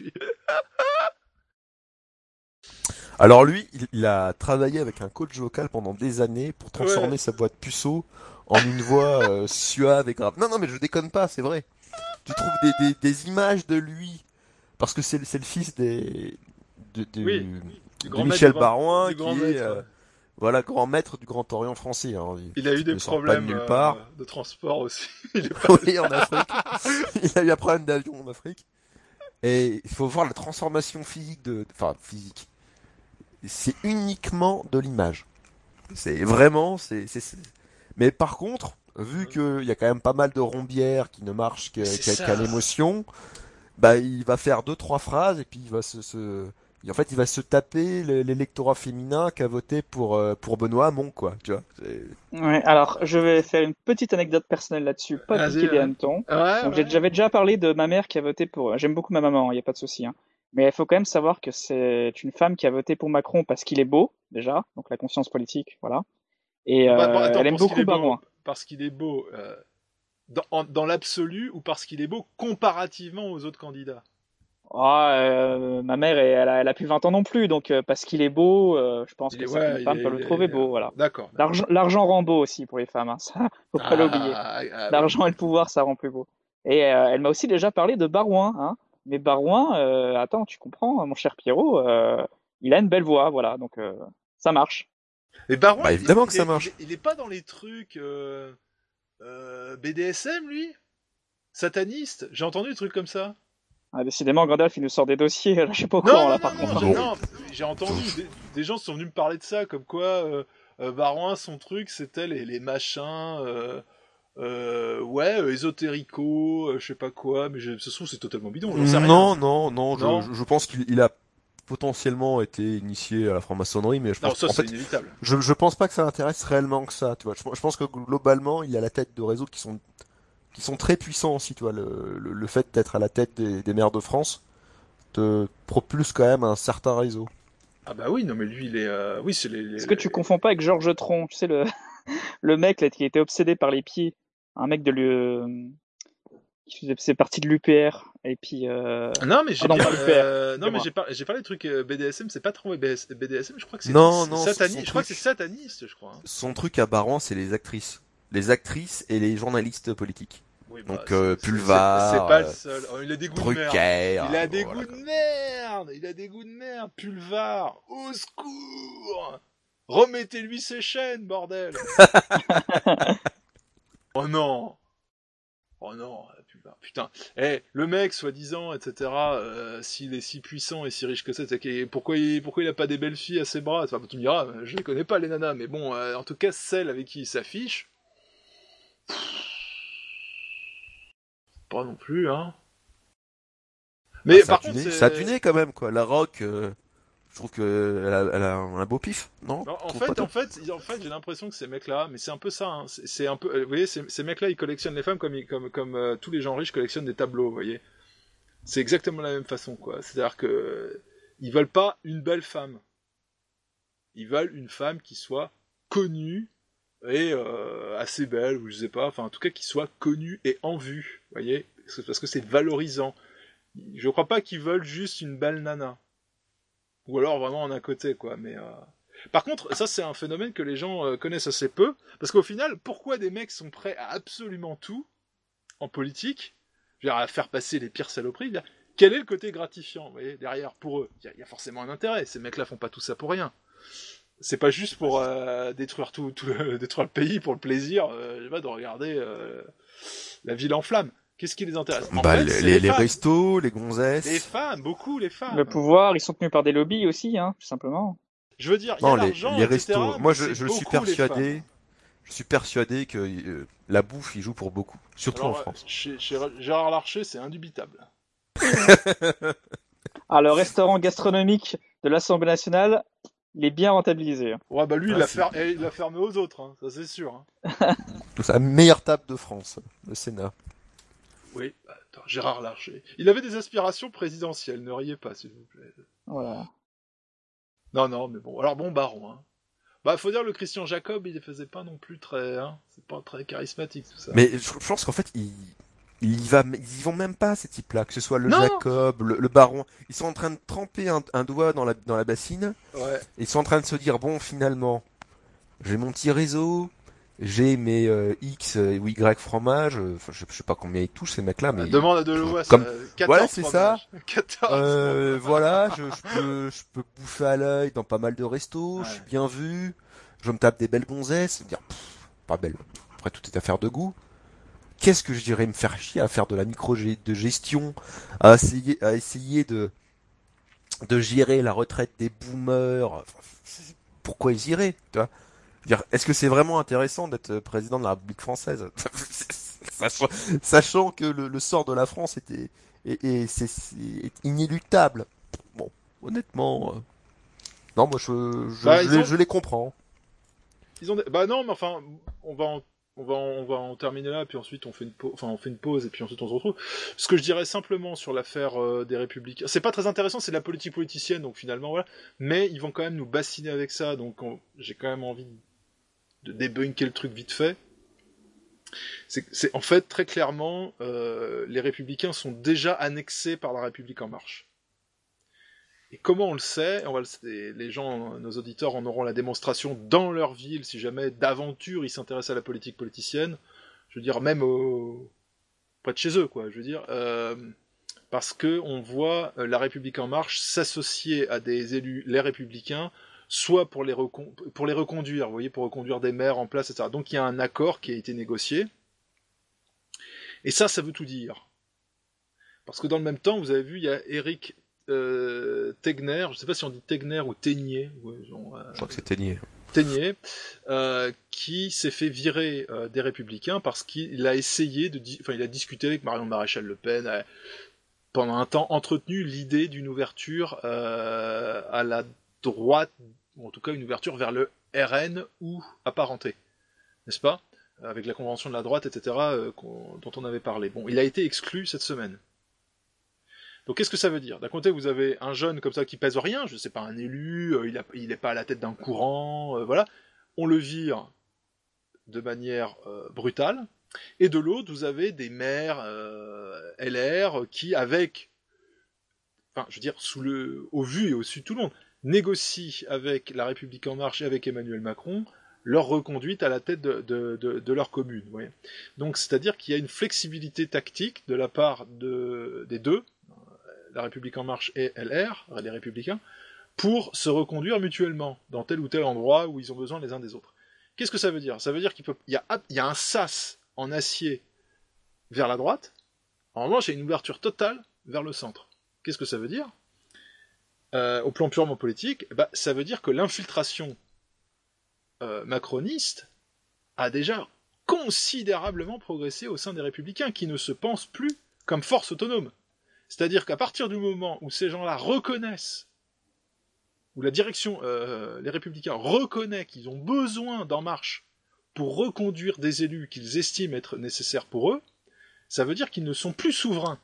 Alors lui, il, il a travaillé avec un coach vocal pendant des années pour transformer Ouais. sa voix de puceau en une voix euh, suave et grave. Non, non, mais je déconne pas, c'est vrai. Tu trouves des, des, des images de lui, parce que c'est, c'est le fils des, de, de, Oui, de du grand Michel maître, du Barouin, du qui grand est maître. euh, voilà, grand maître du Grand Orient français. Hein. Il a eu des ne sort pas problèmes de nulle euh, part. de transport aussi. Il est pas... Oui, en Afrique. Il a eu un problème d'avion en Afrique. Et il faut voir la transformation physique de, enfin physique. C'est uniquement de l'image. C'est vraiment, c'est, c'est, c'est... Mais par contre, vu qu'il y a quand même pas mal de rombières qui ne marchent qu'à, C'est qu'à, ça. qu'à l'émotion, bah il va faire deux trois phrases et puis il va se, se... en fait il va se taper le- l'électorat féminin qui a voté pour euh, pour Benoît Hamon, quoi, tu vois. C'est- Ouais, alors je vais faire une petite anecdote personnelle là-dessus, pas Vas-y, piquer des ouais. hannetons. Ouais, Donc ouais. j'ai- j'avais déjà parlé de ma mère qui a voté pour. J'aime beaucoup ma maman, il y a pas de souci, hein. Mais il faut quand même savoir que c'est une femme qui a voté pour Macron parce qu'il est beau déjà, donc la conscience politique, voilà. Et Bah, bon, euh, attends, elle aime parce qu'il beaucoup est beau, Barouin. parce qu'il est beau euh, dans, en- dans l'absolu ou parce qu'il est beau comparativement aux autres candidats? Ah, euh, ma mère, elle a, elle a plus vingt ans non plus, donc euh, parce qu'il est beau, euh, je pense Il que est, certaines ouais, il femmes est, peuvent il le est- trouver beau, voilà. D'accord. L'argent, l'argent rend beau aussi pour les femmes, hein, ça, faut pas l'oublier. Ah, ah, L'argent et le pouvoir, ça rend plus beau. Et euh, elle m'a aussi déjà parlé de Barouin, hein. Mais Barouin, euh, attends, tu comprends, mon cher Pierrot, euh, il a une belle voix, voilà, donc euh, ça marche. Mais Barouin, Bah, il- évidemment il, que ça est- marche. Il est, il est pas dans les trucs euh, euh, B D S M, lui? Sataniste? J'ai entendu des trucs comme ça. Ah, décidément, Gandalf, il nous sort des dossiers, là, je sais pas au Non, courant, non, là, non, par non, contre. j'ai, non, j'ai entendu des, des gens sont venus me parler de ça, comme quoi euh, euh, Barouin, son truc, c'était les, les machins, euh, euh, ouais, euh, ésotérico, euh, je sais pas quoi, mais je, ce trouve c'est totalement bidon, j'en sais rien. Non, non, non, je, Non. je- je pense qu'il il a potentiellement été initié à la franc-maçonnerie, mais je Non, pense, ça en c'est fait, inévitable. je, je pense pas que ça l'intéresse réellement que ça, tu vois. Je, je pense que globalement, il a la tête de réseaux qui sont qui sont très puissants aussi, tu vois. Le, le, le fait d'être à la tête des, des maires de France te propulse quand même un certain réseau. Ah bah oui, non mais lui il est, euh, oui c'est les. les- Est-ce que tu confonds pas avec Georges Tron, tu sais, le, le mec là, qui était obsédé par les pieds, un mec de l'U... qui faisait c'est partie de l'U P R, et puis... Euh... Non mais j'ai Ah non, bien, pas l'U P R, euh, non mais excusez-moi. j'ai pas, j'ai parlé de trucs euh, B D S M, c'est pas trop B D S M, je crois que c'est Non, c'est non, satani- son je crois que truc- c'est sataniste, je crois. hein. Son truc à Barouin, c'est les actrices. Les actrices et les journalistes politiques. Oui, bah, Donc, euh, c'est- c'est- Pulvar, c'est c'est pas le euh, seul. Oh, il a des goûts de merde. Drucker, Il a des voilà, goûts de merde. Il a des goûts de merde. Pulvar, au secours. Remettez-lui ses chaînes, bordel. Oh non. Oh non, Pulvar. Putain. Eh, le mec, soi-disant, et cetera, euh, s'il est si puissant et si riche que ça, c'est que- pourquoi il, pourquoi il a pas des belles filles à ses bras? Enfin, tu me diras, je les connais pas, les nanas, mais bon, euh, en tout cas, celle avec qui il s'affiche, pas non plus, hein. Mais Ah, ça par a contre, du nez, c'est- ça a du nez quand même, quoi. La Rock, euh, je trouve que elle a, elle a un beau pif, non? Non, en Tu trouves fait, pas, toi en fait, en fait, j'ai l'impression que ces mecs-là, mais c'est un peu ça, hein, c'est c'est un peu, euh, vous voyez, ces, ces mecs-là, ils collectionnent les femmes comme, ils- comme, comme euh, tous les gens riches collectionnent des tableaux, vous voyez. C'est exactement la même façon, quoi. C'est-à-dire que euh, ils veulent pas une belle femme. Ils veulent une femme qui soit connue et euh, assez belle, ou je sais pas, enfin en tout cas qui soit connue et en vue, vous voyez, parce que- parce que c'est valorisant. Je crois pas qu'ils veulent juste une belle nana. Ou alors vraiment en un côté, quoi, mais... Euh... Par contre, ça c'est un phénomène que les gens euh, connaissent assez peu, parce qu'au final, pourquoi des mecs sont prêts à absolument tout, en politique, je veux dire, à faire passer les pires saloperies, je veux dire, quel est le côté gratifiant, vous voyez, derrière, pour eux? Il y, a- il y a forcément un intérêt, ces mecs-là font pas tout ça pour rien. C'est pas juste pour euh, détruire tout, tout détruire le pays pour le plaisir, euh, je sais pas, de regarder euh, la ville en flammes. Qu'est-ce qui les intéresse? En Bah, fait, les, c'est les, les femmes. restos, les gonzesses. Les femmes, beaucoup les femmes. Le pouvoir, ils sont tenus par des lobbies aussi, hein, tout simplement. Je veux dire, il y a Non, les, l'argent, les et cetera, restos. mais Moi, je, c'est je suis beaucoup les persuadé, femmes. je suis persuadé que euh, la bouffe, il joue pour beaucoup, surtout Alors, en France. Chez, chez Gérard Larcher, c'est indubitable. Ah, le restaurant gastronomique de l'Assemblée nationale, il est bien rentabilisé, hein. Ouais, bah lui, il Ah, l'a c'est- fer- eh, il l'a fermé aux autres, hein, ça c'est sûr. Hein. C'est la meilleure table de France, le Sénat. Oui, bah, attends, Gérard Larcher. Il avait des aspirations présidentielles, ne riez pas, s'il vous plaît. Voilà. Non, non, mais bon. Alors bon, Baron, hein. Bah, faut dire, le Christian Jacob, il les faisait pas non plus très, hein. C'est pas très charismatique, tout ça. Mais je, je pense qu'en fait, ils, ils, va, ils y vont même pas, ces types-là. Que ce soit le Non. Jacob, le, le Baron. Ils sont en train de tremper un, un doigt dans la, dans la bassine. Ouais. Et ils sont en train de se dire, bon, finalement, j'ai mon petit réseau, j'ai mes euh, X ou Y fromages. euh, Enfin, je, je sais pas combien ils touchent, ces mecs-là. Mais Demande à Delois, comme... euh, quatorze Voilà, c'est ça. fromages. quatorze Euh, fromages. voilà, je, je peux, je peux bouffer à l'œil dans pas mal de restos, je suis bien vu, je me tape des belles gonzesses, dire, pff, pas belle. Après, tout est affaire de goût. Qu'est-ce que je dirais me faire chier à faire de la micro de gestion, à essayer, à essayer de, de gérer la retraite des boomers. Enfin, pourquoi ils iraient, tu vois? Dire, est-ce que c'est vraiment intéressant d'être président de la République française, sachant, sachant que le, le sort de la France était est, est, c'est, c'est inéluctable. Bon, honnêtement, euh... non, moi je je, bah, je, les, ont... je les comprends. Ils ont des... bah non, mais enfin, on va en... on va en... on va en terminer là, puis ensuite on fait une pause, enfin on fait une pause et puis ensuite on se retrouve. Ce que je dirais simplement sur l'affaire euh, des Républicains, c'est pas très intéressant, c'est de la politique politicienne, donc finalement voilà, mais ils vont quand même nous bassiner avec ça, donc on... j'ai quand même envie de débunker le truc vite fait. C'est, c'est en fait très clairement, euh, les Républicains sont déjà annexés par la République en marche. Et comment on le sait, on va le, les gens, nos auditeurs en auront la démonstration dans leur ville, si jamais d'aventure ils s'intéressent à la politique politicienne, je veux dire même au, près de chez eux, quoi, je veux dire, euh, parce que on voit la République en marche s'associer à des élus, les Républicains, soit pour les, recon- pour les reconduire, vous voyez, pour reconduire des maires en place, et cetera. Donc il y a un accord qui a été négocié, et ça, ça veut tout dire. Parce que dans le même temps, vous avez vu, il y a Éric Euh, Tegner, je sais pas si on dit Tegner ou Tegnier, ouais, genre, euh, je crois que c'est Tegnier. Tegnier, euh, qui s'est fait virer euh, des Républicains parce qu'il a essayé de, di- enfin, il a discuté avec Marion Maréchal Le Pen, a, pendant un temps entretenu l'idée d'une ouverture euh, à la droite, ou en tout cas une ouverture vers le R N ou apparenté, n'est-ce pas, avec la convention de la droite, et cetera, euh, dont on avait parlé. Bon, il a été exclu cette semaine. Donc qu'est-ce que ça veut dire ? D'un côté, vous avez un jeune comme ça qui pèse rien, je sais pas, un élu, euh, il, a, il est pas à la tête d'un courant, euh, voilà. On le vire de manière euh, brutale. Et de l'autre, vous avez des maires euh, L R qui, avec, enfin, je veux dire, sous le, au vu et au su de tout le monde, négocient avec la République en marche et avec Emmanuel Macron leur reconduite à la tête de, de, de, de leur commune. Vous voyez. Donc, c'est-à-dire qu'il y a une flexibilité tactique de la part de, des deux, la République en marche et L R, les Républicains, pour se reconduire mutuellement dans tel ou tel endroit où ils ont besoin les uns des autres. Qu'est-ce que ça veut dire ? Ça veut dire qu'il peut, il y a, il y a un sas en acier vers la droite, en revanche, il y a une ouverture totale vers le centre. Qu'est-ce que ça veut dire ? euh, Au plan purement politique, bah, ça veut dire que l'infiltration euh, macroniste a déjà considérablement progressé au sein des Républicains, qui ne se pensent plus comme force autonome. C'est-à-dire qu'à partir du moment où ces gens-là reconnaissent, où la direction, euh, les Républicains reconnaissent qu'ils ont besoin d'En Marche pour reconduire des élus qu'ils estiment être nécessaires pour eux, ça veut dire qu'ils ne sont plus souverains.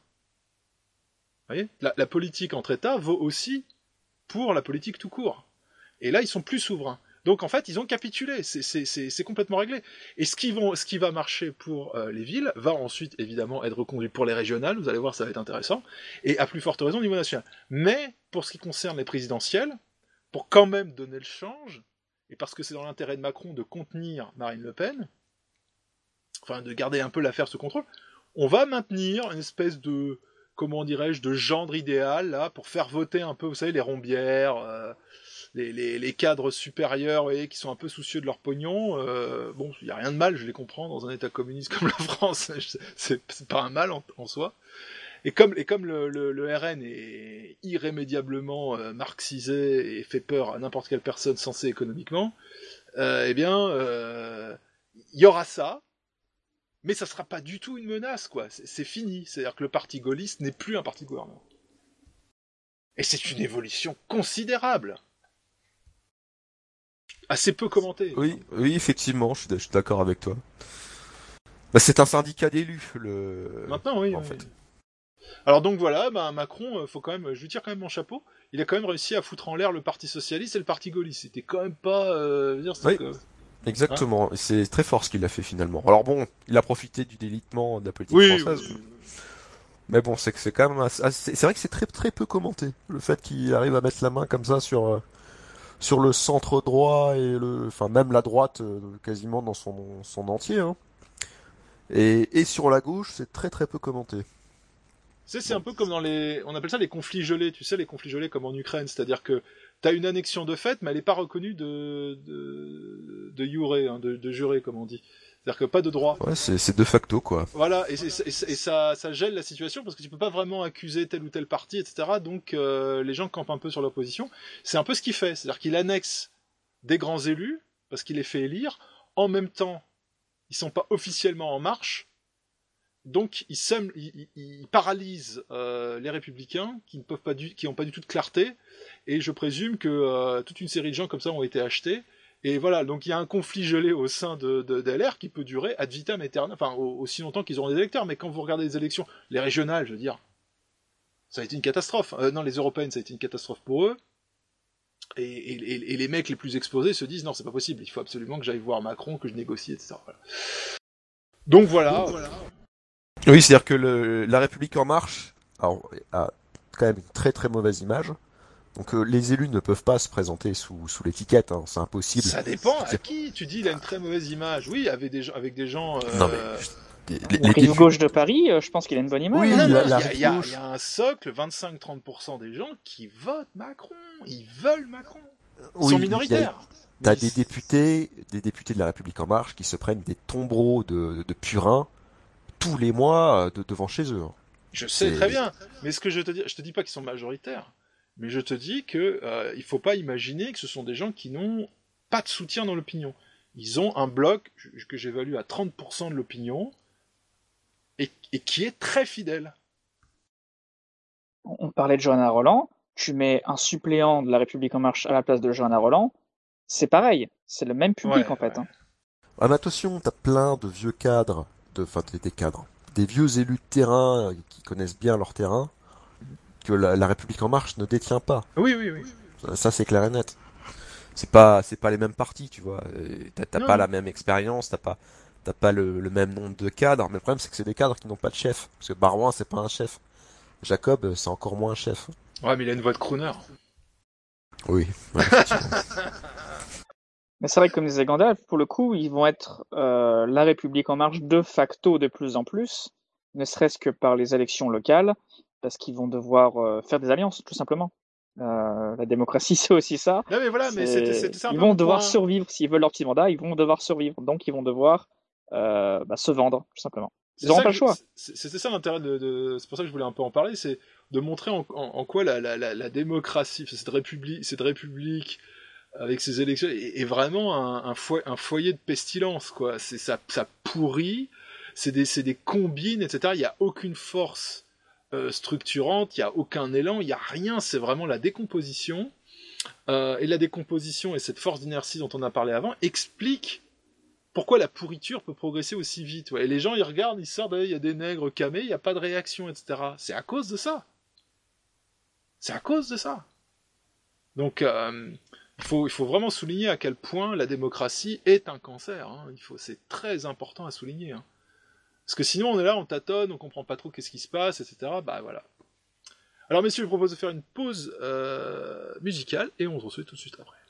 Vous voyez ? La, la politique entre États vaut aussi pour la politique tout court. Et là, ils sont plus souverains. Donc en fait, ils ont capitulé, c'est, c'est, c'est, c'est complètement réglé. Et ce qui, vont, ce qui va marcher pour euh, les villes va ensuite évidemment être reconduit pour les régionales, vous allez voir, ça va être intéressant, et à plus forte raison au niveau national. Mais pour ce qui concerne les présidentielles, pour quand même donner le change, et parce que c'est dans l'intérêt de Macron de contenir Marine Le Pen, enfin de garder un peu l'affaire sous contrôle, on va maintenir une espèce de, comment dirais-je, de gendre idéal, là, pour faire voter un peu, vous savez, les rombières, euh, Les, les, les cadres supérieurs, vous voyez, qui sont un peu soucieux de leur pognon, euh, bon, il n'y a rien de mal, je les comprends, dans un état communiste comme la France, c'est, c'est pas un mal en, en soi. Et comme, et comme le, le, le R N est irrémédiablement euh, marxisé et fait peur à n'importe quelle personne sensée économiquement, euh, eh bien, il euh, y aura ça, mais ça sera pas du tout une menace, quoi. C'est, c'est fini, c'est-à-dire que le parti gaulliste n'est plus un parti gouvernement. Et c'est une évolution considérable. Assez peu commenté. Oui, oui, effectivement, je suis, je suis d'accord avec toi. Bah, c'est un syndicat d'élus, le. Maintenant, oui. En oui. fait. Alors donc voilà, bah, Macron, faut quand même, je lui tire quand même mon chapeau. Il a quand même réussi à foutre en l'air le Parti socialiste et le Parti gaulliste. C'était quand même pas. Euh, dire, oui, que... exactement. Hein, c'est très fort ce qu'il a fait finalement. Alors bon, il a profité du délitement de la politique oui, française. Oui. Mais bon, c'est que c'est quand même assez... c'est vrai que c'est très très peu commenté le fait qu'il arrive à mettre la main comme ça sur. Euh... sur le centre droit et le, enfin même la droite euh, quasiment dans son son entier, hein. Et et sur la gauche, c'est très très peu commenté. C'est c'est un peu comme dans les, on appelle ça les conflits gelés, tu sais, les conflits gelés comme en Ukraine, c'est-à-dire que t'as une annexion de fait, mais elle est pas reconnue de de de juré, hein, de, de juré comme on dit. C'est-à-dire que pas de droit. Ouais, c'est, c'est de facto, quoi. Voilà, et, et, et, et ça, ça gèle la situation parce que tu peux pas vraiment accuser tel ou tel parti, et cetera. Donc euh, les gens campent un peu sur leur position. C'est un peu ce qu'il fait, c'est-à-dire qu'il annexe des grands élus parce qu'il les fait élire. En même temps, ils sont pas officiellement en marche. Donc, ils, sèment, ils, ils, ils paralysent euh, les républicains qui ne peuvent pas du, qui n'ont pas du tout de clarté. Et je présume que euh, toute une série de gens comme ça ont été achetés. Et voilà, donc il y a un conflit gelé au sein de, de, d'L R qui peut durer ad vitam aeternam, enfin aussi longtemps qu'ils auront des électeurs. Mais quand vous regardez les élections, les régionales, je veux dire, ça a été une catastrophe. Euh, non, les européennes, ça a été une catastrophe pour eux. Et, et, et les mecs les plus exposés se disent non, c'est pas possible, il faut absolument que j'aille voir Macron, que je négocie, et cetera. Voilà. Donc voilà. Donc, voilà. Oui, c'est-à-dire que le, la République en marche alors, a quand même une très très mauvaise image. Donc euh, les élus ne peuvent pas se présenter sous, sous l'étiquette, hein, c'est impossible. Ça dépend à qui. Tu dis il a une très mauvaise image. Oui, avec des gens, avec des gens. Euh... Non mais les, les, les rive gauche de Paris, euh, je pense qu'il a une bonne image. Oui, non, non, il y, a, y, a, y a un socle, vingt-cinq à trente pour cent des gens qui votent Macron. Ils veulent Macron. Ils oui, sont minoritaires. T'as mais des c'est... députés, des députés de la République en marche qui se prennent des tombereaux de, de purins tous les mois de, devant chez eux. Je sais c'est... très bien, mais ce que je te dis, je te dis pas qu'ils sont majoritaires, mais je te dis que euh, il faut pas imaginer que ce sont des gens qui n'ont pas de soutien dans l'opinion. Ils ont un bloc que j'évalue à trente pour cent de l'opinion et, et qui est très fidèle. On parlait de Johanna Rolland, tu mets un suppléant de la République en marche à la place de Johanna Rolland, c'est pareil, c'est le même public ouais, en fait. Ouais. Hein. Ah mais attention, t'as plein de vieux cadres, de, enfin des cadres, des vieux élus de terrain qui connaissent bien leur terrain, que la, la République en marche ne détient pas. Oui, oui, oui. Ça, ça c'est clair et net. C'est pas, c'est pas les mêmes partis, tu vois. T'as, t'as pas la même expérience, t'as pas, t'as pas le, le même nombre de cadres. Mais le problème c'est que c'est des cadres qui n'ont pas de chef, parce que Barouin c'est pas un chef. Jacob c'est encore moins un chef. Ouais, mais il a une voix de crooner. Oui. Ouais, mais c'est vrai que comme disait Gandalf, pour le coup, ils vont être euh, la République en marche de facto de plus en plus, ne serait-ce que par les élections locales, parce qu'ils vont devoir euh, faire des alliances, tout simplement. Euh, la démocratie, c'est aussi ça. Non, mais voilà, c'est... mais c'était, c'était ça un ils peu vont mon devoir point. survivre, s'ils veulent leur petit mandat, ils vont devoir survivre, donc ils vont devoir euh, bah, se vendre, tout simplement. Ils n'auront pas le choix. C'était ça l'intérêt de, de, c'est pour ça que je voulais un peu en parler, c'est de montrer en, en, en quoi la, la, la, la démocratie, cette république, cette république avec ses élections est, est vraiment un, un, foyer, un foyer de pestilence, quoi. C'est ça, ça pourrit, c'est des, c'est des combines, et cetera. Il n'y a aucune force euh, structurante, il n'y a aucun élan, il n'y a rien. C'est vraiment la décomposition. Euh, et la décomposition et cette force d'inertie dont on a parlé avant expliquent pourquoi la pourriture peut progresser aussi vite. Ouais. Et les gens, ils regardent, ils sortent, il y a des nègres camés, il n'y a pas de réaction, et cetera. C'est à cause de ça. C'est à cause de ça. Donc, euh, il faut, il faut vraiment souligner à quel point la démocratie est un cancer. Hein. Il faut, c'est très important à souligner. Hein. Parce que sinon, on est là, on tâtonne, on comprend pas trop qu'est-ce qui se passe, et cetera. Bah voilà. Alors, messieurs, je vous propose de faire une pause euh, musicale, et on se retrouve tout de suite après.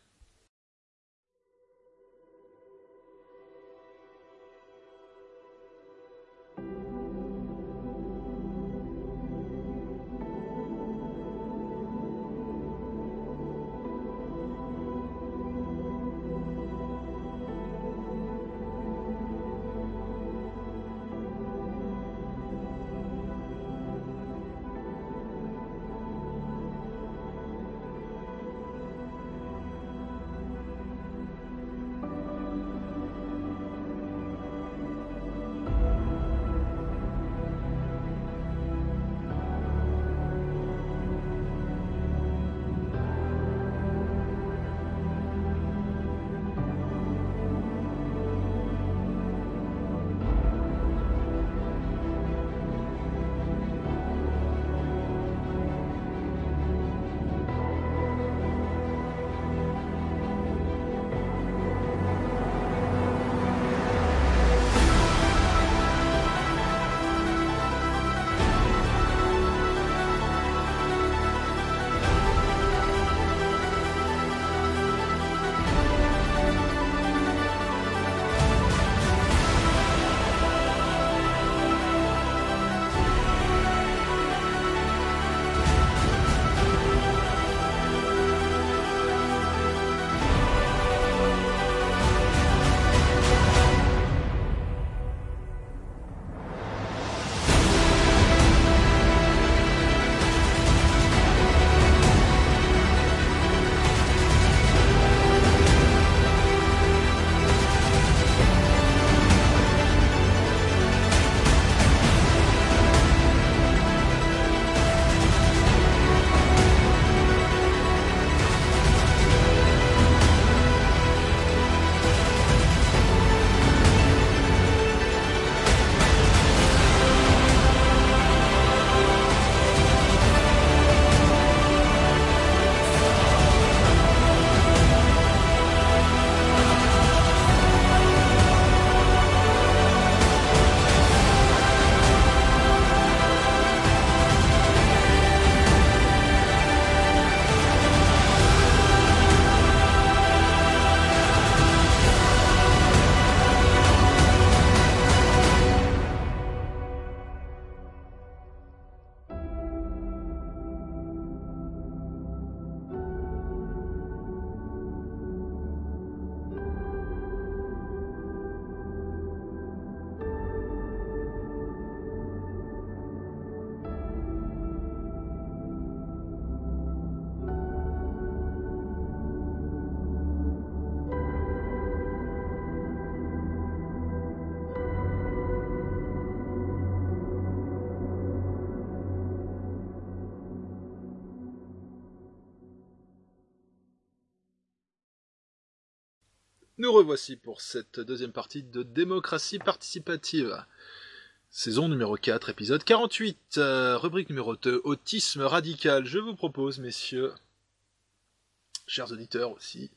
Nous revoici pour cette deuxième partie de démocratie participative. Saison numéro quatre, épisode quarante-huit, euh, rubrique numéro deux, autisme radical. Je vous propose, messieurs, chers auditeurs aussi,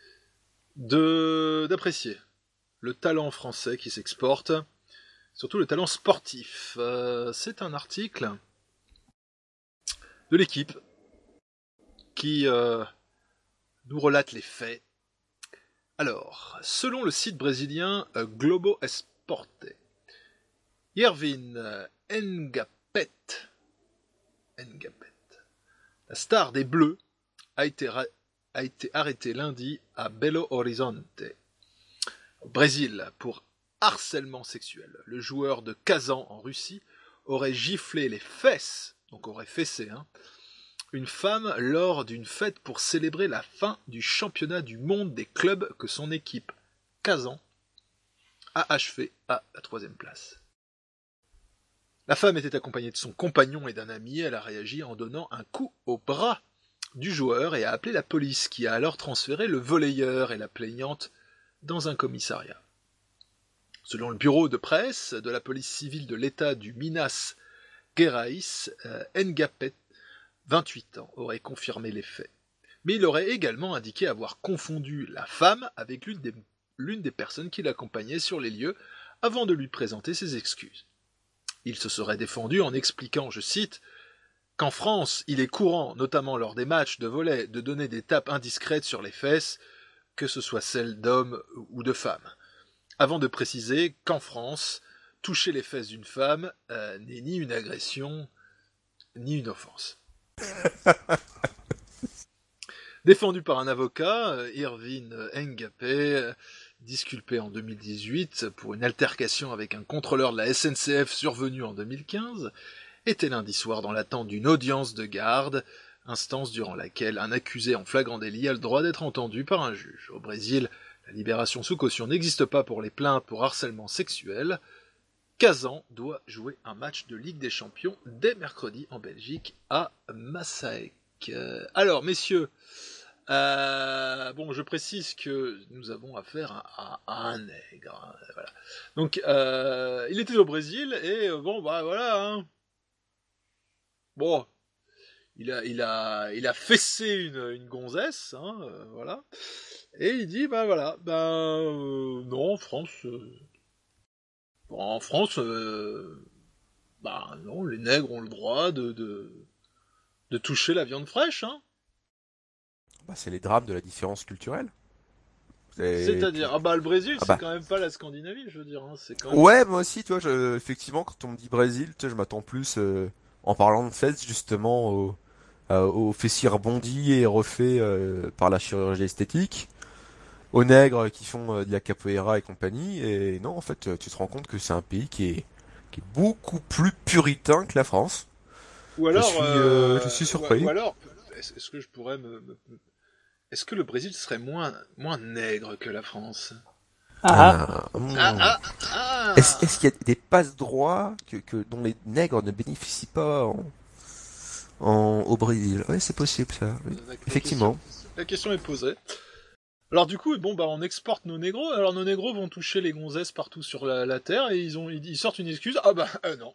de d'apprécier le talent français qui s'exporte, surtout le talent sportif. Euh, c'est un article de l'équipe qui euh, nous relate les faits. Alors, selon le site brésilien euh, Globo Esporte, Yervin Ngapet, Ngapet, la star des Bleus, a été, ra- a été arrêté lundi à Belo Horizonte, au Brésil, pour harcèlement sexuel. Le joueur de Kazan en Russie aurait giflé les fesses, donc aurait fessé, hein, une femme lors d'une fête pour célébrer la fin du championnat du monde des clubs que son équipe Kazan a achevé à la troisième place. La femme était accompagnée de son compagnon et d'un ami. Elle a réagi en donnant un coup au bras du joueur et a appelé la police, qui a alors transféré le volleyeur et la plaignante dans un commissariat. Selon le bureau de presse de la police civile de l'État du Minas Gerais, euh, Ngapet, vingt-huit ans, aurait confirmé les faits. Mais il aurait également indiqué avoir confondu la femme avec l'une des, l'une des personnes qui l'accompagnaient sur les lieux avant de lui présenter ses excuses. Il se serait défendu en expliquant, je cite, qu'en France, il est courant, notamment lors des matchs de volley, de donner des tapes indiscrètes sur les fesses, que ce soit celles d'hommes ou de femmes. Avant de préciser qu'en France, toucher les fesses d'une femme euh, n'est ni une agression, ni une offense. Défendu par un avocat, Yervin Ngapet, disculpé en deux mille dix-huit pour une altercation avec un contrôleur de la S N C F survenue en deux mille quinze, était lundi soir dans l'attente d'une audience de garde, instance durant laquelle un accusé en flagrant délit a le droit d'être entendu par un juge. Au Brésil, la libération sous caution n'existe pas pour les plaintes pour harcèlement sexuel. Kazan doit jouer un match de Ligue des Champions dès mercredi en Belgique à Maaseik. Euh, alors, messieurs, euh, bon, je précise que nous avons affaire à, à, à un nègre. Hein, voilà. Donc, euh, il était au Brésil et bon, bah voilà. Hein. Bon, il a, il a, il a fessé une, une gonzesse, hein, euh, voilà. Et il dit, bah voilà, bah euh, non, en France. Euh, En France, euh, bah non, les nègres ont le droit de, de, de toucher la viande fraîche, hein. Bah, c'est les drames de la différence culturelle. C'est... C'est-à-dire, ah bah le Brésil, ah c'est bah. quand même pas la Scandinavie, je veux dire. Hein, c'est quand même... Ouais, moi aussi, tu vois, je, effectivement, quand on me dit Brésil, tu sais, je m'attends plus, euh, en parlant de fesses, justement, au, euh, au fessier rebondi et refait euh, par la chirurgie esthétique, aux nègres qui font euh, de la capoeira et compagnie, et non, en fait, tu te rends compte que c'est un pays qui est, qui est beaucoup plus puritain que la France. Ou alors, je suis, euh, euh, je suis surpris. Ou, ou alors, est-ce, est-ce que je pourrais me, me... Est-ce que le Brésil serait moins, moins nègre que la France? Ah, ah, hmm. ah, ah, ah. Est-ce, est-ce qu'il y a des passe-droits que, que, dont les nègres ne bénéficient pas en, en, au Brésil? Oui, c'est possible, ça. Oui. La, Effectivement. La question, la question est posée. Alors du coup, bon bah on exporte nos négros. Alors nos négros vont toucher les gonzesses partout sur la, la terre et ils ont ils sortent une excuse. Ah bah euh, non.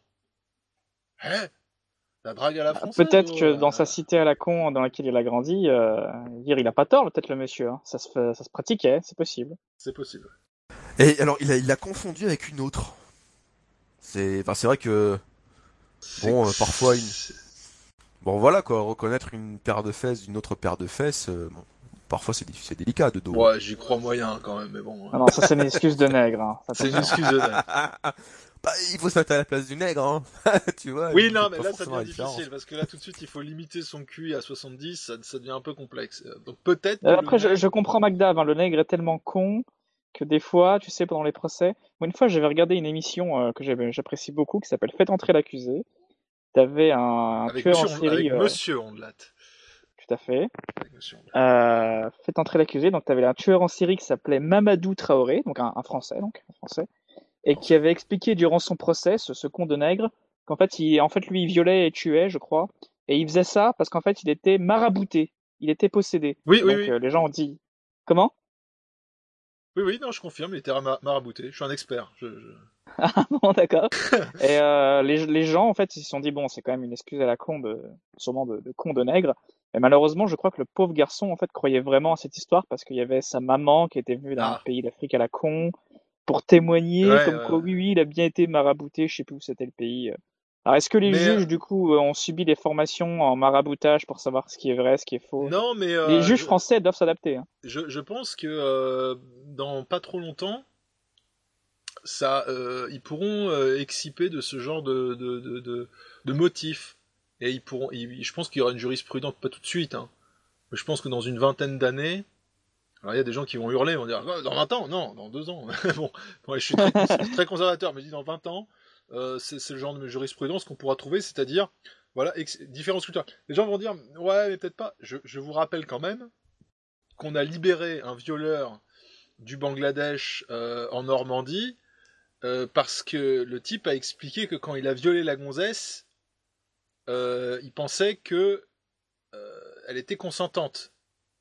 Hein? La drague à la française. Peut-être ou... que dans sa cité à la con dans laquelle il a grandi, euh, dire il a pas tort peut-être le monsieur. Hein. Ça se fait, ça se pratiquait, c'est possible. C'est possible. Et alors il a il l'a confondu avec une autre. C'est enfin c'est vrai que bon euh, parfois une bon voilà quoi reconnaître une paire de fesses d'une autre paire de fesses. Euh, bon. Parfois c'est, c'est délicat de dos. Ouais, j'y crois moyen quand même, mais bon. Ah non, ça c'est une excuse de nègre. Hein. C'est une excuse de nègre. Bah, il faut se mettre à la place du nègre, hein. Tu vois. Oui, non, mais là ça devient difficile parce que là tout de suite il faut limiter son Q I à soixante-dix, ça, ça devient un peu complexe. Donc peut-être. Euh, après, nègre... je, je comprends Magdav, hein, le nègre est tellement con que des fois, tu sais, pendant les procès. Moi, une fois, j'avais regardé une émission euh, que j'apprécie beaucoup qui s'appelle Faites entrer l'accusé. T'avais un, un avec tueur monsieur, en série. Avec euh... Monsieur Ondelat. Tout à fait. Euh, faites entrer l'accusé. Donc, tu avais un tueur en série qui s'appelait Mamadou Traoré, donc un, un Français, donc un Français, et qui avait expliqué durant son procès, ce, ce con de nègre, qu'en fait, il, en fait, lui, il violait et tuait, je crois, et il faisait ça parce qu'en fait, il était marabouté, il était possédé. Oui, donc, oui, oui. Euh, les gens ont dit comment? Oui, oui, non, je confirme, il était ma- marabouté. Je suis un expert. Je, je... Ah bon, d'accord. Et euh, les, les gens, en fait, ils se sont dit, bon, c'est quand même une excuse à la con, de, sûrement de, de con de nègre. Et malheureusement, je crois que le pauvre garçon, en fait, croyait vraiment à cette histoire parce qu'il y avait sa maman qui était venue d'un Ah. pays d'Afrique à la con pour témoigner, Ouais, comme ouais, quoi, ouais. oui, oui, il a bien été marabouté, je sais plus où c'était le pays. Alors, est-ce que les Mais, juges, euh, du coup, euh, ont subi des formations en maraboutage pour savoir ce qui est vrai, ce qui est faux? Non, mais Les euh, juges je, français doivent s'adapter, hein. je, je pense que euh, dans pas trop longtemps, ça, euh, ils pourront euh, exciper de ce genre de, de, de, de, de motifs. Et ils pourront, ils- je pense qu'il y aura une jurisprudence, pas tout de suite, hein, mais je pense que dans une vingtaine d'années, alors il y a des gens qui vont hurler, vont dire ah, dans vingt ans, non, dans deux ans. Bon, bon, je suis très, cons- très conservateur, mais je dis dans vingt ans, euh, c'est c'est le genre de jurisprudence qu'on pourra trouver, c'est-à-dire, voilà, ex- différents sculpteurs. Les gens vont dire ouais, mais peut-être pas. Je, je vous rappelle quand même qu'on a libéré un violeur du Bangladesh euh, en Normandie euh, parce que le type a expliqué que quand il a violé la gonzesse, euh, il pensait que euh, elle était consentante.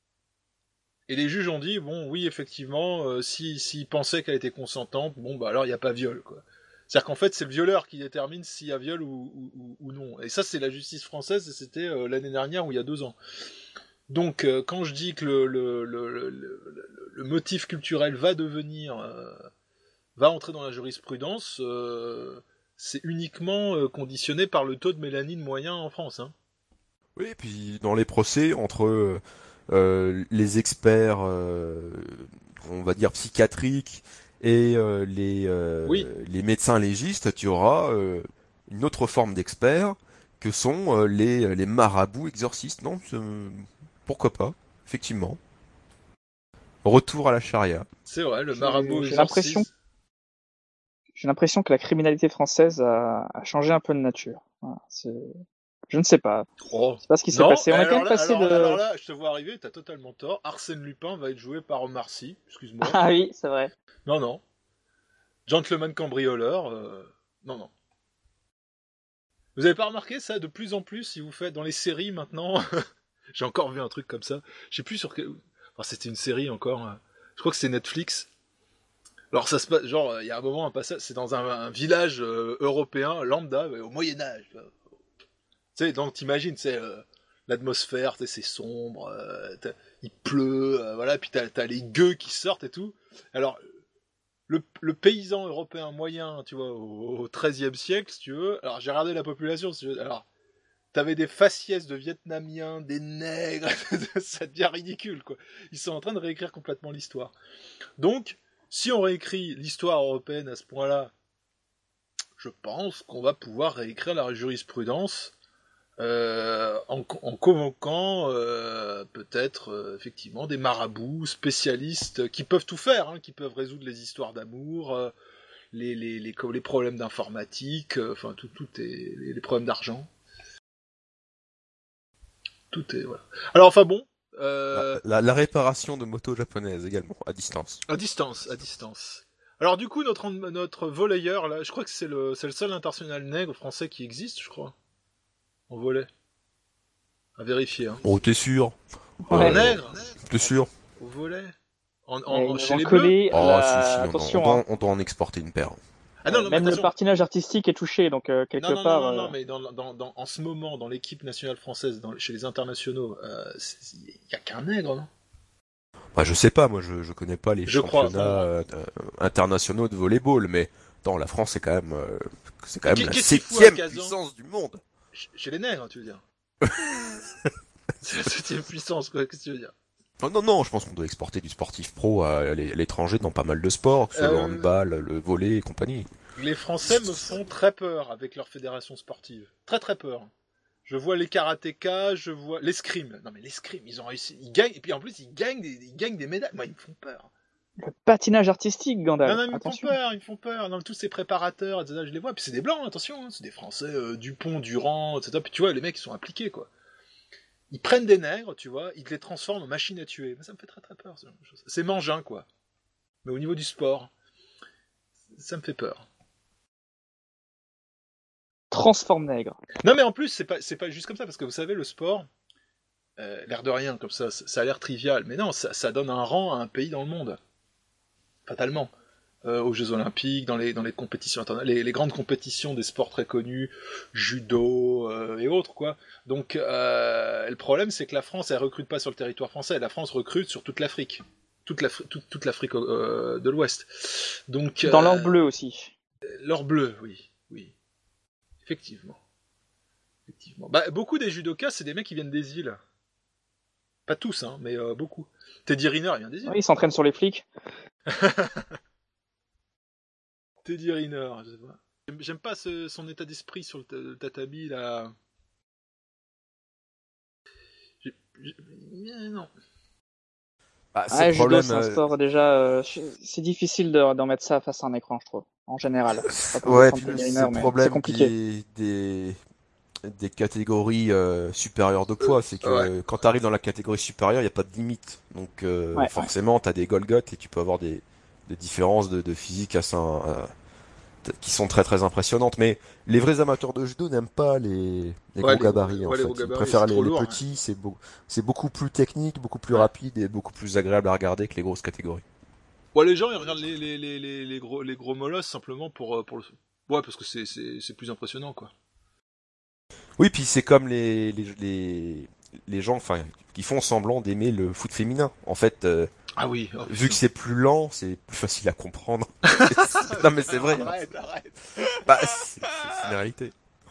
Et les juges ont dit, bon, oui, effectivement, euh, si, s'ils pensaient qu'elle était consentante, bon, bah alors il n'y a pas viol, quoi. C'est-à-dire qu'en fait, c'est le violeur qui détermine s'il y a viol ou, ou, ou, ou non. Et ça, c'est la justice française, et c'était euh, l'année dernière ou il y a deux ans. Donc, euh, quand je dis que le, le, le, le, le, le motif culturel va devenir, euh, va entrer dans la jurisprudence, euh, c'est uniquement euh, conditionné par le taux de mélanine moyen en France, hein. Oui, et puis dans les procès entre euh, euh, les experts, euh, on va dire psychiatriques, et euh, les euh, Oui. les médecins légistes, tu auras euh, une autre forme d'experts que sont euh, les les marabouts exorcistes. Non, c'est- pourquoi pas, effectivement. Retour à la charia. C'est vrai, le J'ai- marabout j'ai l'impression exorciste. J'ai l'impression que la criminalité française a, a changé un peu de nature. Voilà, c'est... Je ne sais pas. Oh. Je sais pas ce qui s'est Non, passé. On est alors quand même là, passé alors, de... alors là, je te vois arriver, t'as totalement tort. Arsène Lupin va être joué par Omar Sy, excuse-moi. Ah oui, c'est vrai. Non, non. Gentleman cambrioleur, euh... non, non. Vous avez pas remarqué ça, de plus en plus, si vous faites dans les séries maintenant, j'ai encore vu un truc comme ça, je sais plus sur quel... Enfin, c'était une série encore, hein. Je crois que c'est Netflix. Alors ça se passe, genre, il y a un moment, un passage, c'est dans un, un village euh, européen, lambda, au Moyen-Âge. Tu sais, donc t'imagines, c'est euh, l'atmosphère, tu sais, c'est sombre, euh, il pleut, euh, voilà, puis t'as, t'as les gueux qui sortent et tout. Alors, le, le paysan européen moyen, tu vois, au, au treizième siècle, si tu veux, alors j'ai regardé la population, si tu veux, alors, t'avais des faciès de Vietnamiens, des nègres, ça devient ridicule, quoi. Ils sont en train de réécrire complètement l'histoire. Donc, si on réécrit l'histoire européenne à ce point-là, je pense qu'on va pouvoir réécrire la jurisprudence euh, en, en convoquant euh, peut-être euh, effectivement des marabouts spécialistes qui peuvent tout faire, hein, qui peuvent résoudre les histoires d'amour, euh, les, les, les, les problèmes d'informatique, euh, enfin tout, tout est, les, les problèmes d'argent. Tout est voilà. Alors enfin bon. Euh... La, la, la réparation de motos japonaises également, à distance. À distance, à distance. Alors du coup, notre, notre volleyeur, là, je crois que c'est le, c'est le seul international nègre français qui existe, je crois. En volley. À vérifier, hein. Oh, t'es sûr? Ouais. Euh, Nègre T'es sûr? Au volley en, en, Et en, ils Chez vont les coller bleus Oh, la- si, si, on, attention, doit, on, hein. doit, on doit en exporter une paire. Ah non, non, mais Même le attention. patinage artistique est touché, donc euh, quelque Non, non, part... non, non, non, euh, mais dans, dans, dans, en ce moment, dans l'équipe nationale française, dans, chez les internationaux, il euh, n'y a qu'un nègre, non? Bah, je sais pas, moi je, je connais pas les Je championnats crois, euh, euh, internationaux de volleyball, mais attends, la France c'est quand même, euh, c'est quand même la Qu'est-ce qu'il fout à septième Kazan puissance du monde. Chez les nègres, tu veux dire. C'est la septième puissance, quoi, qu'est-ce que tu veux dire? Oh, non, non, je pense qu'on doit exporter du sportif pro à l'étranger dans pas mal de sports, que ce soit Euh, le handball, le volley et compagnie. Les Français me font très peur avec leur fédération sportive. Très très peur. Je vois les karatékas, je vois l'escrime. Non mais l'escrime, ils ont réussi, ils gagnent, et puis en plus ils gagnent des, ils gagnent des médailles. Moi ils me font peur. Le patinage artistique, Gandalf. Non non ils me Attention. font peur, ils me font peur. Non, tous ces préparateurs, et cetera. Je les vois, puis c'est des blancs, attention, hein. C'est des Français, euh, Dupont, Durand, et cetera. Puis tu vois les mecs ils sont impliqués quoi. Ils prennent des nègres, tu vois, ils les transforment en machines à tuer. Mais ça me fait très très peur. Ce genre de choses. C'est mangin quoi. Mais au niveau du sport, ça me fait peur. Transforme nègre. Non mais en plus c'est pas c'est pas juste comme ça parce que vous savez le sport, euh, l'air de rien comme ça, ça a l'air trivial, mais non ça, ça donne un rang à un pays dans le monde. fatalement. Euh, aux Jeux Olympiques, dans les, dans les compétitions les, les grandes compétitions des sports très connus, judo euh, et autres, quoi. Donc, euh, le problème, c'est que la France, elle recrute pas sur le territoire français. La France recrute sur toute l'Afrique. Toute, la, toute, toute l'Afrique euh, de l'Ouest. Donc, Dans euh, l'or bleu aussi. L'or bleu, oui. Oui. Effectivement. Effectivement. Bah, beaucoup des judokas, c'est des mecs qui viennent des îles. Pas tous, hein, mais euh, beaucoup. Teddy Riner, il vient des îles. Oui, il s'entraîne sur les flics. Teddy Riner, je sais pas. J'aime, j'aime pas ce, son état d'esprit sur le, t- le tatami, là. J'ai, j'ai, non. Ah, c'est ah, le problème. Judo, c'est un sport, euh... déjà, euh, c'est difficile de, d'en mettre ça face à un écran, je trouve, en général. Ouais, puis le, c'est le problème c'est compliqué. Des, des, des catégories euh, supérieures de poids, c'est que ouais. quand t'arrives dans la catégorie supérieure, il n'y a pas de limite. Donc euh, ouais, forcément, ouais. t'as des Golgoth et tu peux avoir des, des différences de, de physique assez, euh, qui sont très très impressionnantes. Mais les vrais amateurs de judo n'aiment pas les, les ouais, gros gabarits. Les, en ouais, fait. Les gabarits, ils préfèrent les, les lourd, petits. Hein. C'est, beau, c'est beaucoup plus technique, beaucoup plus rapide et beaucoup plus agréable à regarder que les grosses catégories. Ouais, les gens ils regardent les, les, les, les, les, gros, les gros molosses simplement pour, pour le... Ouais, parce que c'est, c'est, c'est plus impressionnant, quoi. Oui, puis c'est comme les, les, les, les gens enfin, qui font semblant d'aimer le foot féminin. En fait, euh, ah oui, oh, vu que c'est plus lent, c'est plus facile à comprendre. Non mais c'est vrai. Arrête, arrête. Bah, c'est, c'est une réalité.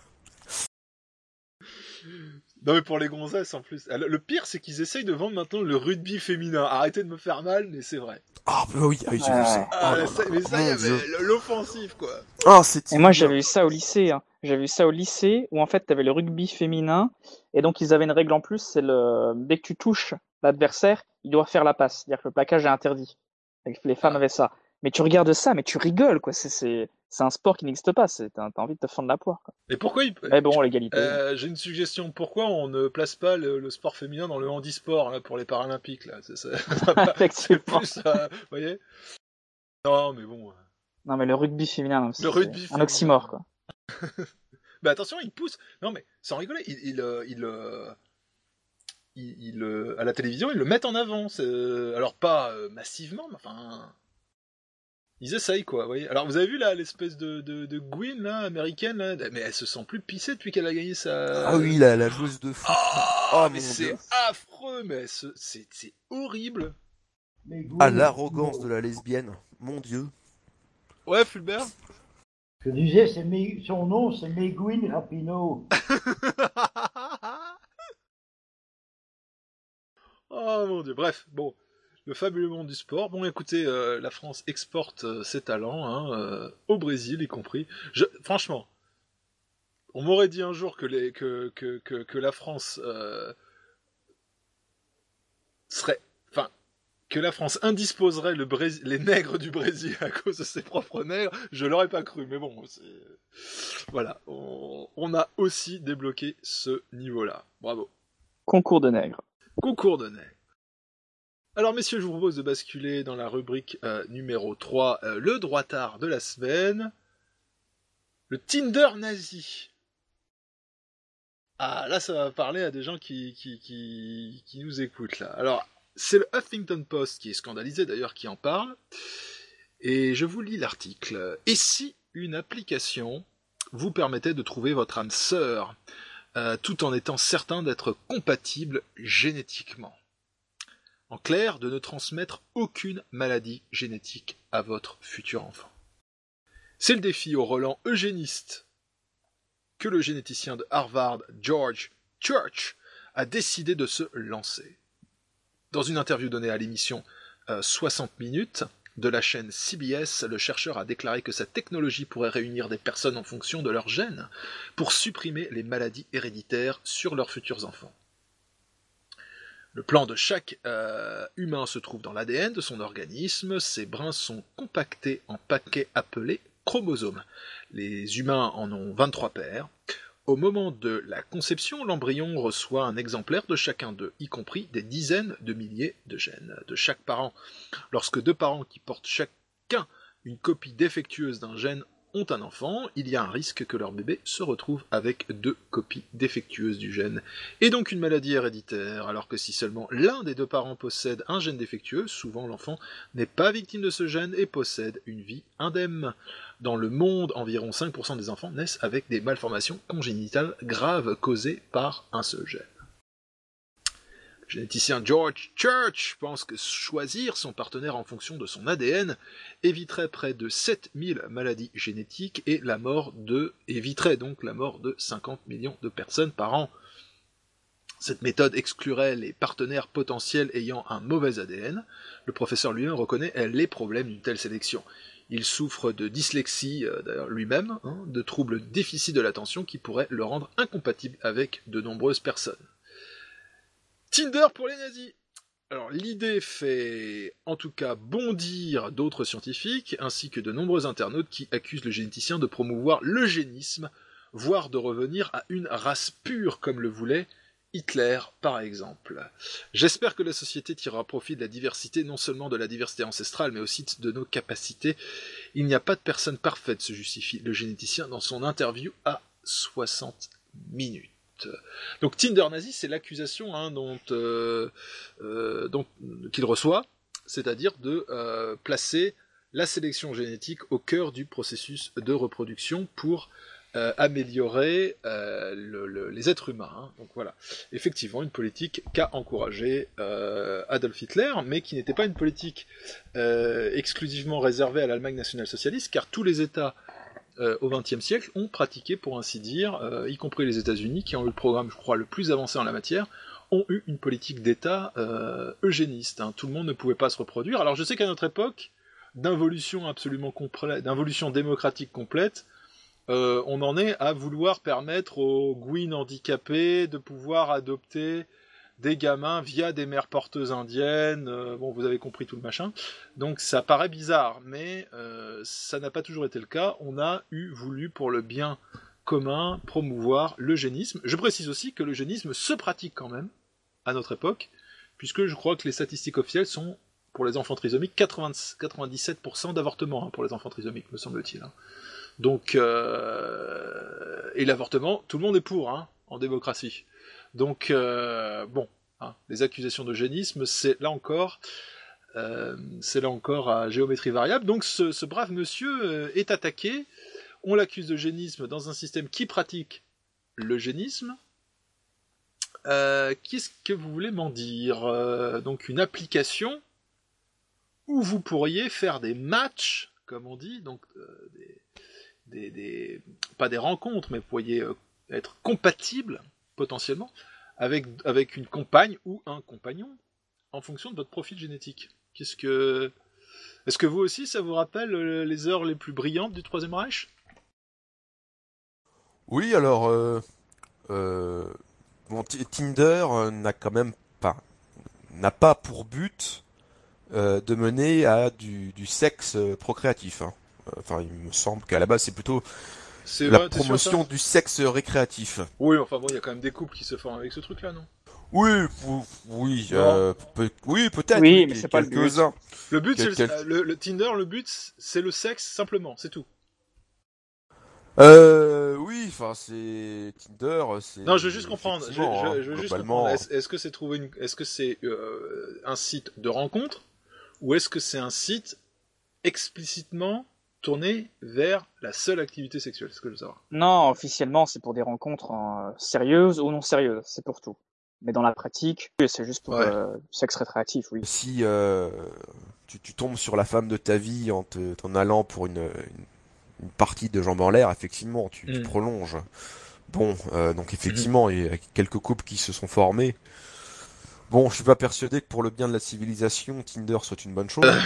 Non mais pour les gonzesses en plus. Le pire c'est qu'ils essayent de vendre maintenant le rugby féminin. Arrêtez de me faire mal, mais c'est vrai. Ah bah oui, ah oui, j'ai vu ça. Ah, oh, ça mais ça y est, l'offensive quoi. Ah, c'est et moi j'avais eu ça au lycée. Hein. J'avais vu ça au lycée où en fait t'avais le rugby féminin et donc ils avaient une règle en plus, c'est le dès que tu touches l'adversaire, il doit faire la passe, c'est-à-dire que le plaquage est interdit. Les femmes ah. avaient ça. Mais tu regardes ça, mais tu rigoles quoi. C'est c'est c'est un sport qui n'existe pas. C'est t'as, t'as envie de te fendre la poire. Quoi. Et pourquoi il... Mais bon, l'égalité. Euh, j'ai une suggestion. Pourquoi on ne place pas le, le sport féminin dans le handisport là pour les Paralympiques là c'est, c'est, c'est plus, euh, vous voyez. Non mais bon. Non mais le rugby féminin, non, c'est, le rugby c'est féminin. Un oxymore quoi. Mais attention, il pousse. Non mais sans rigoler, il il il, il, il, il à la télévision ils le mettent en avant. C'est... Alors pas euh, massivement, mais enfin. Ils essayent quoi, vous voyez. Alors vous avez vu là l'espèce de de, de Gwyn là américaine là, mais elle se sent plus pissée depuis qu'elle a gagné sa. Ah oui, la, la joueuse de foot. Oh, oh mais c'est Dieu. affreux, mais ce, c'est c'est horrible. Ah l'arrogance de la lesbienne, mon Dieu. Ouais Fulbert. Je disais c'est May... son nom c'est Megwin Rapinoe. Oh mon Dieu, bref, bon. Le fabuleux monde du sport. Bon, écoutez, euh, la France exporte euh, ses talents, hein, euh, au Brésil y compris. Je, franchement, on m'aurait dit un jour que, les, que, que, que, que la France euh, serait... Enfin, que la France indisposerait le Brésil, les nègres du Brésil à cause de ses propres nègres, je l'aurais pas cru. Mais bon, c'est... voilà, on, on a aussi débloqué ce niveau-là. Bravo. Concours de nègres. Concours de nègres. Alors messieurs, je vous propose de basculer dans la rubrique euh, numéro trois, euh, le droitard de la semaine, le Tinder nazi. Ah, là ça va parler à des gens qui, qui, qui, qui nous écoutent là. Alors, c'est le Huffington Post qui est scandalisé d'ailleurs qui en parle, et je vous lis l'article. Et si une application vous permettait de trouver votre âme sœur, euh, tout en étant certain d'être compatible génétiquement? En clair, de ne transmettre aucune maladie génétique à votre futur enfant. C'est le défi au relent eugéniste que le généticien de Harvard, George Church, a décidé de se lancer. Dans une interview donnée à l'émission euh, soixante minutes de la chaîne C B S, le chercheur a déclaré que cette technologie pourrait réunir des personnes en fonction de leurs gènes pour supprimer les maladies héréditaires sur leurs futurs enfants. Le plan de chaque euh, humain se trouve dans l'A D N de son organisme. Ces brins sont compactés en paquets appelés chromosomes. Les humains en ont vingt-trois paires. Au moment de la conception, l'embryon reçoit un exemplaire de chacun d'eux, y compris des dizaines de milliers de gènes de chaque parent. Lorsque deux parents qui portent chacun une copie défectueuse d'un gène ont un enfant, il y a un risque que leur bébé se retrouve avec deux copies défectueuses du gène, et donc une maladie héréditaire, alors que si seulement l'un des deux parents possède un gène défectueux, souvent l'enfant n'est pas victime de ce gène et possède une vie indemne. Dans le monde, environ cinq pour cent des enfants naissent avec des malformations congénitales graves causées par un seul gène. Le généticien George Church pense que choisir son partenaire en fonction de son A D N éviterait près de sept mille maladies génétiques et la mort de, éviterait donc la mort de cinquante millions de personnes par an. Cette méthode exclurait les partenaires potentiels ayant un mauvais A D N. Le professeur lui-même reconnaît les problèmes d'une telle sélection. Il souffre de dyslexie, euh, d'ailleurs lui-même, hein, de troubles déficit de l'attention qui pourraient le rendre incompatible avec de nombreuses personnes. Tinder pour les nazis. Alors l'idée fait en tout cas bondir d'autres scientifiques, ainsi que de nombreux internautes qui accusent le généticien de promouvoir l'eugénisme, voire de revenir à une race pure comme le voulait Hitler, par exemple. J'espère que la société tirera profit de la diversité, non seulement de la diversité ancestrale, mais aussi de nos capacités. Il n'y a pas de personne parfaite, se justifie le généticien dans son interview à soixante minutes. Donc Tinder nazi, c'est l'accusation hein, dont, euh, euh, dont qu'il reçoit, c'est-à-dire de euh, placer la sélection génétique au cœur du processus de reproduction pour euh, améliorer euh, le, le, les êtres humains. Hein. Donc voilà, effectivement une politique qu'a encouragé euh, Adolf Hitler, mais qui n'était pas une politique euh, exclusivement réservée à l'Allemagne nationale-socialiste, car tous les États Euh, au vingtième siècle, ont pratiqué, pour ainsi dire, euh, y compris les États-Unis, qui ont eu le programme, je crois, le plus avancé en la matière, ont eu une politique d'État euh, eugéniste. Hein. Tout le monde ne pouvait pas se reproduire. Alors je sais qu'à notre époque, d'involution absolument complète, d'involution démocratique complète, euh, on en est à vouloir permettre aux gouines handicapés de pouvoir adopter des gamins via des mères porteuses indiennes, euh, bon vous avez compris tout le machin, donc ça paraît bizarre, mais euh, ça n'a pas toujours été le cas, on a eu voulu pour le bien commun promouvoir l'eugénisme. Je précise aussi que l'eugénisme se pratique quand même, à notre époque, puisque je crois que les statistiques officielles sont, pour les enfants trisomiques, quatre-vingt-dix-sept pour cent d'avortement hein, pour les enfants trisomiques, me semble-t-il. Hein. Donc, euh... et l'avortement, tout le monde est pour, hein, en démocratie. Donc, euh, bon, hein, les accusations d'eugénisme, c'est là encore, euh, c'est là encore à géométrie variable. Donc, ce, ce brave monsieur euh, est attaqué. On l'accuse d'eugénisme dans un système qui pratique l'eugénisme. Euh, qu'est-ce que vous voulez m'en dire euh, Donc, une application où vous pourriez faire des matchs, comme on dit, donc euh, des, des, des, pas des rencontres, mais vous pourriez euh, être compatibles potentiellement, avec, avec une compagne ou un compagnon, en fonction de votre profil génétique. Qu'est-ce que... Est-ce que vous aussi, ça vous rappelle les heures les plus brillantes du Troisième Reich ? Oui, alors, euh, euh, bon, Tinder n'a quand même pas, n'a pas pour but euh, de mener à du, du sexe procréatif. Hein. Enfin, il me semble qu'à la base, c'est plutôt... C'est la vrai, promotion sûr, du sexe récréatif. Oui, enfin bon, il y a quand même des couples qui se forment avec ce truc-là, non ? Oui, oui, euh, peut, oui, peut-être. Oui, oui mais c'est pas le but. Le but, c'est le, le, le Tinder, le but, c'est le sexe simplement, c'est tout. Euh, oui, enfin, c'est Tinder, c'est. Non, je veux juste comprendre. Je, je, hein, je veux juste comprendre. Est-ce, est-ce que c'est trouver une, est-ce que c'est euh, un site de rencontre ou est-ce que c'est un site explicitement tourné vers la seule activité sexuelle, c'est ce que je veux savoir. Non, officiellement, c'est pour des rencontres euh, sérieuses ou non sérieuses, c'est pour tout. Mais dans la pratique, c'est juste pour ouais. euh, sexe récréatif, oui. Si euh, tu, tu tombes sur la femme de ta vie en, te, en allant pour une, une, une partie de jambes en l'air, effectivement, tu, mm. tu prolonges. Bon, euh, donc effectivement, mm. il y a quelques couples qui se sont formés. Bon, je suis pas persuadé que pour le bien de la civilisation, Tinder soit une bonne chose.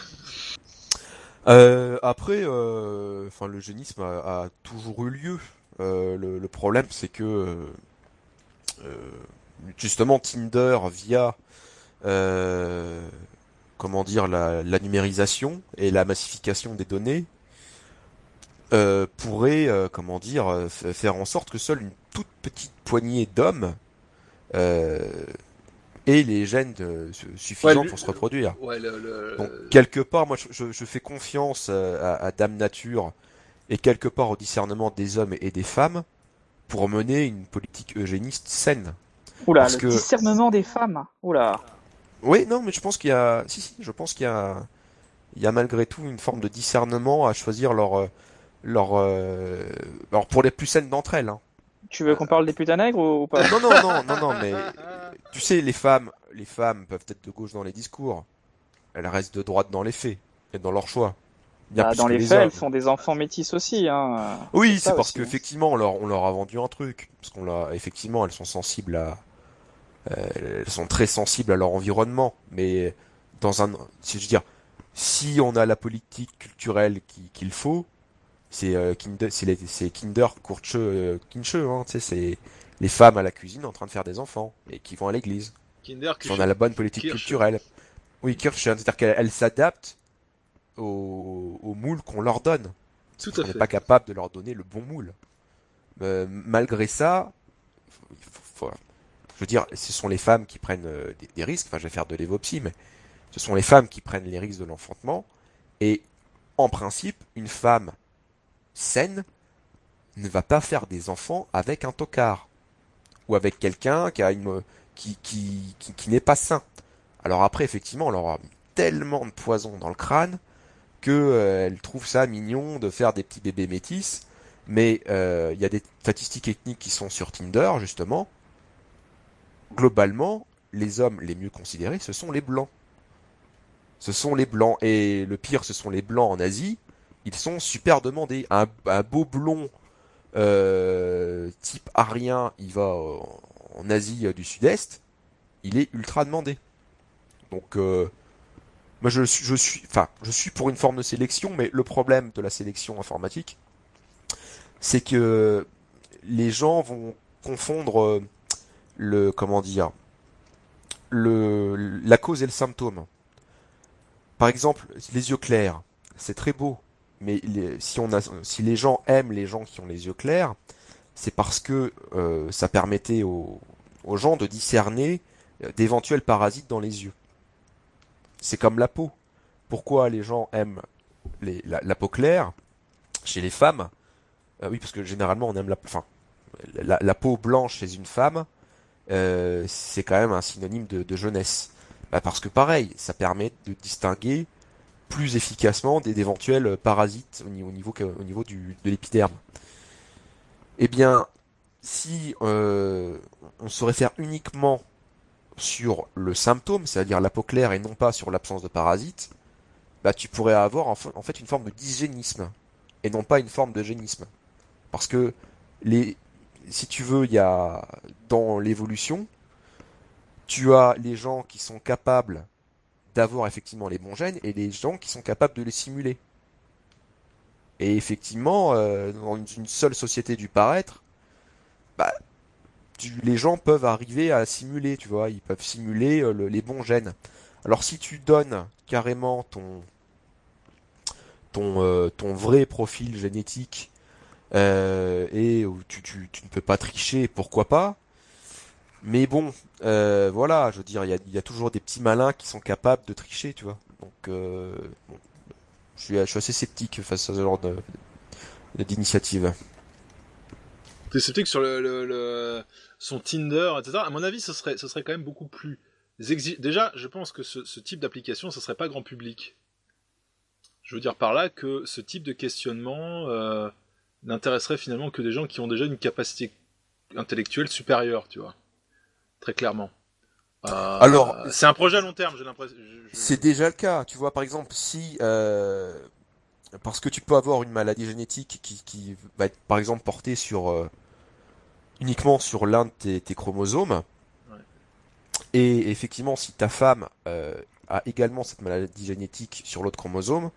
Euh, après, euh, enfin, l'eugénisme a, a toujours eu lieu. Euh, le, le problème, c'est que euh, justement Tinder, via euh, comment dire la, la numérisation et la massification des données, euh, pourrait, euh, comment dire, f- faire en sorte que seule une toute petite poignée d'hommes euh, et les gènes euh, suffisants ouais, pour se reproduire. Ouais, le, le... Donc quelque part, moi, je, je fais confiance à, à Dame Nature et quelque part au discernement des hommes et des femmes pour mener une politique eugéniste saine. Oula, Parce le que... discernement des femmes. Oula. Oui, non, mais je pense qu'il y a, si, si, je pense qu'il y a, il y a malgré tout une forme de discernement à choisir leur, leur, euh... alors pour les plus saines d'entre elles. Hein. Tu veux qu'on parle des putains nègres ou, ou pas? Non, non, non, non, non, mais tu sais, les femmes, les femmes peuvent être de gauche dans les discours, elles restent de droite dans les faits et dans leurs choix. Bah, dans les, les faits, hommes. Elles font des enfants métis aussi. Hein. Oui, c'est, c'est parce qu'effectivement, on leur, on leur a vendu un truc, parce qu'on l'a, effectivement, elles sont sensibles à, euh, elles sont très sensibles à leur environnement, mais dans un, si je veux dire, si on a la politique culturelle qui, qu'il faut, c'est, euh, kinder, c'est, les, c'est Kinder, Kurche, euh, Kinche, hein, tu sais, c'est les femmes à la cuisine en train de faire des enfants et qui vont à l'église. Kinder, si on a la bonne politique Kirche. culturelle. Oui, Kirche, c'est-à-dire qu'elle s'adapte au, au moule qu'on leur donne. Tout on n'est pas capable de leur donner le bon moule. Euh, malgré ça, faut, faut, je veux dire, ce sont les femmes qui prennent euh, des, des risques. Enfin, je vais faire de l'évopsie, mais ce sont les femmes qui prennent les risques de l'enfantement. Et en principe, une femme saine ne va pas faire des enfants avec un tocard ou avec quelqu'un qui a une qui qui qui, qui n'est pas sain. Alors après, effectivement, on leur a mis tellement de poison dans le crâne que euh, elle trouve ça mignon de faire des petits bébés métis. Mais il euh, y a des statistiques ethniques qui sont sur Tinder, justement. Globalement, les hommes les mieux considérés, ce sont les blancs. Ce sont les blancs. Et le pire, ce sont les blancs en Asie. Ils sont super demandés. Un, un beau blond euh, type arien, il va euh, en Asie euh, du Sud-Est, il est ultra demandé. Donc, euh, moi je suis, je suis, enfin, je suis pour une forme de sélection, mais le problème de la sélection informatique, c'est que les gens vont confondre le, comment dire, le, la cause et le symptôme. Par exemple, les yeux clairs, c'est très beau. Mais les, si on a, si les gens aiment les gens qui ont les yeux clairs, c'est parce que euh, ça permettait aux, aux gens de discerner d'éventuels parasites dans les yeux. C'est comme la peau. Pourquoi les gens aiment les, la, la peau claire chez les femmes? euh, Oui, parce que généralement on aime la, enfin, la, la peau blanche chez une femme, euh, c'est quand même un synonyme de, de jeunesse. Bah parce que pareil, ça permet de distinguer plus efficacement des d'éventuels parasites au niveau, au niveau, au niveau du, de l'épiderme. Eh bien, si euh, on se réfère uniquement sur le symptôme, c'est-à-dire la peau claire et non pas sur l'absence de parasites, bah tu pourrais avoir en fait une forme de dysgénisme et non pas une forme de génisme. Parce que les, si tu veux, il y a dans l'évolution, tu as les gens qui sont capables d'avoir effectivement les bons gènes et les gens qui sont capables de les simuler. Et effectivement, euh, dans une seule société du paraître, bah, tu, les gens peuvent arriver à simuler, tu vois, ils peuvent simuler euh, le, les bons gènes. Alors si tu donnes carrément ton ton euh, ton vrai profil génétique euh, et où tu, tu tu ne peux pas tricher, pourquoi pas? Mais bon, euh, voilà, je veux dire, il y a, y a toujours des petits malins qui sont capables de tricher, tu vois. Donc, euh, bon, je suis, je suis assez sceptique face à ce genre de, d'initiative. T'es sceptique sur le, le, le son Tinder, et cetera. À mon avis, ce serait, ce serait quand même beaucoup plus exi... Déjà, je pense que ce, ce type d'application, ce serait pas grand public. Je veux dire par là que ce type de questionnement euh, n'intéresserait finalement que des gens qui ont déjà une capacité intellectuelle supérieure, tu vois. Très clairement. Euh, Alors, c'est un projet à long terme, j'ai l'impression. Je... C'est déjà le cas. Tu vois, par exemple, si euh, parce que tu peux avoir une maladie génétique qui, qui va être, par exemple, portée sur euh, uniquement sur l'un de tes, tes chromosomes. Ouais. Et effectivement, si ta femme euh, a également cette maladie génétique sur l'autre chromosome,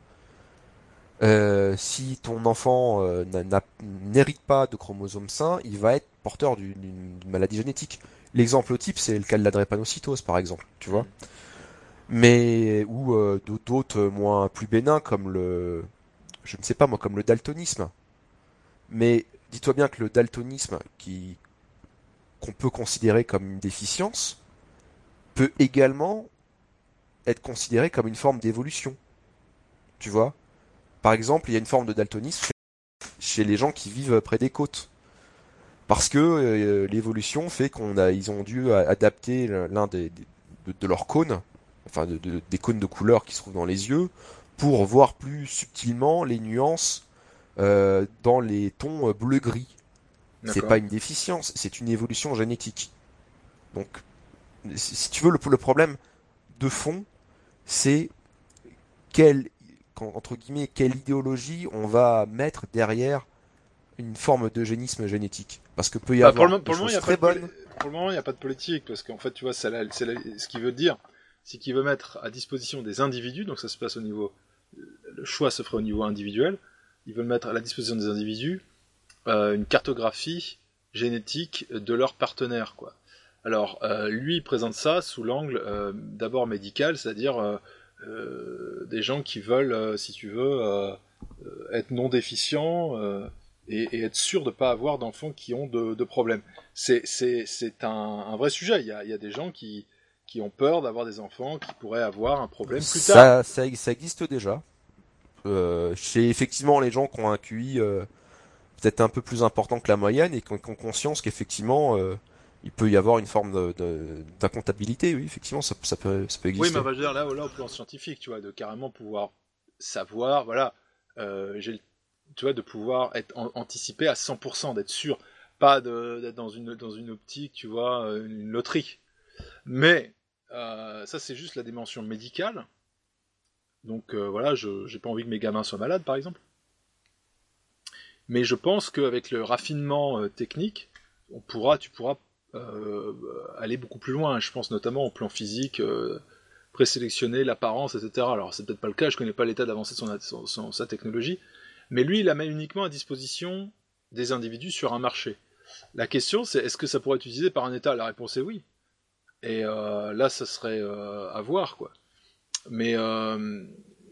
euh, si ton enfant euh, n'hérite pas de chromosome sain, il va être porteur d'une maladie génétique. L'exemple type, c'est le cas de la drépanocytose, par exemple, tu vois. Mais, ou euh, d'autres moins plus bénins, comme le, je ne sais pas moi, comme le daltonisme. Mais dis-toi bien que le daltonisme, qui qu'on peut considérer comme une déficience, peut également être considéré comme une forme d'évolution. Tu vois. Par exemple, il y a une forme de daltonisme chez les gens qui vivent près des côtes. Parce que euh, l'évolution fait qu'on a, ils ont dû adapter l'un des, des de, de leurs cônes, enfin de, de, des cônes de couleur qui se trouvent dans les yeux, pour voir plus subtilement les nuances euh, dans les tons bleu-gris. C'est pas une déficience, c'est une évolution génétique. Donc, si tu veux, le, le problème de fond, c'est quelle, entre guillemets, quelle idéologie on va mettre derrière une forme d'eugénisme génétique. Parce que peut y bah, avoir pour le, des pour choses le très bonnes. Poli- pour le moment, il n'y a pas de politique, parce qu'en fait, tu vois, c'est la, c'est la, ce qu'il veut dire, c'est qu'il veut mettre à disposition des individus, donc ça se passe au niveau, le choix se ferait au niveau individuel, il veut mettre à la disposition des individus euh, une cartographie génétique de leurs partenaires, quoi. Alors, euh, lui, il présente ça sous l'angle euh, d'abord médical, c'est-à-dire euh, euh, des gens qui veulent, euh, si tu veux, euh, euh, être non déficients euh, et, et être sûrs de ne pas avoir d'enfants qui ont de, de problèmes. C'est, c'est, c'est un, un vrai sujet. Il y a, il y a des gens qui, qui ont peur d'avoir des enfants qui pourraient avoir un problème plus ça, tard. Ça, ça existe déjà. Euh, chez effectivement les gens qui ont un Q I euh, peut-être un peu plus important que la moyenne et qui ont, qui ont conscience qu'effectivement euh, il peut y avoir une forme de, de, d'incomptabilité, oui, effectivement, ça, ça, peut, ça peut exister. Oui, mais on va dire là, là au plan scientifique, tu vois, de carrément pouvoir savoir, voilà, euh, j'ai, tu vois, de pouvoir être en, anticipé à cent pour cent, d'être sûr, pas de, d'être dans une, dans une optique, tu vois, une loterie. Mais euh, ça, c'est juste la dimension médicale. Donc euh, voilà, je j'ai pas envie que mes gamins soient malades, par exemple. Mais je pense qu'avec le raffinement euh, technique, on pourra, tu pourras euh, aller beaucoup plus loin. Je pense notamment au plan physique, euh, présélectionner l'apparence, et cetera. Alors c'est peut-être pas le cas, je connais pas l'état d'avancée de son, son, son, sa technologie, mais lui, il la met uniquement à disposition des individus sur un marché. La question, c'est est-ce que ça pourrait être utilisé par un État? La réponse est oui. Et euh, là, ça serait euh, à voir, quoi. Mais euh...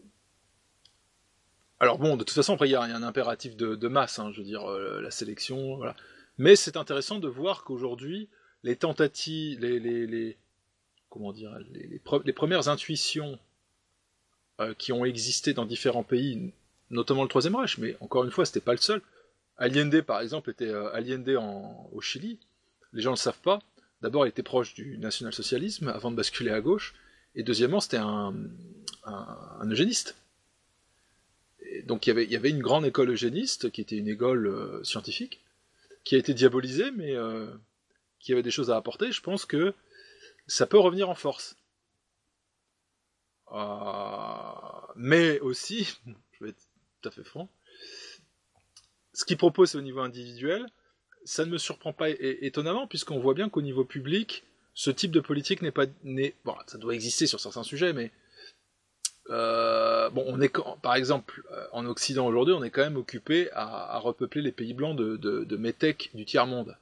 alors bon, de toute façon, après il y, y a un impératif de, de masse, hein, je veux dire euh, la sélection, voilà. Mais c'est intéressant de voir qu'aujourd'hui, les tentatives, les, les, les comment dire, les, les, pre- les premières intuitions euh, qui ont existé dans différents pays, notamment le Troisième Reich, mais encore une fois, c'était pas le seul. Allende, par exemple, était euh, Allende en, au Chili. Les gens ne le savent pas. D'abord, il était proche du national-socialisme avant de basculer à gauche. Et deuxièmement, c'était un, un, un eugéniste. Et donc il y, avait, il y avait une grande école eugéniste, qui était une école euh, scientifique, qui a été diabolisée, mais euh, qui avait des choses à apporter. Je pense que ça peut revenir en force. Euh, mais aussi, je vais être tout à fait franc, ce qu'il propose au niveau individuel, ça ne me surprend pas é- étonnamment, puisqu'on voit bien qu'au niveau public, ce type de politique n'est pas... N'est, bon, ça doit exister sur certains sujets, mais... Euh, bon, on est, par exemple, en Occident aujourd'hui, on est quand même occupé à, à repeupler les pays blancs de, de, de métèques du tiers-monde.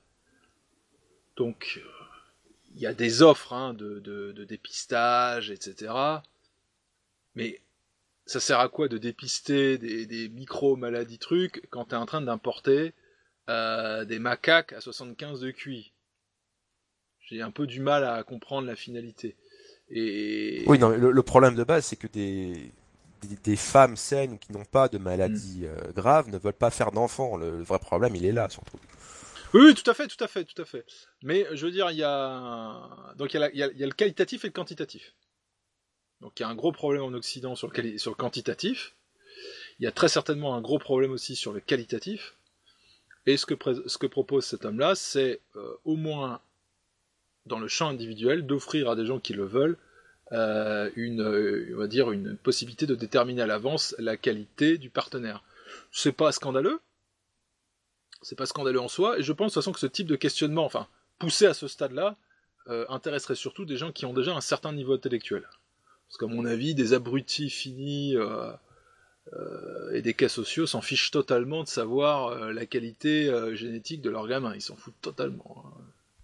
Donc, il y a des offres hein, de, de, de dépistage, et cetera. Mais ça sert à quoi de dépister des, des micro-maladies trucs quand t'es en train d'importer euh, des macaques à soixante-quinze de Q I? J'ai un peu du mal à comprendre la finalité. Et... Oui, non, le, le problème de base, c'est que des, des, des femmes saines qui n'ont pas de maladies mmh. euh, graves ne veulent pas faire d'enfants. Le, le vrai problème, il est là, surtout. Oui, oui, tout à fait, tout à fait, tout à fait. Mais je veux dire, il y a donc il y a, la, il y a, il y a le qualitatif et le quantitatif. Donc il y a un gros problème en Occident sur le, quali... sur le quantitatif. Il y a très certainement un gros problème aussi sur le qualitatif. Et ce que, pré... ce que propose cet homme-là, c'est euh, au moins dans le champ individuel, d'offrir à des gens qui le veulent euh, une, euh, on va dire une possibilité de déterminer à l'avance la qualité du partenaire. C'est pas scandaleux, c'est pas scandaleux en soi, et je pense de toute façon que ce type de questionnement, enfin, poussé à ce stade-là, euh, intéresserait surtout des gens qui ont déjà un certain niveau intellectuel. Parce qu'à mon avis, des abrutis finis euh, euh, et des cas sociaux s'en fichent totalement de savoir euh, la qualité euh, génétique de leur gamin, ils s'en foutent totalement. Hein.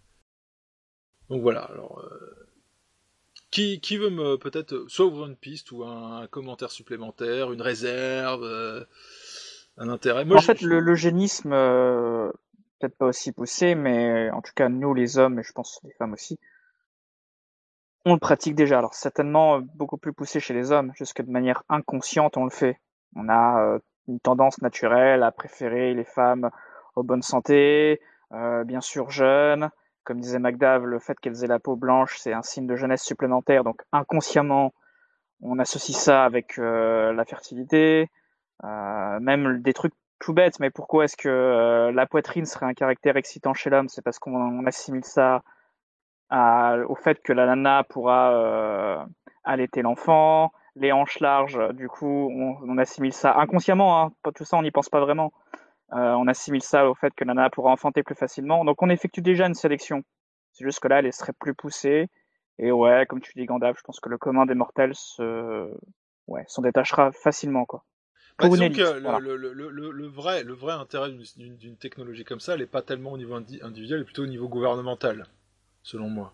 Donc voilà, alors... Euh, qui, qui veut me peut-être soit ouvrir une piste ou un, un commentaire supplémentaire, une réserve, euh, un intérêt? Moi, En je, fait, je... le, l'eugénisme, euh, peut-être pas aussi poussé, mais en tout cas, nous les hommes, et je pense les femmes aussi, on le pratique déjà. Alors certainement beaucoup plus poussé chez les hommes, juste que de manière inconsciente, on le fait. On a euh, une tendance naturelle à préférer les femmes aux bonnes santé, euh, bien sûr jeunes. Comme disait MacDave, le fait qu'elles aient la peau blanche, c'est un signe de jeunesse supplémentaire. Donc inconsciemment, on associe ça avec euh, la fertilité. Euh, même des trucs tout bêtes, mais pourquoi est-ce que euh, la poitrine serait un caractère excitant chez l'homme? C'est parce qu'on on assimile ça à, au fait que la nana pourra euh, allaiter l'enfant. Les hanches larges, du coup, on, on assimile ça inconsciemment, hein, pas tout ça, on n'y pense pas vraiment. Euh, on assimile ça au fait que la nana pourra enfanter plus facilement. Donc on effectue déjà une sélection. C'est juste que là, elle serait plus poussée. Et ouais, comme tu dis, Gandalf, je pense que le commun des mortels se... ouais, s'en détachera facilement, quoi. Bah, Pour une disons élite, que le, voilà. le, le, le, le vrai, le vrai intérêt d'une- d'une d'une technologie comme ça, elle n'est pas tellement au niveau indi- individuel, elle est plutôt au niveau gouvernemental, selon moi.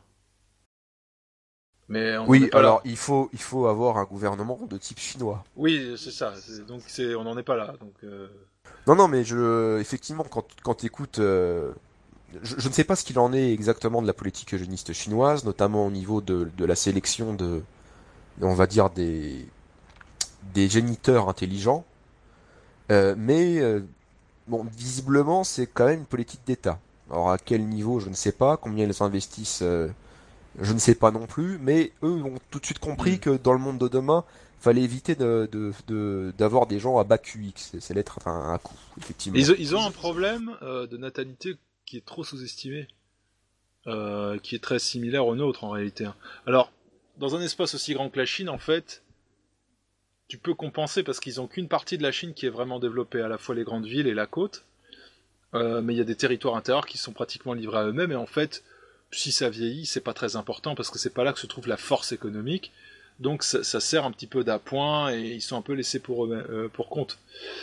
Mais on n'en Oui, est pas alors là. il faut il faut avoir un gouvernement de type chinois. Oui, c'est ça. c'est- Donc c'est, on n'en est pas là. Donc euh, Non, non, mais je effectivement quand quand t'écoutes, euh, je, je ne sais pas ce qu'il en est exactement de la politique eugéniste chinoise, notamment au niveau de de la sélection de, on va dire des des géniteurs intelligents, euh, mais euh, bon, visiblement c'est quand même une politique d'État. Alors à quel niveau, je ne sais pas, combien ils investissent. euh, Je ne sais pas non plus, mais eux ont tout de suite compris Mm. que dans le monde de demain, fallait éviter de, de, de- d'avoir des gens à bas Q X. C'est, c'est l'être un, un coup, effectivement. ils, ont- ils ont un problème euh, de natalité qui est trop sous-estimé, euh, qui est très similaire au nôtre en réalité. hein. Alors, dans un espace aussi grand que la Chine, en fait, tu peux compenser parce qu'ils ont qu'une partie de la Chine qui est vraiment développée, à la fois les grandes villes et la côte. Euh, mais il y a des territoires intérieurs qui sont pratiquement livrés à eux-mêmes, et en fait, si ça vieillit, c'est pas très important parce que c'est pas là que se trouve la force économique. Donc ça, ça sert un petit peu d'appoint et ils sont un peu laissés pour eux, euh, pour compte.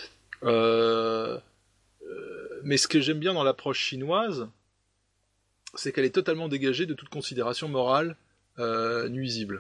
Euh, euh, mais ce que j'aime bien dans l'approche chinoise, c'est qu'elle est totalement dégagée de toute considération morale euh, nuisible.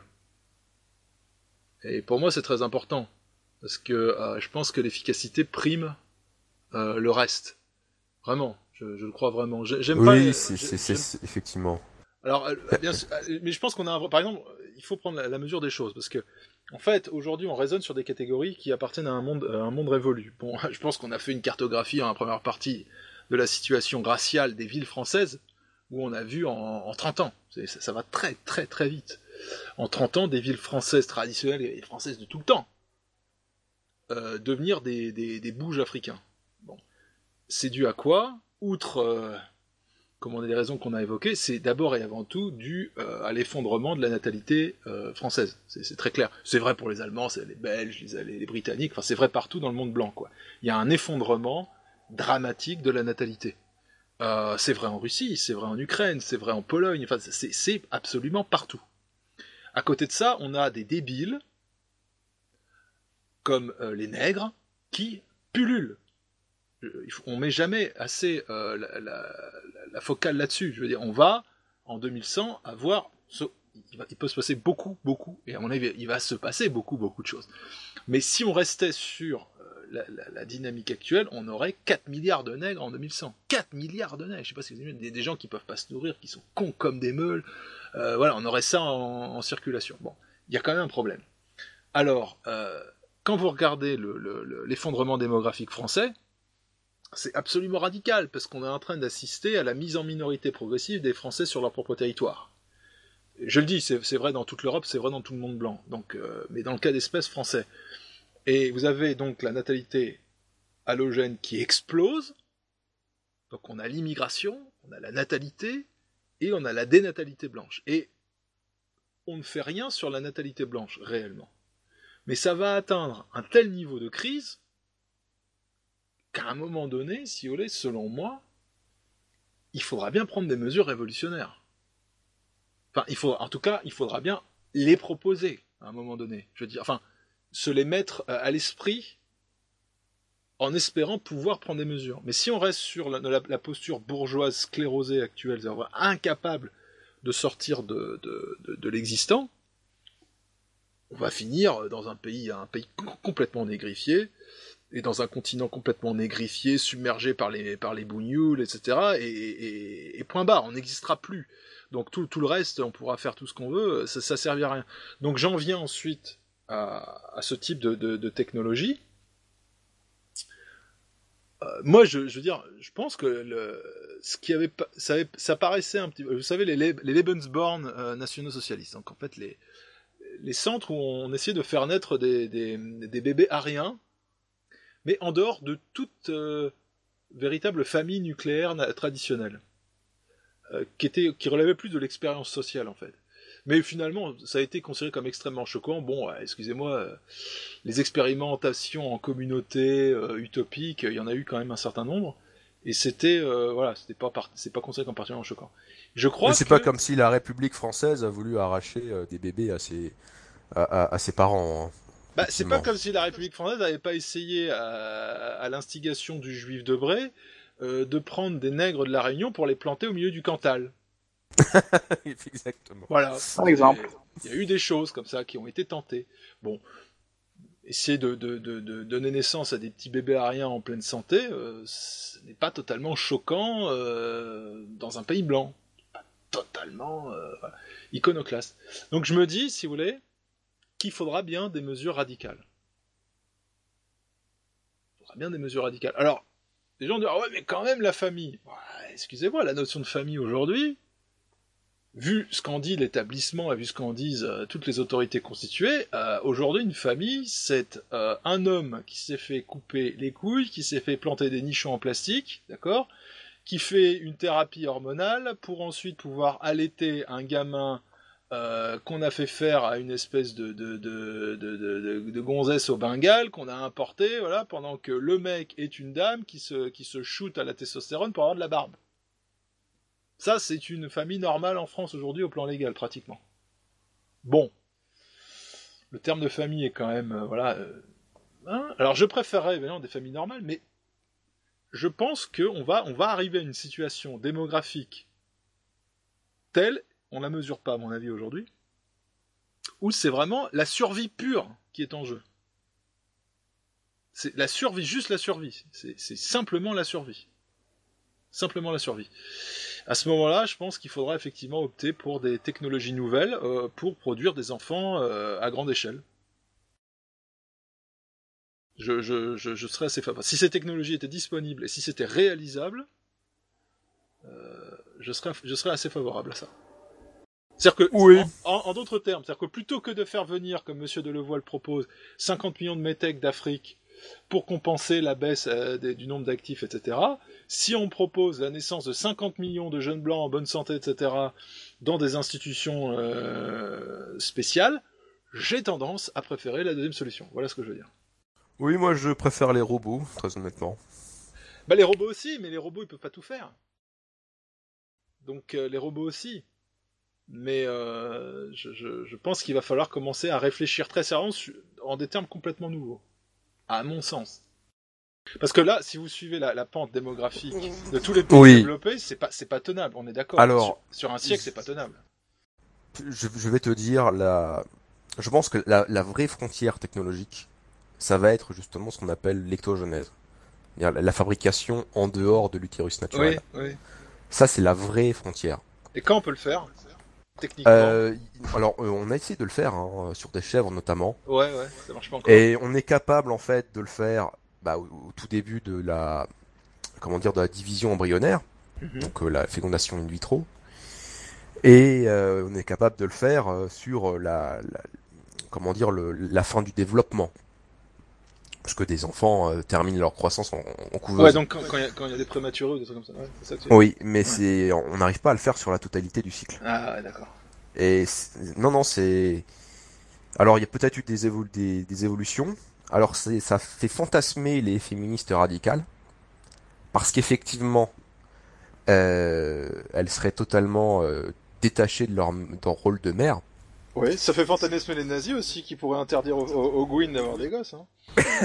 Et pour moi, c'est très important parce que euh, je pense que l'efficacité prime euh, le reste. Vraiment, je, je le crois vraiment. J'ai- J'aime pas. Oui, les- c'est, j'ai- c'est, c'est, j'aime- c'est- effectivement. Alors, euh, bien sûr, euh, mais je pense qu'on a un... Par exemple, il faut prendre la, la mesure des choses, parce que, en fait, aujourd'hui, on raisonne sur des catégories qui appartiennent à un monde, à un monde révolu. Bon, je pense qu'on a fait une cartographie en première partie de la situation raciale des villes françaises, où on a vu en, en trente ans, C'est- ça, ça va très très très vite, en trente ans, des villes françaises traditionnelles et françaises de tout le temps, euh, devenir des, des, des bouges africains. Bon. C'est dû à quoi? Outre... euh, comme on a les raisons qu'on a évoquées, c'est d'abord et avant tout dû euh, à l'effondrement de la natalité euh, française. C'est, c'est très clair. C'est vrai pour les Allemands, c'est les Belges, les, les, les Britanniques, enfin c'est vrai partout dans le monde blanc, quoi. Il y a un effondrement dramatique de la natalité. Euh, c'est vrai en Russie, c'est vrai en Ukraine, c'est vrai en Pologne, enfin c'est, c'est absolument partout. À côté de ça, on a des débiles, comme euh, les nègres, qui pullulent. On met jamais assez euh, la, la, la focale là-dessus. Je veux dire, on va, en deux mille cent, avoir... Ce... Il, va, il peut se passer beaucoup, beaucoup, et à mon avis, il va se passer beaucoup, beaucoup de choses. Mais si on restait sur euh, la, la, la dynamique actuelle, on aurait quatre milliards de nègres en deux mille cent. quatre milliards de nègres. Je sais pas si vous avez vu, des, des gens qui peuvent pas se nourrir, qui sont cons comme des meules. Euh, voilà, on aurait ça en, en circulation. Bon, il y a quand même un problème. Alors, euh, quand vous regardez le, le, le, l'effondrement démographique français, c'est absolument radical, parce qu'on est en train d'assister à la mise en minorité progressive des Français sur leur propre territoire. Je le dis, c'est, c'est vrai dans toute l'Europe, c'est vrai dans tout le monde blanc, donc, euh, mais dans le cas d'espèces français. Et vous avez donc la natalité allogène qui explose, donc on a l'immigration, on a la natalité, et on a la dénatalité blanche. Et on ne fait rien sur la natalité blanche, réellement. Mais ça va atteindre un tel niveau de crise qu'à un moment donné, si vous voulez, selon moi, il faudra bien prendre des mesures révolutionnaires. Enfin, il faut, en tout cas, il faudra bien les proposer à un moment donné. Je veux dire, enfin, se les mettre à l'esprit en espérant pouvoir prendre des mesures. Mais si on reste sur la, la, la posture bourgeoise sclérosée actuelle, c'est-à-dire incapable de sortir de, de, de, de l'existant, on va finir dans un pays, un pays complètement négrifié, et dans un continent complètement négrifié, submergé par les, par les bougnoules, et cetera, et, et, et point barre, on n'existera plus. Donc tout, tout le reste, on pourra faire tout ce qu'on veut, ça, ça servira à rien. Donc j'en viens ensuite à, à ce type de, de, de technologie, Euh, moi, je, je veux dire, je pense que le, ce qui avait, ça, avait, ça paraissait un petit, vous savez, les, les Lebensborn euh, nationaux-socialistes. Donc en fait, les, les centres où on essayait de faire naître des, des, des bébés ariens, mais en dehors de toute euh, véritable famille nucléaire na- traditionnelle, euh, qui était, qui relevait plus de l'expérience sociale en fait. Mais finalement, ça a été considéré comme extrêmement choquant. Bon, euh, excusez-moi, euh, les expérimentations en communauté euh, utopique, il y en a eu quand même un certain nombre, et c'était, euh, voilà, c'était pas, part... c'est pas considéré comme particulièrement choquant. Je crois. Mais c'est que... pas comme si la République française a voulu arracher euh, des bébés à ses, à, à, à ses parents. Hein. Bah, c'est pas comme si la République française n'avait pas essayé, à, à l'instigation du juif de Bray, euh, de prendre des nègres de la Réunion pour les planter au milieu du Cantal. Exactement. Voilà. Par exemple. Il y a eu des choses comme ça qui ont été tentées. Bon, essayer de, de, de, de donner naissance à des petits bébés ariens en pleine santé, euh, ce n'est pas totalement choquant euh, dans un pays blanc. Pas totalement euh, voilà, iconoclaste. Donc je me dis, si vous voulez, qu'il faudra bien des mesures radicales. Il faudra bien des mesures radicales. Alors, les gens disent, ah ouais, mais quand même la famille. Ouais, excusez-moi, la notion de famille aujourd'hui, vu ce qu'en dit l'établissement et vu ce qu'en disent euh, toutes les autorités constituées, euh, aujourd'hui une famille, c'est euh, un homme qui s'est fait couper les couilles, qui s'est fait planter des nichons en plastique, d'accord, qui fait une thérapie hormonale pour ensuite pouvoir allaiter un gamin euh, qu'on a fait faire à une espèce de, de, de, de, de, de, de gonzesse au Bengale, qu'on a importé, voilà, pendant que le mec est une dame qui se, qui se shoot à la testostérone pour avoir de la barbe. Ça, c'est une famille normale en France aujourd'hui au plan légal, pratiquement. Bon. Le terme de famille est quand même... Euh, voilà. Euh, hein Alors, je préférerais évidemment des familles normales, mais je pense qu'on va, on va arriver à une situation démographique telle, on ne la mesure pas à mon avis aujourd'hui, où c'est vraiment la survie pure qui est en jeu. C'est la survie, juste la survie. C'est, c'est simplement la survie. Simplement la survie. À ce moment-là, je pense qu'il faudra effectivement opter pour des technologies nouvelles euh, pour produire des enfants euh, à grande échelle. Je, je, je, je serais assez favorable. Si ces technologies étaient disponibles et si c'était réalisable, euh, je, serais, je serais assez favorable à ça. C'est-à-dire que, oui. en, en, en d'autres termes, c'est-à-dire que plutôt que de faire venir, comme M. Delevoye le propose, cinquante millions de métèques d'Afrique pour compenser la baisse euh, des, du nombre d'actifs, et cetera, si on propose la naissance de cinquante millions de jeunes blancs en bonne santé, et cetera, dans des institutions euh, spéciales, j'ai tendance à préférer la deuxième solution. Voilà ce que je veux dire. Oui, moi je préfère les robots, très honnêtement. Bah les robots aussi, mais les robots ils peuvent pas tout faire. Donc euh, les robots aussi. Mais euh, je, je, je pense qu'il va falloir commencer à réfléchir très sérieusement en des termes complètement nouveaux. À mon sens. Parce que là, si vous suivez la, la pente démographique de tous les pays oui. développés, c'est pas, c'est pas tenable, on est d'accord. Alors, sur, sur un siècle, c'est pas tenable. Je, je vais te dire, la... je pense que la, la vraie frontière technologique, ça va être justement ce qu'on appelle l'ectogenèse. La, la fabrication en dehors de l'utérus naturel. Oui, oui. Ça, c'est la vraie frontière. Et quand on peut le faire techniquement euh, Alors, euh, on a essayé de le faire, hein, sur des chèvres notamment. Ouais, ouais, ça marche pas encore. Et on est capable, en fait, de le faire bah, au, au tout début de la, comment dire, de la division embryonnaire, mm-hmm. donc euh, la fécondation in vitro. Et euh, on est capable de le faire euh, sur la, la, comment dire, le, la fin du développement. Parce que des enfants euh, terminent leur croissance en, en couveuse. Ouais, donc quand il y, y a des prématurés ou des trucs comme ça. Ouais, c'est ça que tu oui, mais ouais. c'est, on n'arrive pas à le faire sur la totalité du cycle. Ah, ouais, d'accord. Et non, non, c'est. Alors, il y a peut-être eu des, évol... des, des évolutions. Alors, c'est, ça fait fantasmer les féministes radicales, parce qu'effectivement, euh, elles seraient totalement euh, détachées de leur, de leur rôle de mère. Oui, ça fait fantasmer les nazis aussi, qui pourraient interdire aux, aux, aux Gwyn d'avoir des gosses. Hein.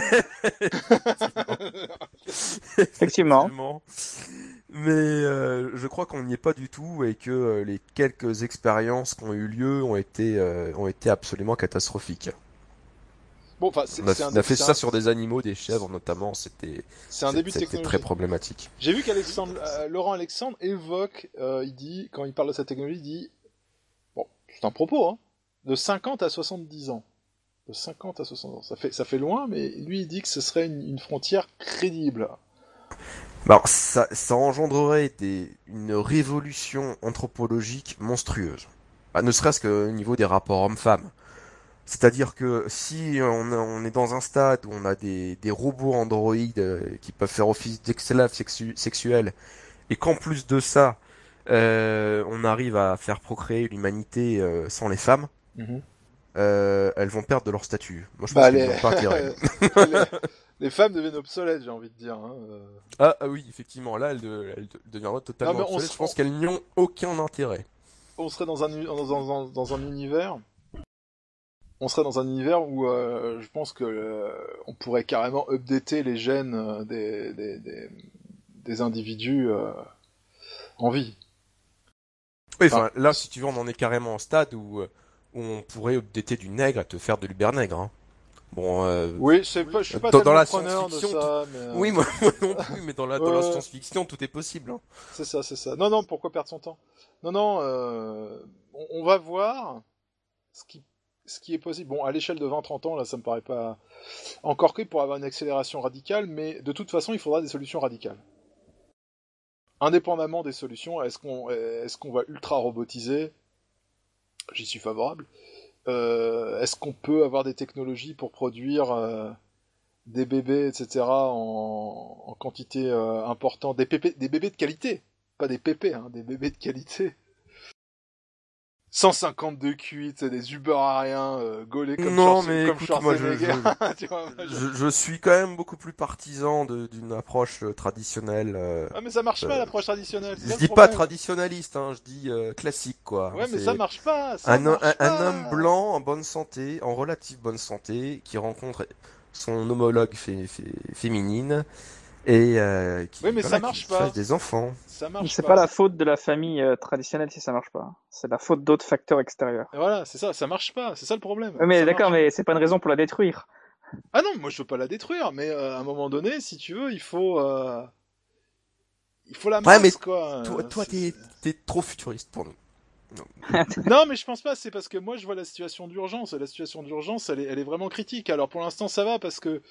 Effectivement. Mais euh, je crois qu'on n'y est pas du tout et que euh, les quelques expériences qui ont eu lieu ont été, euh, ont été absolument catastrophiques. Bon, enfin, c'est, on a, c'est un, on a fait c'est ça un... sur des animaux, des chèvres notamment, c'était, c'est un début de c'était technologie. très problématique. J'ai vu qu'Alexandre, euh, Laurent Alexandre évoque, euh, il dit, quand il parle de cette technologie, il dit, bon, c'est un propos, hein, de cinquante à soixante-dix ans. De cinquante à soixante ans. Ça fait, ça fait loin, mais lui, il dit que ce serait une, une frontière crédible. Alors, ça, ça engendrerait des, une révolution anthropologique monstrueuse. Bah, ne serait-ce qu'au niveau des rapports hommes-femmes. C'est-à-dire que si on, on est dans un stade où on a des, des robots androïdes euh, qui peuvent faire office d'esclaves sexu- sexuels, et qu'en plus de ça, euh, on arrive à faire procréer l'humanité euh, sans les femmes, Mhm. euh, elles vont perdre de leur statut. Moi, je pense Bah, qu'elles les... n'ont pas intérêt. les... les femmes deviennent obsolètes, j'ai envie de dire. Hein. euh. Ah, ah oui, effectivement, là, elles, de- elles de- deviendront totalement Non, mais on obsolètes. se- Je pense qu'elles n'y ont aucun intérêt. On serait dans un, u- dans, dans, dans, dans un univers... On serait dans un univers où euh, je pense que euh, on pourrait carrément updater les gènes euh, des, des, des, des individus euh, en vie. Oui, enfin, là, si tu veux, on en est carrément au stade où, euh, où on pourrait updater du nègre à te faire de l'uber-nègre. Hein. Bon, euh, Oui, je sais pas, je suis pas dans, dans tellement la preneur de science-fiction, ça, tout- mais... euh, oui, moi, moi non plus, mais dans la, dans la Ouais. science-fiction, tout est possible. Hein. C'est ça, c'est ça. Non, non, pourquoi perdre son temps? Non, non, euh, on, on va voir ce qui, ce qui est possible. Bon, à l'échelle de vingt trente ans, là, ça me paraît pas... Encore que pour avoir une accélération radicale, mais de toute façon, il faudra des solutions radicales. Indépendamment des solutions, est-ce qu'on est-ce qu'on va ultra robotiser? J'y suis favorable. Euh, est-ce qu'on peut avoir des technologies pour produire euh, des bébés, et cetera en, en quantité euh, importante, des, pépés, des bébés de qualité, pas des pépés, hein, des bébés de qualité. cent cinquante-deux cuites, des Uber-ariens euh, gaulés comme, Non, Schwarz- mais comme écoute, moi, je, Schwarzenegger. je, Tu vois, moi, je- je, je suis quand même beaucoup plus partisan de- d'une approche euh, traditionnelle. euh, Ah mais ça marche pas euh, l'approche traditionnelle. c'est Je ça, dis le pas problème. traditionnaliste, hein, je dis euh, classique, quoi. Ouais, mais C'est ça marche pas. Ça un, marche un, pas. un homme blanc en bonne santé, en relative bonne santé, qui rencontre son homologue fé- fé- féminine et euh, qui, Oui, mais voilà, ça marche qui pas. fasse des enfants. Ça marche C'est pas. pas la faute de la famille euh, traditionnelle si ça marche pas. C'est la faute d'autres facteurs extérieurs. Et voilà, c'est ça, ça marche pas. C'est ça le problème. Ouais, mais Ça d'accord, marche mais c'est pas une raison pour la détruire. Ah non, moi je veux pas la détruire, mais euh, à un moment donné, si tu veux, il faut, euh, il faut la masse, Ouais, mais quoi. toi, Euh, toi c'est- t'es, t'es trop futuriste pour nous. Non, mais je pense pas. C'est parce que moi, je vois la situation d'urgence. La situation d'urgence, elle est, elle est vraiment critique. Alors pour l'instant, ça va parce que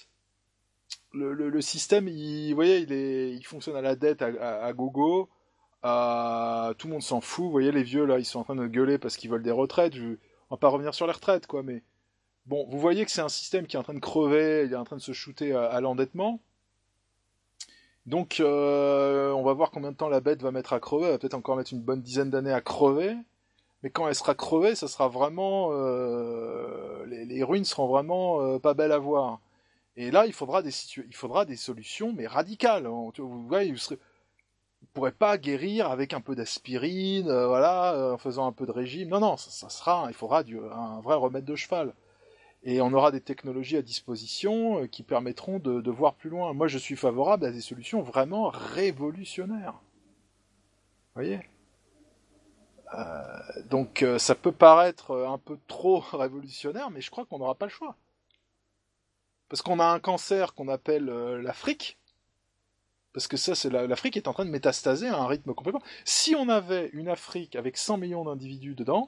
le, le, le système, il, vous voyez, il est, il fonctionne à la dette, à, à, à gogo. À... Tout le monde s'en fout. Vous voyez, les vieux là, ils sont en train de gueuler parce qu'ils veulent des retraites. Je... On va pas revenir sur les retraites, quoi, mais bon, vous voyez que c'est un système qui est en train de crever, il est en train de se shooter à, à l'endettement. Donc, euh, on va voir combien de temps la bête va mettre à crever. Elle va peut-être encore mettre une bonne dizaine d'années à crever. Mais quand elle sera crevée, ça sera vraiment... Euh, les, les ruines seront vraiment euh, pas belles à voir. Et là, il faudra des, situ... il faudra des solutions, mais radicales. Hein. Vous voyez, vous serez... vous pourrez pas guérir avec un peu d'aspirine, euh, voilà, euh, en faisant un peu de régime. Non, non, ça, ça sera... Il faudra du... un vrai remède de cheval. Et on aura des technologies à disposition euh, qui permettront de, de voir plus loin. Moi, je suis favorable à des solutions vraiment révolutionnaires. Vous voyez ? euh, Donc, euh, ça peut paraître un peu trop révolutionnaire, mais je crois qu'on n'aura pas le choix. Parce qu'on a un cancer qu'on appelle euh, l'Afrique. Parce que ça, c'est la, l'Afrique est en train de métastaser à un rythme complètement. Si on avait une Afrique avec cent millions d'individus dedans,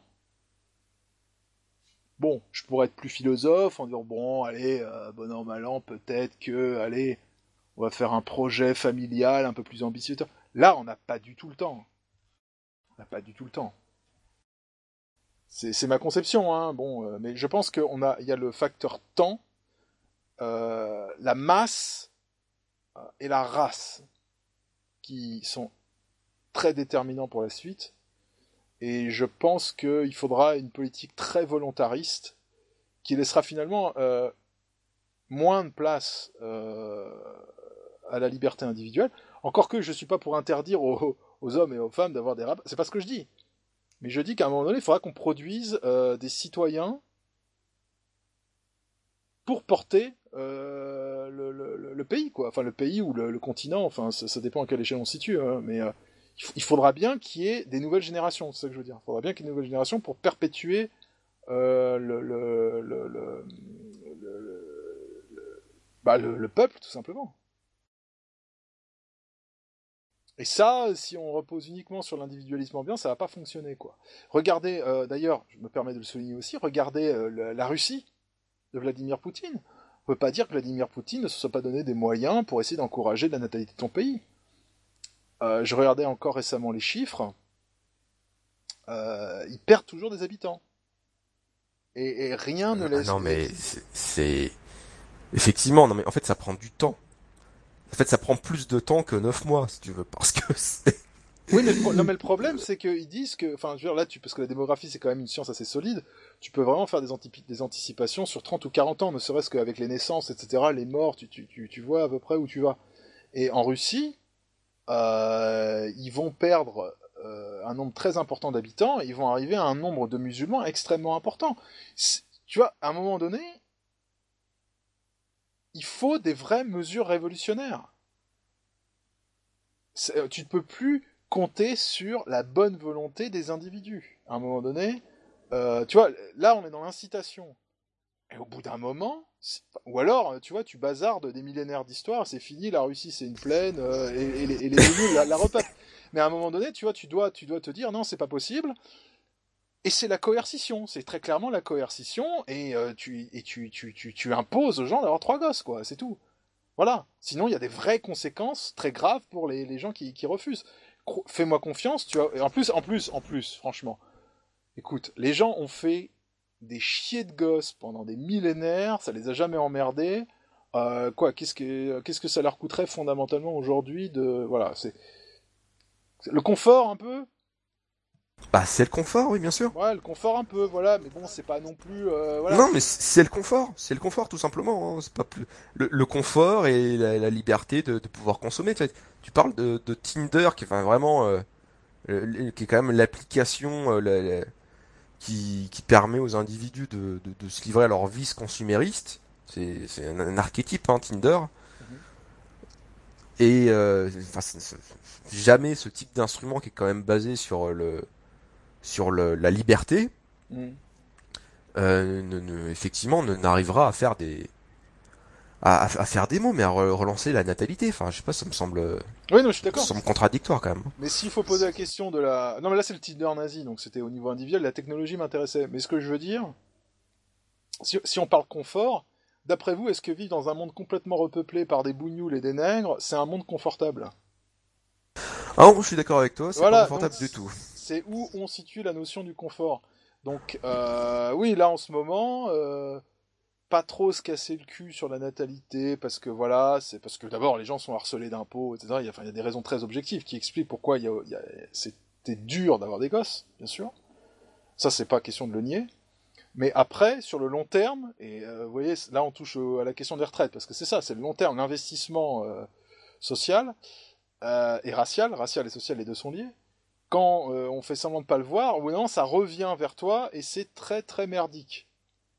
bon, je pourrais être plus philosophe en disant, bon, allez, euh, bon an, mal an, peut-être que, allez, on va faire un projet familial un peu plus ambitieux. Là, on n'a pas du tout le temps. On n'a pas du tout le temps. C'est, c'est ma conception, hein, bon, euh, mais je pense qu'il a, y a le facteur temps, euh, la masse euh, et la race qui sont très déterminants pour la suite. Et je pense qu'il faudra une politique très volontariste qui laissera finalement euh, moins de place euh, à la liberté individuelle. Encore que je ne suis pas pour interdire aux, aux hommes et aux femmes d'avoir des rapports. C'est pas ce que je dis. Mais je dis qu'à un moment donné, il faudra qu'on produise euh, des citoyens pour porter euh, le, le, le pays, quoi. Enfin, le pays ou le, le continent. Enfin, ça, ça dépend à quelle échelle on se situe. Hein, mais... Euh, il faudra bien qu'il y ait des nouvelles générations, c'est ça que je veux dire. Il faudra bien qu'il y ait des nouvelles générations pour perpétuer euh, le, le, le, le, le, le, bah, le, le peuple, tout simplement. Et ça, si on repose uniquement sur l'individualisme ambiant, ça va pas fonctionner, quoi. Regardez, euh, d'ailleurs, je me permets de le souligner aussi, regardez euh, la, la Russie de Vladimir Poutine. on peut pas dire que Vladimir Poutine ne se soit pas donné des moyens pour essayer d'encourager la natalité de ton pays. Euh, je regardais encore récemment les chiffres. Euh, ils perdent toujours des habitants. Et, et rien ne laisse... Ah non, mais c'est, c'est... Effectivement, non mais en fait ça prend du temps. En fait ça prend plus de temps que neuf mois, si tu veux, parce que c'est... Oui, mais le, pro- non, mais le problème, c'est qu'ils disent que, enfin, je veux dire, là, tu, parce que la démographie, c'est quand même une science assez solide, tu peux vraiment faire des, antipi- des anticipations sur trente ou quarante ans, ne serait-ce qu'avec les naissances, et cetera, les morts, tu, tu, tu, tu vois à peu près où tu vas. Et en Russie, euh, ils vont perdre euh, un nombre très important d'habitants, et ils vont arriver à un nombre de musulmans extrêmement important. C'est, tu vois, à un moment donné, il faut des vraies mesures révolutionnaires. C'est, tu ne peux plus compter sur la bonne volonté des individus. À un moment donné, euh, tu vois, là on est dans l'incitation. Et au bout d'un moment, ou alors, tu vois, tu bazardes des millénaires d'histoire, c'est fini, la Russie c'est une plaine, euh, et, et les, et les Bénus la, la repeuplent. Mais à un moment donné, tu vois, tu dois, tu dois te dire, non, c'est pas possible. Et c'est la coercition, c'est très clairement la coercition, et, euh, tu, et tu, tu, tu, tu imposes aux gens d'avoir trois gosses, quoi, c'est tout. Voilà. Sinon, il y a des vraies conséquences très graves pour les, les gens qui, qui refusent. Fais-moi confiance, tu vois. Et en plus, en plus, en plus, franchement. Écoute, les gens ont fait des chiers de gosses pendant des millénaires, ça les a jamais emmerdés. Euh, quoi, qu'est-ce que, qu'est-ce que ça leur coûterait fondamentalement aujourd'hui de, voilà, c'est, c'est le confort un peu. Bah c'est le confort, oui bien sûr. Ouais, le confort un peu, voilà, mais bon, c'est pas non plus, euh, voilà. Non mais c'est le confort, c'est le confort tout simplement. Hein. C'est pas plus le, le confort et la, la liberté de, de pouvoir consommer. Tu, sais, tu parles de, de Tinder qui est enfin, vraiment, euh, le, qui est quand même l'application euh, la, la, qui, qui permet aux individus de, de, de se livrer à leur vice consumériste. C'est, c'est un, un archétype, hein, Tinder. Mm-hmm. Et euh, enfin, c'est, c'est, jamais ce type d'instrument qui est quand même basé sur le sur le, la liberté, mm. euh, ne, ne, effectivement, ne, n'arrivera à faire des, à, à, à faire des mots, mais à re, relancer la natalité. Enfin, je sais pas, ça me semble, oui, non, je suis d'accord. Ça me semble contradictoire quand même. Mais s'il faut poser la question de la, non, mais là c'est le Tinder nazi, donc c'était au niveau individuel, la technologie m'intéressait. Mais ce que je veux dire, si, si on parle confort, d'après vous, est-ce que vivre dans un monde complètement repeuplé par des bougnoules et des nègres, c'est un monde confortable? Ah non, je suis d'accord avec toi, c'est voilà, pas confortable donc, du tout. C'est où on situe la notion du confort. Donc, euh, oui, là, en ce moment, euh, pas trop se casser le cul sur la natalité, parce que voilà, c'est parce que d'abord, les gens sont harcelés d'impôts, et cetera. Il y a, enfin, il y a des raisons très objectives qui expliquent pourquoi il y a, il y a, c'était dur d'avoir des gosses, bien sûr. Ça, c'est pas question de le nier. Mais après, sur le long terme, et euh, vous voyez, là, on touche au, à la question des retraites, parce que c'est ça, c'est le long terme, l'investissement euh, social euh, et racial, racial et social, les deux sont liés. Quand euh, on fait semblant de pas le voir, ou non, ça revient vers toi et c'est très très merdique.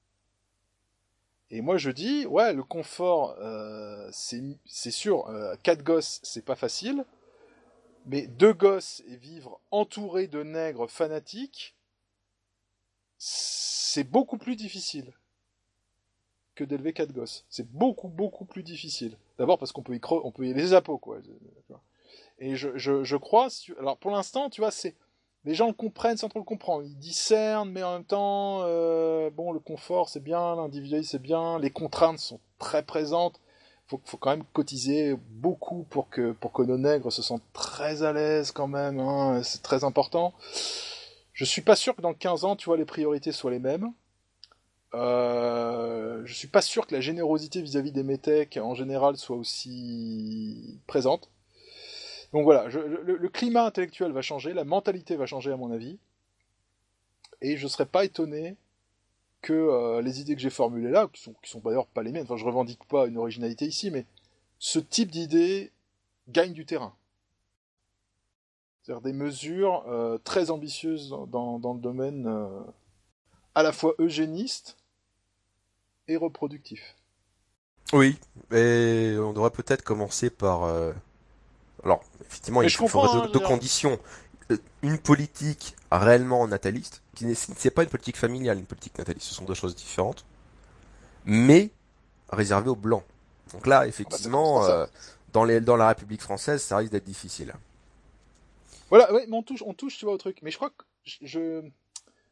Et moi je dis, ouais, le confort, euh, c'est, c'est sûr, euh, quatre gosses, c'est pas facile, mais deux gosses et vivre entouré de nègres fanatiques, c'est beaucoup plus difficile que d'élever quatre gosses. C'est beaucoup beaucoup plus difficile. D'abord parce qu'on peut y cro- on peut y les apos, quoi. Et je, je, je crois, alors pour l'instant, tu vois, c'est les gens le comprennent sans trop le comprendre. Ils discernent, mais en même temps, euh, bon, le confort c'est bien, l'individualisme c'est bien, les contraintes sont très présentes. Faut, faut quand même cotiser beaucoup pour que pour que nos nègres se sentent très à l'aise quand même. Hein, c'est très important. Je suis pas sûr que dans quinze ans, tu vois, les priorités soient les mêmes. Euh, je suis pas sûr que la générosité vis-à-vis des métèques en général soit aussi présente. Donc voilà, je, le, le climat intellectuel va changer, la mentalité va changer à mon avis, et je serais pas étonné que euh, les idées que j'ai formulées là, qui sont, qui sont d'ailleurs pas les miennes, enfin je revendique pas une originalité ici, mais ce type d'idées gagne du terrain. C'est-à-dire des mesures euh, très ambitieuses dans, dans le domaine euh, à la fois eugéniste et reproductif. Oui, et on devrait peut-être commencer par... Euh... Alors, effectivement, mais il faudrait deux, hein, deux conditions. Une politique réellement nataliste, qui n'est c'est pas une politique familiale, une politique nataliste, ce sont deux choses différentes, mais réservée aux Blancs. Donc là, effectivement, ah bah, euh, dans, les, dans la République française, ça risque d'être difficile. Voilà, ouais, mais on touche, on touche, tu vois, au truc. Mais je crois que je...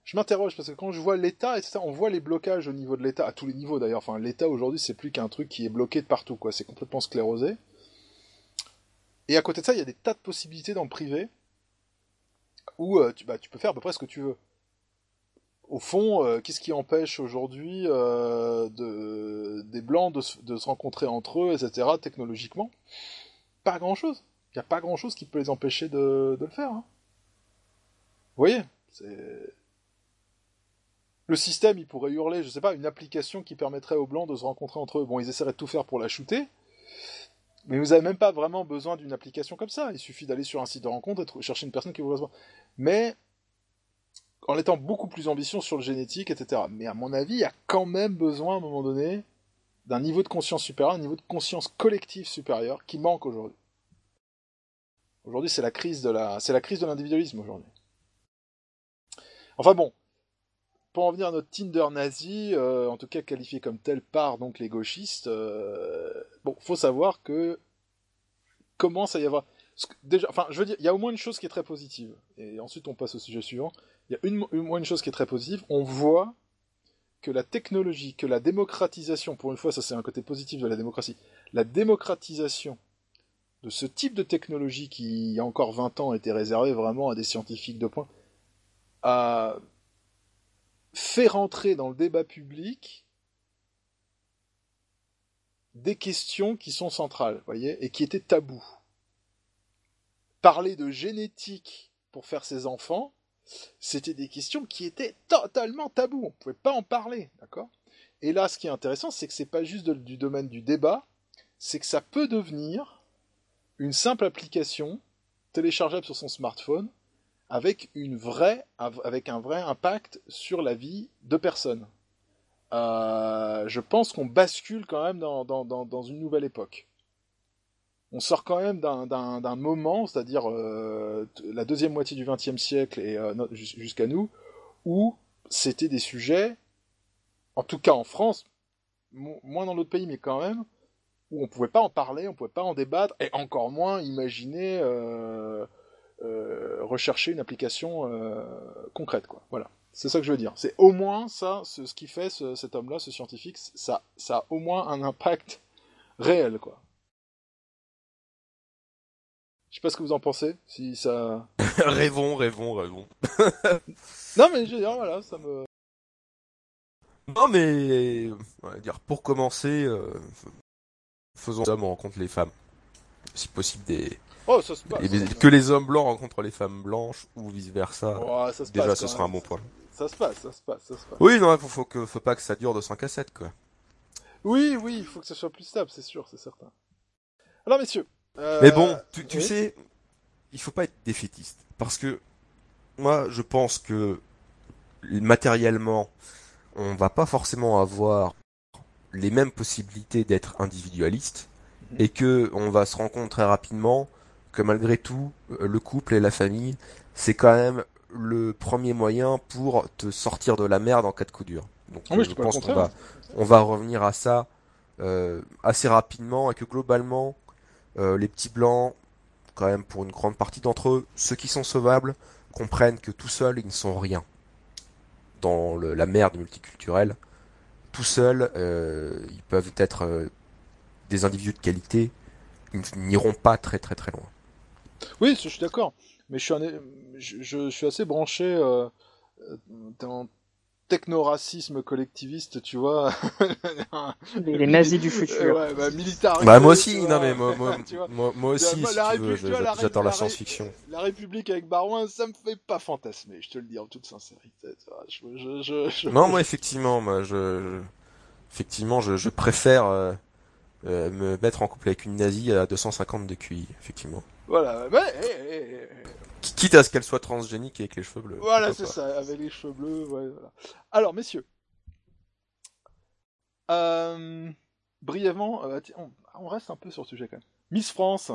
je m'interroge parce que quand je vois l'État, et ça, on voit les blocages au niveau de l'État, à tous les niveaux d'ailleurs. Enfin, l'État aujourd'hui, c'est plus qu'un truc qui est bloqué de partout, quoi. C'est complètement sclérosé. Et à côté de ça, il y a des tas de possibilités dans le privé où euh, tu, bah, tu peux faire à peu près ce que tu veux. Au fond, euh, qu'est-ce qui empêche aujourd'hui euh, de, des Blancs de, de se rencontrer entre eux, et cetera, technologiquement? Pas grand-chose. Il n'y a pas grand-chose qui peut les empêcher de, de le faire. Hein. Vous voyez, c'est... Le système, il pourrait hurler, je sais pas, une application qui permettrait aux Blancs de se rencontrer entre eux. Bon, ils essaieraient de tout faire pour la shooter, mais vous n'avez même pas vraiment besoin d'une application comme ça. Il suffit d'aller sur un site de rencontre et de chercher une personne qui vous reçoit. Mais en étant beaucoup plus ambitieux sur le génétique, et cetera. Mais à mon avis, il y a quand même besoin, à un moment donné, d'un niveau de conscience supérieur, un niveau de conscience collective supérieur qui manque aujourd'hui. Aujourd'hui, c'est la crise de la, c'est la crise de l'individualisme aujourd'hui. Enfin bon, pour en venir à notre Tinder nazi, euh, en tout cas qualifié comme tel par donc les gauchistes, euh, bon, faut savoir que commence à y avoir, déjà, enfin, je veux dire, il y a au moins une chose qui est très positive, et ensuite on passe au sujet suivant. Il y a une, au moins une chose qui est très positive. On voit que la technologie, que la démocratisation, pour une fois, ça c'est un côté positif de la démocratie, la démocratisation de ce type de technologie qui, il y a encore vingt ans, était réservé vraiment à des scientifiques de poing, a fait rentrer dans le débat public des questions qui sont centrales, voyez, et qui étaient tabous. Parler de génétique pour faire ses enfants, c'était des questions qui étaient totalement tabous, on ne pouvait pas en parler, d'accord ? Et là, ce qui est intéressant, c'est que c'est pas juste de, du domaine du débat, c'est que ça peut devenir une simple application téléchargeable sur son smartphone avec une vraie, avec un vrai impact sur la vie de personnes. Euh, je pense qu'on bascule quand même dans, dans, dans, dans une nouvelle époque. On sort quand même d'un, d'un, d'un moment, c'est-à-dire euh, la deuxième moitié du vingtième siècle et euh, jusqu'à nous, où c'était des sujets, en tout cas en France, mo- moins dans d'autres pays, mais quand même, où on pouvait pas en parler, on pouvait pas en débattre, et encore moins imaginer euh, euh, rechercher une application euh, concrète, quoi. Voilà, c'est ça que je veux dire. C'est au moins ça, ce, ce qui fait ce, cet homme-là, ce scientifique, ça, ça a au moins un impact réel, quoi. Je sais pas ce que vous en pensez, si ça... rêvons, rêvons, rêvons. Non mais je veux dire, voilà, ça me... Non mais, on va dire, pour commencer, euh, faisons les hommes rencontrent les femmes. Si possible des... Oh, ça se passe. Et les... Que les hommes blancs rencontrent les femmes blanches, ou vice versa. Oh, ça se déjà passe, ce sera un bon point. Ça se passe, ça se passe, ça se passe. Oui, non, faut, faut, que, faut pas que ça dure de cinq à sept, quoi. Oui, oui, il faut que ça soit plus stable, c'est sûr, c'est certain. Alors messieurs... Euh... Mais bon, tu, tu oui. sais, il faut pas être défaitiste. Parce que, moi, je pense que, matériellement, on va pas forcément avoir les mêmes possibilités d'être individualiste, mmh. et que on va se rendre compte très rapidement que malgré tout, le couple et la famille, c'est quand même le premier moyen pour te sortir de la merde en cas de coup dur. Donc, ah oui, je je pense qu'on va, on va revenir à ça euh, assez rapidement, et que globalement, Euh, les petits blancs, quand même pour une grande partie d'entre eux, ceux qui sont sauvables, comprennent que tout seuls, ils ne sont rien dans le, la merde multiculturelle. Tout seuls, euh, ils peuvent être euh, des individus de qualité, ils n'iront pas très très très loin. Oui, je suis d'accord, mais je suis, un, je, je suis assez branché euh, dans techno-racisme collectiviste, tu vois. les, les nazis du futur. Ouais, bah, militarisme. Bah moi aussi, non mais moi, moi, moi, moi aussi, la, si la tu veux, je, la j'adore la, la science-fiction. La République avec Barouin, ça me fait pas fantasmer, je te le dis en toute sincérité. Je, je, je, je, non, moi effectivement, moi je, je effectivement, je, je préfère euh, euh, me mettre en couple avec une nazie à deux cent cinquante de Q I, effectivement. Voilà, mais... Eh, eh, eh. Quitte à ce qu'elle soit transgénique et avec les cheveux bleus. Voilà, c'est ça, avec les cheveux bleus, ouais, voilà. Alors, messieurs, euh, brièvement, euh, on, on reste un peu sur le sujet quand même. Miss France.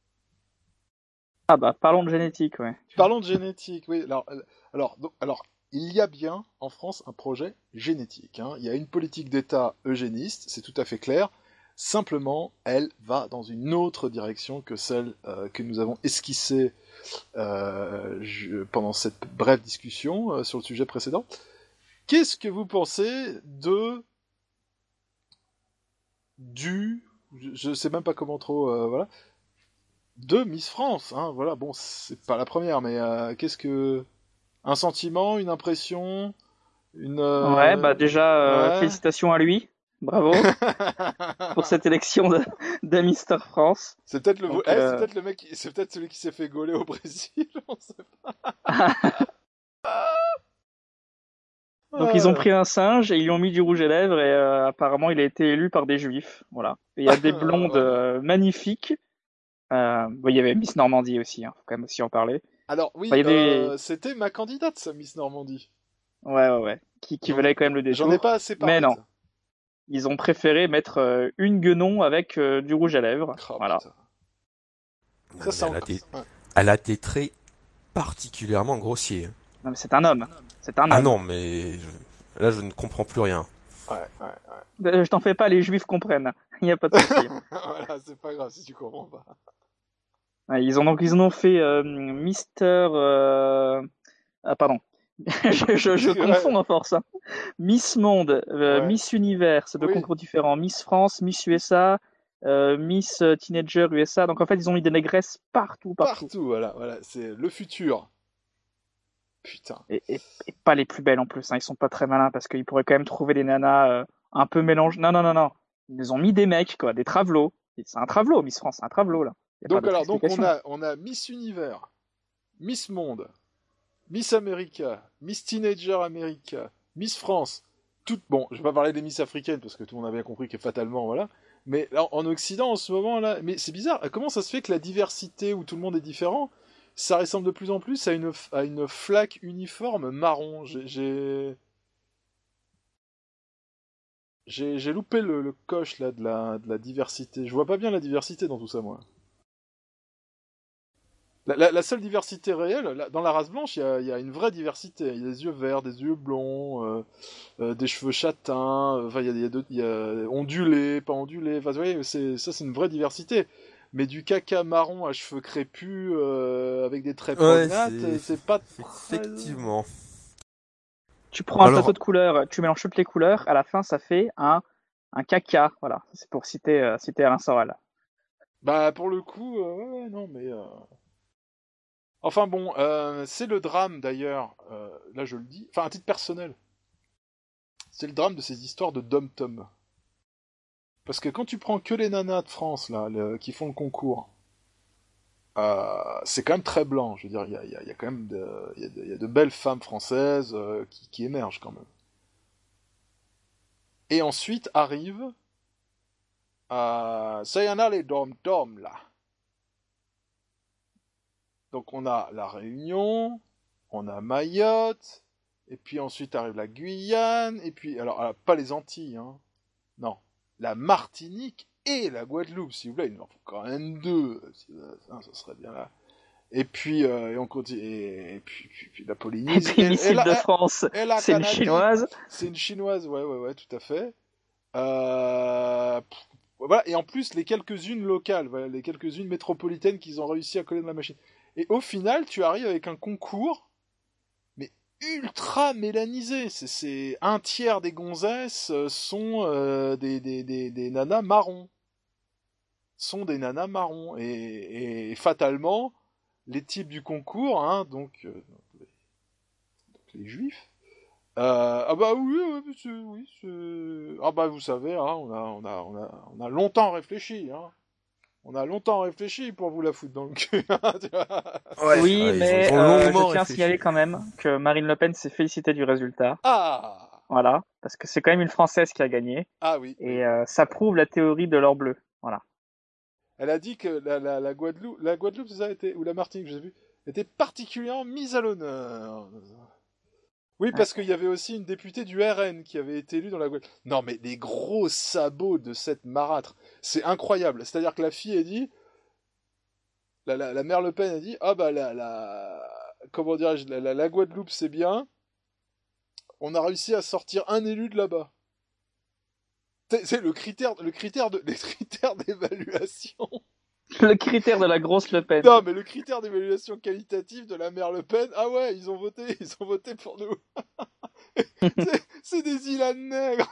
Ah bah, parlons de génétique, ouais. Parlons de génétique, oui. Alors, alors, donc, alors, il y a bien en France un projet génétique. Hein. Il y a une politique d'État eugéniste, c'est tout à fait clair. Simplement, elle va dans une autre direction que celle euh, que nous avons esquissée euh, je, pendant cette brève discussion euh, sur le sujet précédent. Qu'est-ce que vous pensez de du je ne sais même pas comment trop euh, voilà de Miss France, hein, voilà, bon, c'est pas la première, mais euh, qu'est-ce que un sentiment, une impression, une euh... ouais, bah déjà euh, ouais. félicitations à lui. Bravo pour cette élection de, de Mister France. C'est peut-être le, Donc, eh, euh... c'est peut-être le mec, c'est peut-être celui qui s'est fait gauler au Brésil, on sait pas. Donc ils ont pris un singe et ils lui ont mis du rouge à lèvres et euh, apparemment il a été élu par des juifs. Voilà. Et il y a des blondes euh, magnifiques. Euh, bon, il y avait Miss Normandie aussi, hein, faut quand même aussi en parler. Alors oui, enfin, euh, des... c'était ma candidate, ça, Miss Normandie. Ouais, ouais, ouais. Qui, qui valait quand même le détour. J'en ai pas assez parlé. Mais non. Ils ont préféré mettre euh, une guenon avec euh, du rouge à lèvres. Oh, voilà. Ça, ça elle, a des... ouais. elle a des traits particulièrement grossiers. Non, mais c'est un homme. C'est un homme. Ah non, mais je... là, je ne comprends plus rien. Ouais, ouais, ouais. Je t'en fais pas, les juifs comprennent. Il n'y a pas de souci. Voilà, c'est pas grave si tu comprends pas. Ouais, ils ont donc ils en ont fait euh, Mister. Euh... Ah pardon. je je, je confonds à force. Hein. Miss Monde, euh, ouais. Miss Univers, c'est deux oui. concours différents. Miss France, Miss U S A, euh, Miss Teenager U S A. Donc en fait, ils ont mis des négresses partout, partout. Partout, voilà, voilà. C'est le futur. Putain. Et, et, et pas les plus belles en plus. Hein. Ils sont pas très malins parce qu'ils pourraient quand même trouver des nanas euh, un peu mélange. Non, non, non, non. Ils ont mis des mecs, quoi, des travelots. C'est un travelot, Miss France, c'est un travelot là. Donc alors, donc on a, on a Miss Univers, Miss Monde, Miss America, Miss Teenager America, Miss France, toutes, bon, je vais pas parler des Miss africaines parce que tout le monde a bien compris que fatalement, voilà, mais là, en Occident, en ce moment, là, mais c'est bizarre, comment ça se fait que la diversité où tout le monde est différent, ça ressemble de plus en plus à une, à une flaque uniforme marron, j'ai, j'ai, j'ai, j'ai loupé le, le coche, là, de la, de la diversité, je vois pas bien la diversité dans tout ça, moi. La, la, la seule diversité réelle, la, dans la race blanche, il y a, y a une vraie diversité. Il y a des yeux verts, des yeux blonds, euh, euh, des cheveux châtains, enfin, il y a, y a, y a ondulés, pas ondulés, enfin, vous voyez, c'est, ça c'est une vraie diversité. Mais du caca marron à cheveux crépus, euh, avec des traits ouais, prognates, c'est... c'est pas... Effectivement. Tu prends Alors... un plateau de couleurs, tu mélanges toutes les couleurs, à la fin ça fait un, un caca, voilà. C'est pour citer, euh, citer Alain Soral. Bah, pour le coup, euh, ouais, non, mais... Euh... Enfin bon, euh, c'est le drame d'ailleurs, euh, là je le dis, enfin à titre personnel, c'est le drame de ces histoires de dom-tom. Parce que quand tu prends que les nanas de France, là, le, qui font le concours, euh, c'est quand même très blanc, je veux dire, il y a, y, a, y a quand même de, y a de, y a de belles femmes françaises euh, qui, qui émergent quand même. Et ensuite arrive, euh, ça y en a les dom-tom là. Donc on a la Réunion, on a Mayotte, et puis ensuite arrive la Guyane, et puis, alors, alors pas les Antilles, hein, non, la Martinique et la Guadeloupe, s'il vous plaît, il en faut quand même deux, ça, ça serait bien là. Et puis, euh, et on continue, et, et puis, puis, puis la Polynésie. Et puis Miss Île-de-France, c'est une chinoise. C'est une chinoise, ouais, ouais, ouais, tout à fait. Euh... Voilà, et en plus, les quelques-unes locales, voilà, les quelques-unes métropolitaines qu'ils ont réussi à coller dans la machine. Et au final, tu arrives avec un concours, mais ultra mélanisé. C'est, c'est un tiers des gonzesses sont euh, des, des, des, des nanas marrons. Sont des nanas marrons. Et, et, et fatalement, les types du concours, hein, donc, euh, donc, les, donc les juifs. Euh, ah bah oui, oui, c'est, oui c'est... ah bah vous savez, hein, on a, on a, on a, on a longtemps réfléchi, hein. On a longtemps réfléchi pour vous la foutre dans le cul. Ouais, oui, ouais, mais euh, je tiens à signaler quand même que Marine Le Pen s'est félicitée du résultat. Ah. Voilà, parce que c'est quand même une Française qui a gagné. Ah oui. Et euh, ça prouve la théorie de l'or bleu. Voilà. Elle a dit que la, la, la Guadeloupe, la Guadeloupe, c'est ça, était, ou la Martinique, j'ai vu, était particulièrement mise à l'honneur. Oui, parce qu'il y avait aussi une députée du R N qui avait été élue dans la Guadeloupe. Non, mais les gros sabots de cette marâtre, c'est incroyable. C'est-à-dire que la fille a dit, la, la, la mère Le Pen a dit, ah bah la, la comment dirais-je, la, la, la Guadeloupe c'est bien, on a réussi à sortir un élu de là-bas. C'est, c'est le critère, le critère de, les critères d'évaluation. Le critère de la grosse Le Pen. Non, mais le critère d'évaluation qualitative de la mère Le Pen. Ah ouais, ils ont voté, ils ont voté pour nous. c'est, c'est des îles nègres.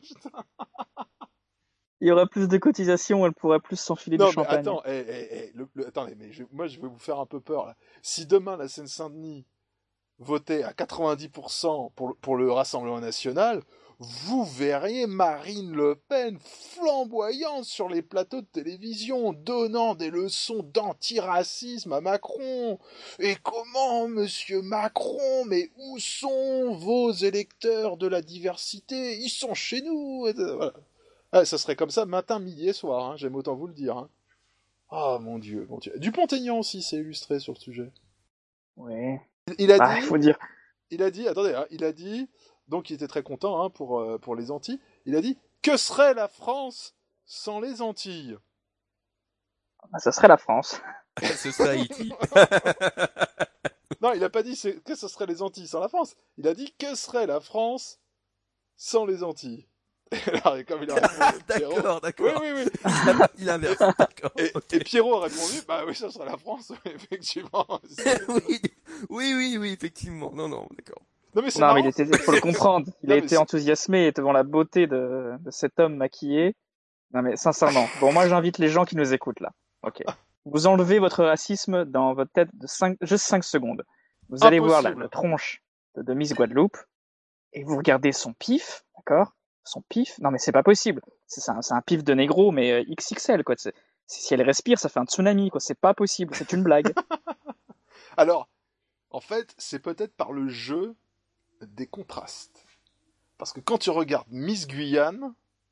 Il y aura plus de cotisations, elle pourra plus s'enfiler Non, du mais champagne. attends, eh, eh, eh, le, le, attendez, mais je, moi je vais vous faire un peu peur là. Si demain la Seine-Saint-Denis votait à quatre-vingt-dix pour cent pour, pour le Rassemblement National, vous verriez Marine Le Pen flamboyante sur les plateaux de télévision, donnant des leçons d'antiracisme à Macron. Et comment, monsieur Macron, mais où sont vos électeurs de la diversité? Ils sont chez nous. Voilà. Ah, ça serait comme ça matin, midi et soir, hein, j'aime autant vous le dire. Hein. Ah, mon Dieu, mon Dieu. Dupont-Aignan aussi s'est illustré sur le sujet. Ouais. Il, il a ah, dit... faut dire. Il a dit, attendez, hein, il a dit, donc il était très content hein, pour, euh, pour les Antilles, il a dit, que serait la France sans les Antilles? Ah, ça serait la France. Ce serait Haïti. Non, il a pas dit c'est, que ce serait les Antilles sans la France. Il a dit, que serait la France sans les Antilles? Alors, comme il a répondu, Pierrot... D'accord, d'accord. Oui, oui, oui. Il, a, il inverse, d'accord. Et, Okay. et Pierrot a répondu, bah oui, ça serait la France, effectivement. oui, oui, oui, oui, effectivement. Non, non, d'accord. Non, mais c'est non, marrant. mais il était, faut le comprendre. Il Non, a mais été c'est... enthousiasmé devant la beauté de, de cet homme maquillé. Non, mais sincèrement. Bon, moi, j'invite les gens qui nous écoutent, là. Ok. Vous enlevez votre racisme dans votre tête de cinq, juste cinq secondes. Vous allez Impossible. voir la, la tronche de, de Miss Guadeloupe et vous regardez son pif, d'accord? Son pif. Non, mais c'est pas possible. C'est, c'est, un, c'est un pif de négro, mais euh, X X L, quoi. C'est, si elle respire, ça fait un tsunami, quoi. C'est pas possible. C'est une blague. Alors, en fait, c'est peut-être par le jeu des contrastes. Parce que quand tu regardes Miss Guyane,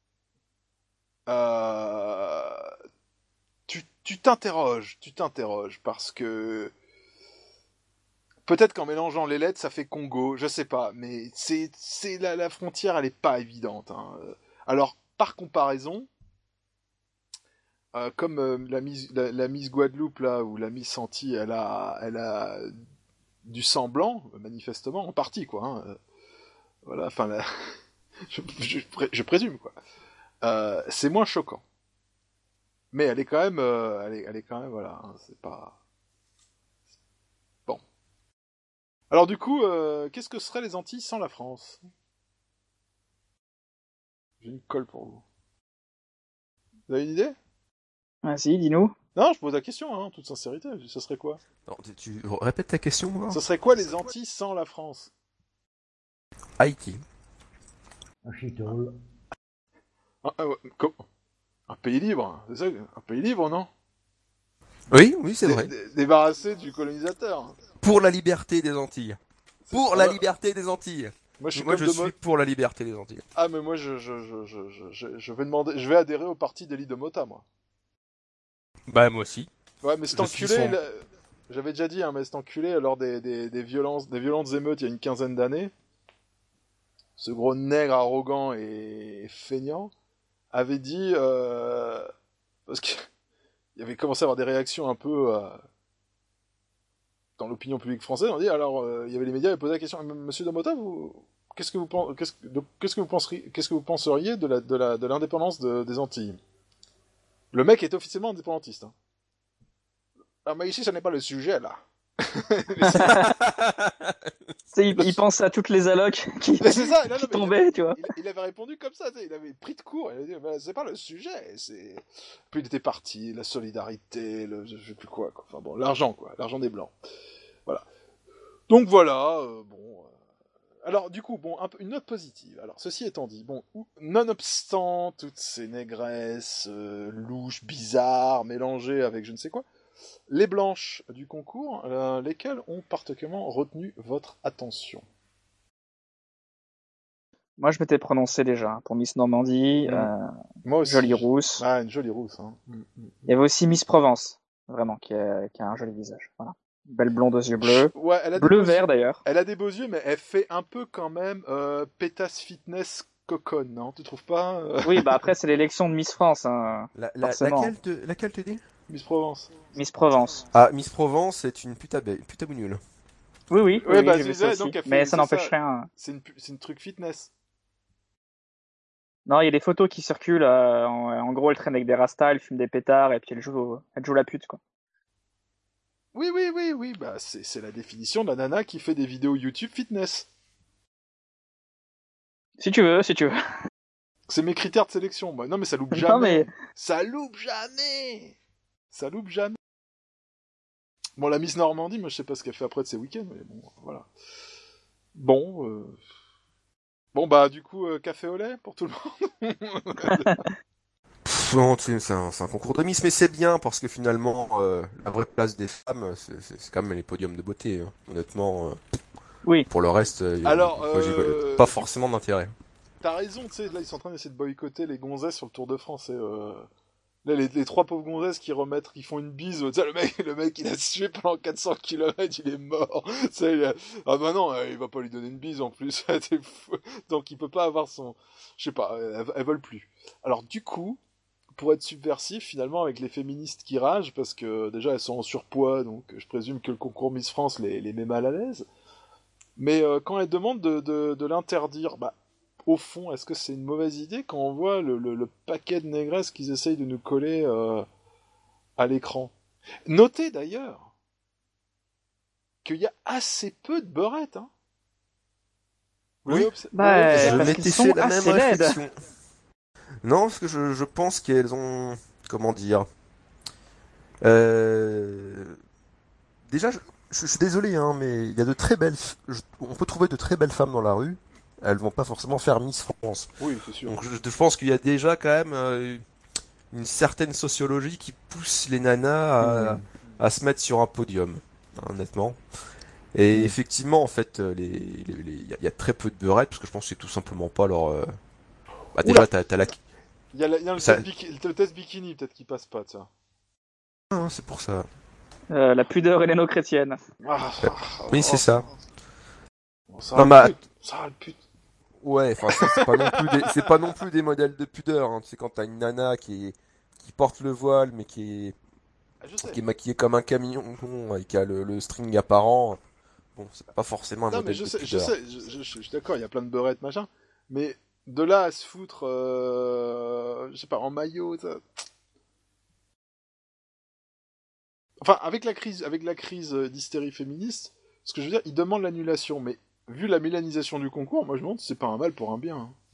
euh, tu, tu t'interroges, tu t'interroges, parce que peut-être qu'en mélangeant les lettres, ça fait Congo, je sais pas, mais c'est, c'est la, la frontière, elle est pas évidente. Hein. Alors, par comparaison, euh, comme euh, la, Miss, la, la Miss Guadeloupe là, ou la Miss Antilles, elle a, elle a du sang blanc, manifestement, en partie, quoi. Hein. Voilà, enfin, la... je, je, je présume, quoi. Euh, c'est moins choquant. Mais elle est quand même, euh, elle, est, elle est quand même, voilà, hein, c'est pas... Bon. Alors du coup, euh, qu'est-ce que seraient les Antilles sans la France? J'ai une colle pour vous. Vous avez une idée? Vas-y, dis-nous. Non, je pose la question, hein, en toute sincérité. Ça serait quoi? Non, tu, tu répètes ta question, moi. Ça serait quoi les Antilles sans la France? Haïti. Un chitol. Un, un, un, un pays libre, c'est ça? Un pays libre, non? Oui, oui, c'est Dé- vrai. dé- Débarrassé du colonisateur. Pour la liberté des Antilles. Pour ça, la ouais. liberté des Antilles. Moi, je suis, moi, comme je de suis Mo- pour la liberté des Antilles. Ah, mais moi, je, je, je, je, je, je, je vais demander, je vais adhérer au parti d'Elie de Mota, moi. Bah, moi aussi. Ouais, mais cet Je suis enculé, son- il a- j'avais déjà dit, hein, mais cet enculé, lors des, des, des violences, des violentes émeutes il y a une quinzaine d'années, ce gros nègre arrogant et feignant avait dit, euh, parce qu'il avait commencé à avoir des réactions un peu euh, dans l'opinion publique française, on dit, alors, euh, il y avait les médias qui posaient la question, Monsieur Domota, vous, qu'est-ce que vous pensez, qu'est-ce, que- qu'est-ce que vous penseriez, qu'est-ce que vous penseriez de la, de la, de l'indépendance de- des Antilles? Le mec est officiellement indépendantiste. Hein. Ah, mais ici, ce n'est pas le sujet, là. Tu sais, il, il pense à toutes les allocs qui, Mais c'est ça, non, non, qui mais tombaient, tu vois. il, il avait répondu comme ça, tu sais, il avait pris de court, il a dit, bah, c'est pas le sujet, c'est... Puis il était parti, la solidarité, le, je sais plus quoi, quoi. Enfin bon, l'argent, quoi, l'argent des Blancs. Voilà. Donc voilà, euh, bon... euh, Alors, du coup, bon, un peu, une note positive. Alors, ceci étant dit, bon, ou- nonobstant toutes ces négresses euh, louches, bizarres, mélangées avec je ne sais quoi, les blanches du concours, euh, lesquelles ont particulièrement retenu votre attention? Moi, je m'étais prononcé déjà hein, pour Miss Normandie, Mmh. euh, Moi aussi. jolie rousse. Ah, une jolie rousse, hein. Mm, mm. Il y avait aussi Miss Provence, vraiment, qui a, qui a un joli visage. Voilà. Belle blonde aux yeux bleus. Ouais, elle a des Bleu beaux vert yeux. d'ailleurs. Elle a des beaux yeux, mais elle fait un peu quand même euh, pétasse fitness coconne, non? Tu trouves pas euh, Oui, bah après, c'est l'élection de Miss France, hein, La, la, forcément. laquelle, te, laquelle te dit? Miss Provence. Miss Provence. Ah, Miss Provence est une putain be- putain bougnoule. Oui, oui, oui, Ouais, oui, bah, j'ai c'est vu ça ça, aussi. donc elle fait- Mais ça c'est n'empêche ça. rien. C'est une, pu- c'est une truc fitness. Non, il y a des photos qui circulent. euh, en, en gros, elle traîne avec des rastas, elle fume des pétards et puis elle joue, elle joue la pute, quoi. Oui, oui, oui, oui, bah c'est, c'est la définition de la nana qui fait des vidéos YouTube fitness. Si tu veux, si tu veux. C'est mes critères de sélection, moi. Non, mais ça loupe Non, jamais. mais- Ça loupe jamais. Ça loupe jamais. Bon, la Miss Normandie, moi, je sais pas ce qu'elle fait après de ses week-ends, mais bon, voilà. Bon, euh... bon, bah, du coup, euh, café au lait pour tout le monde. Pff, non, tu sais, c'est un, c'est un concours de Miss, mais c'est bien parce que finalement, euh, la vraie place des femmes, c'est, c'est, c'est quand même les podiums de beauté. Hein. Honnêtement, euh, oui. Pour le reste, euh, Alors, moi, j'y vois euh, pas forcément d'intérêt. T'as raison, tu sais, là, ils sont en train d'essayer de boycotter les gonzesses sur le Tour de France, et euh... Là, les, les trois pauvres gonzesses qui remettent, qui font une bise, tu sais, le mec, le mec, il a sué pendant quatre cents kilomètres, il est mort. Tu sais, il a... Ah bah non, il va pas lui donner une bise en plus. T'es fou. Donc il peut pas avoir son... Je sais pas, elles, elles veulent plus. Alors du coup, pour être subversif, finalement, avec les féministes qui ragent, parce que déjà elles sont en surpoids, donc je présume que le concours Miss France les, les met mal à l'aise. Mais euh, quand elles demandent de, de, de l'interdire, bah, au fond, est-ce que c'est une mauvaise idée quand on voit le, le, le paquet de négresses qu'ils essayent de nous coller euh, à l'écran? Notez d'ailleurs qu'il y a assez peu de beurettes. Hein. Vous Oui, obs- bah, je parce m'étais qu'ils sont fait la même assez laides. réflexion. Non, parce que je, je pense qu'elles ont... Comment dire euh... Déjà, je, je suis désolé, hein, mais il y a de très belles... je- on peut trouver de très belles femmes dans la rue. Elles vont pas forcément faire Miss France. Oui, c'est sûr. Donc je, je pense qu'il y a déjà quand même euh, une certaine sociologie qui pousse les nanas à, Mhm. à se mettre sur un podium, hein, honnêtement. Et effectivement, en fait, euh, les, les- les- il y, a- il y a très peu de beurettes parce que je pense que c'est tout simplement pas leur. euh, Bah déjà, Oula. t'as, t'as la. Il y a, la- il y a le, Ça- test biki- le test bikini peut-être qui passe pas, ça. Ah, c'est pour ça. Euh, la pudeur helléno-chrétienne. Ah, Oui, c'est ça. oh, ça Non, a mais le pute, ça a le pute. ouais, enfin, c'est c'est pas non plus des, c'est pas non plus des modèles de pudeur. Hein. C'est quand t'as une nana qui est, qui porte le voile, mais qui est, Ah, je sais. qui est maquillée comme un camion et qui a le, le string apparent. Bon, c'est pas forcément un Non, mais modèle je de sais, je pudeur. sais, je, je- je suis d'accord, il y a plein de beurettes, machin. Mais de là à se foutre, euh, je sais pas, en maillot, ça... Enfin, avec la crise, avec la crise euh, d'hystérie féministe, ce que je veux dire, ils demandent l'annulation, mais vu la mélanisation du concours, moi je me demande si c'est pas un mal pour un bien. hein.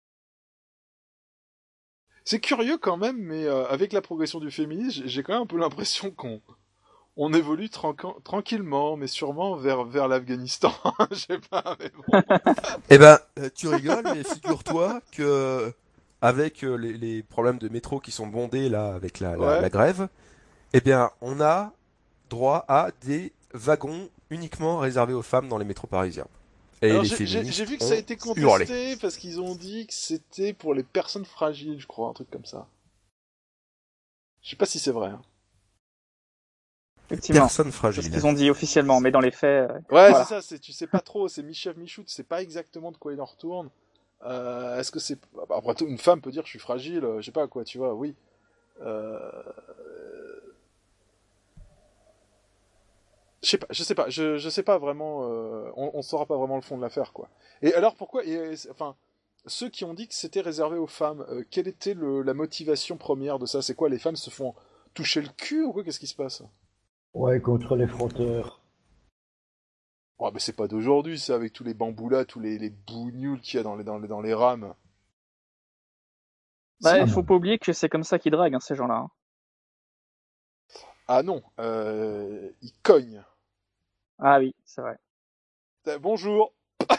C'est curieux quand même, mais euh, avec la progression du féminisme, j'ai- j'ai quand même un peu l'impression qu'on on évolue tranqu- tranquillement, mais sûrement vers, vers l'Afghanistan. Je sais pas, mais bon. Eh ben, euh, tu rigoles, mais figure-toi que avec euh, les, les problèmes de métro qui sont bondés là avec la, la, Ouais. la grève, eh bien, on a droit à des wagons uniquement réservés aux femmes dans les métros parisiens. Et Alors, les j'ai- j'ai féministes j'ai vu que ont ça a été hurlé. contesté parce qu'ils ont dit que c'était pour les personnes fragiles, je crois, un truc comme ça. Je sais pas si c'est vrai. hein. Effectivement. Personne C'est ce fragile. qu'ils ont dit officiellement, mais dans les faits. euh, Ouais, voilà. c'est ça, c'est, tu sais pas trop, c'est mi-chef, mi-chou, tu sais pas exactement de quoi il en retourne. Euh, est-ce que c'est... bah, après tout, une femme peut dire je suis fragile, euh, je sais pas quoi, tu vois, oui. Euh... Je sais pas, je sais pas, je, je sais pas vraiment, euh, on, on saura pas vraiment le fond de l'affaire, quoi. Et alors pourquoi, et, et, enfin, ceux qui ont dit que c'était réservé aux femmes, euh, quelle était le, la motivation première de ça? C'est quoi, les femmes se font toucher le cul ou quoi? Qu'est-ce qui se passe? Ouais, contre les frotteurs. Oh, mais c'est pas d'aujourd'hui, ça, avec tous les bambous là, tous les, les bougnoules qu'il y a dans les, dans les, dans les rames. Bah, Ah il bon. faut pas oublier que c'est comme ça qu'ils draguent, hein, ces gens-là. hein. Ah non, euh, ils cognent. Ah oui, c'est vrai. Euh, Bonjour.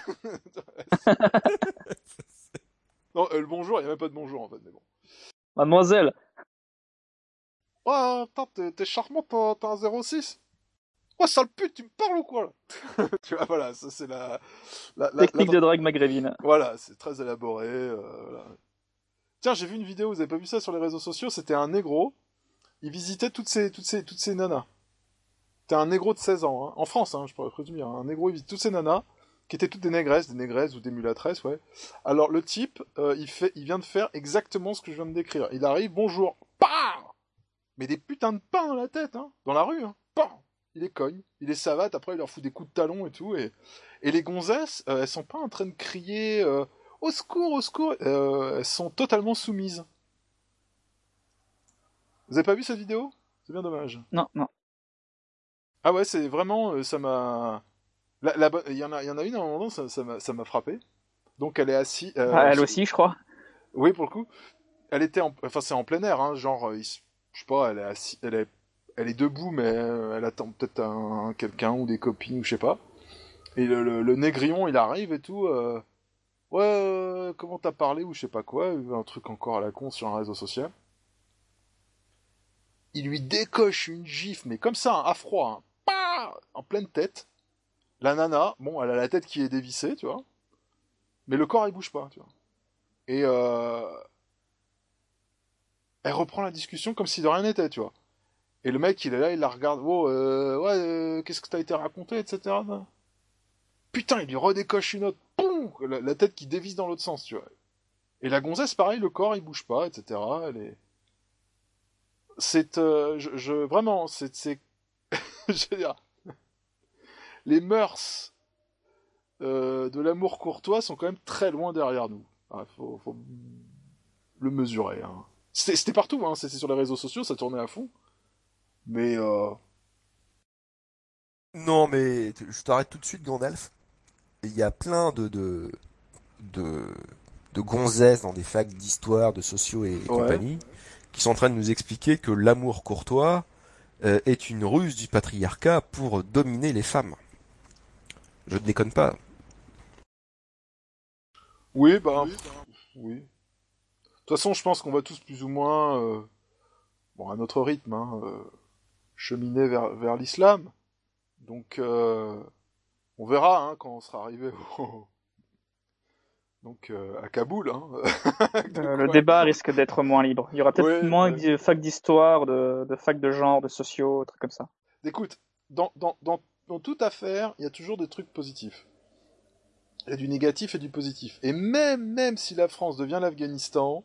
Non, euh, le bonjour, il n'y a même pas de bonjour en fait, mais bon. Mademoiselle. Oh, attends, t'es, t'es charmante, t'as, t'as un zéro six. Oh, sale pute, tu me parles ou quoi là? Tu vois, voilà, ça c'est la, la, la- Technique la- de drague maghrébine. Voilà, c'est très élaboré. euh, voilà. Tiens, j'ai vu une vidéo, vous avez pas vu ça sur les réseaux sociaux? C'était un négro. Il visitait toutes ces, toutes ces, toutes ces nanas. C'était un négro de seize ans, hein. En France, hein, je pourrais présumer. Hein. Un négro, il visite toutes ces nanas, qui étaient toutes des négresses, des négresses ou des mulâtresses, ouais. Alors le type, euh, il fait, il vient de faire exactement ce que je viens de décrire. Il arrive, bonjour, pam, mais des putains de pains dans la tête, hein, dans la rue, hein, pam. Il les cogne, il les savate, après il leur fout des coups de talon et tout, et, et les gonzesses, euh, elles sont pas en train de crier, euh, au secours, au secours, euh, elles sont totalement soumises. Vous avez pas vu cette vidéo? C'est bien dommage. Non, non. Ah ouais, c'est vraiment, euh, ça m'a... La, la, il y en a, il y en a une à un moment, ça, ça m'a, ça m'a frappé. Donc elle est assise... Euh, ah, elle aussi, je crois. Oui, pour le coup. Elle était en... Enfin, c'est en plein air, hein, genre, il... je sais pas, elle est assise... Elle est, elle est debout, mais elle attend peut-être un... quelqu'un ou des copines, ou je sais pas. Et le, le, le négrillon, il arrive et tout... Euh... Ouais, euh, comment t'as parlé, ou je sais pas quoi, un truc encore à la con sur un réseau social. Il lui décoche une gifle, mais comme ça, hein, à froid, hein, bah, en pleine tête. La nana, bon, elle a la tête qui est dévissée, tu vois. Mais le corps, il bouge pas, tu vois. Et euh... elle reprend la discussion comme si de rien n'était, tu vois. Et le mec, il est là, il la regarde. Oh, euh, ouais, euh, qu'est-ce que t'as été raconté, et cetera. Putain, il lui redécoche une autre. Poum, la, la tête qui dévisse dans l'autre sens, tu vois. Et la gonzesse, pareil, le corps, il bouge pas, et cetera. Elle est... C'est... Euh, je, je... Vraiment, c'est... c'est... je veux dire... Les mœurs euh, de l'amour courtois sont quand même très loin derrière nous. Il ah, faut, faut le mesurer. Hein. C'était, c'était partout, hein. C'était sur les réseaux sociaux, ça tournait à fond. Mais... Euh... Non, mais je t'arrête tout de suite, Gandalf. Il y a plein de... de... de... de gonzesses dans des facs d'histoire, de sociaux et, et ouais. compagnie, qui sont en train de nous expliquer que l'amour courtois euh, est une ruse du patriarcat pour dominer les femmes. Je ne déconne pas. Oui, bah... Oui. Bah, oui. De toute façon, je pense qu'on va tous plus ou moins, euh, bon, à notre rythme, hein, euh, cheminer vers, vers l'islam. Donc, euh, on verra hein, quand on sera arrivé au... Donc euh, à Kaboul. Hein. euh, le débat risque d'être moins libre. Il y aura peut-être ouais, moins ouais. de facs d'histoire, de, de facs de genre, de sociaux, trucs comme ça. Écoute, dans, dans, dans, dans toute affaire, il y a toujours des trucs positifs. Il y a du négatif et du positif. Et même, même si la France devient l'Afghanistan,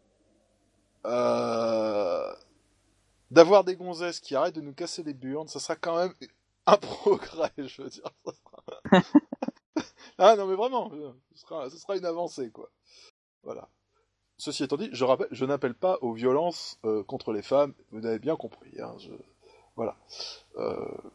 euh, d'avoir des gonzesses qui arrêtent de nous casser les burnes, ça sera quand même un progrès, je veux dire. Ça sera... Ah non mais vraiment, ce sera, ce sera une avancée quoi. Voilà. Ceci étant dit, je rappelle, je n'appelle pas aux violences euh, contre les femmes. Vous avez bien compris. Hein, je... Voilà. Euh...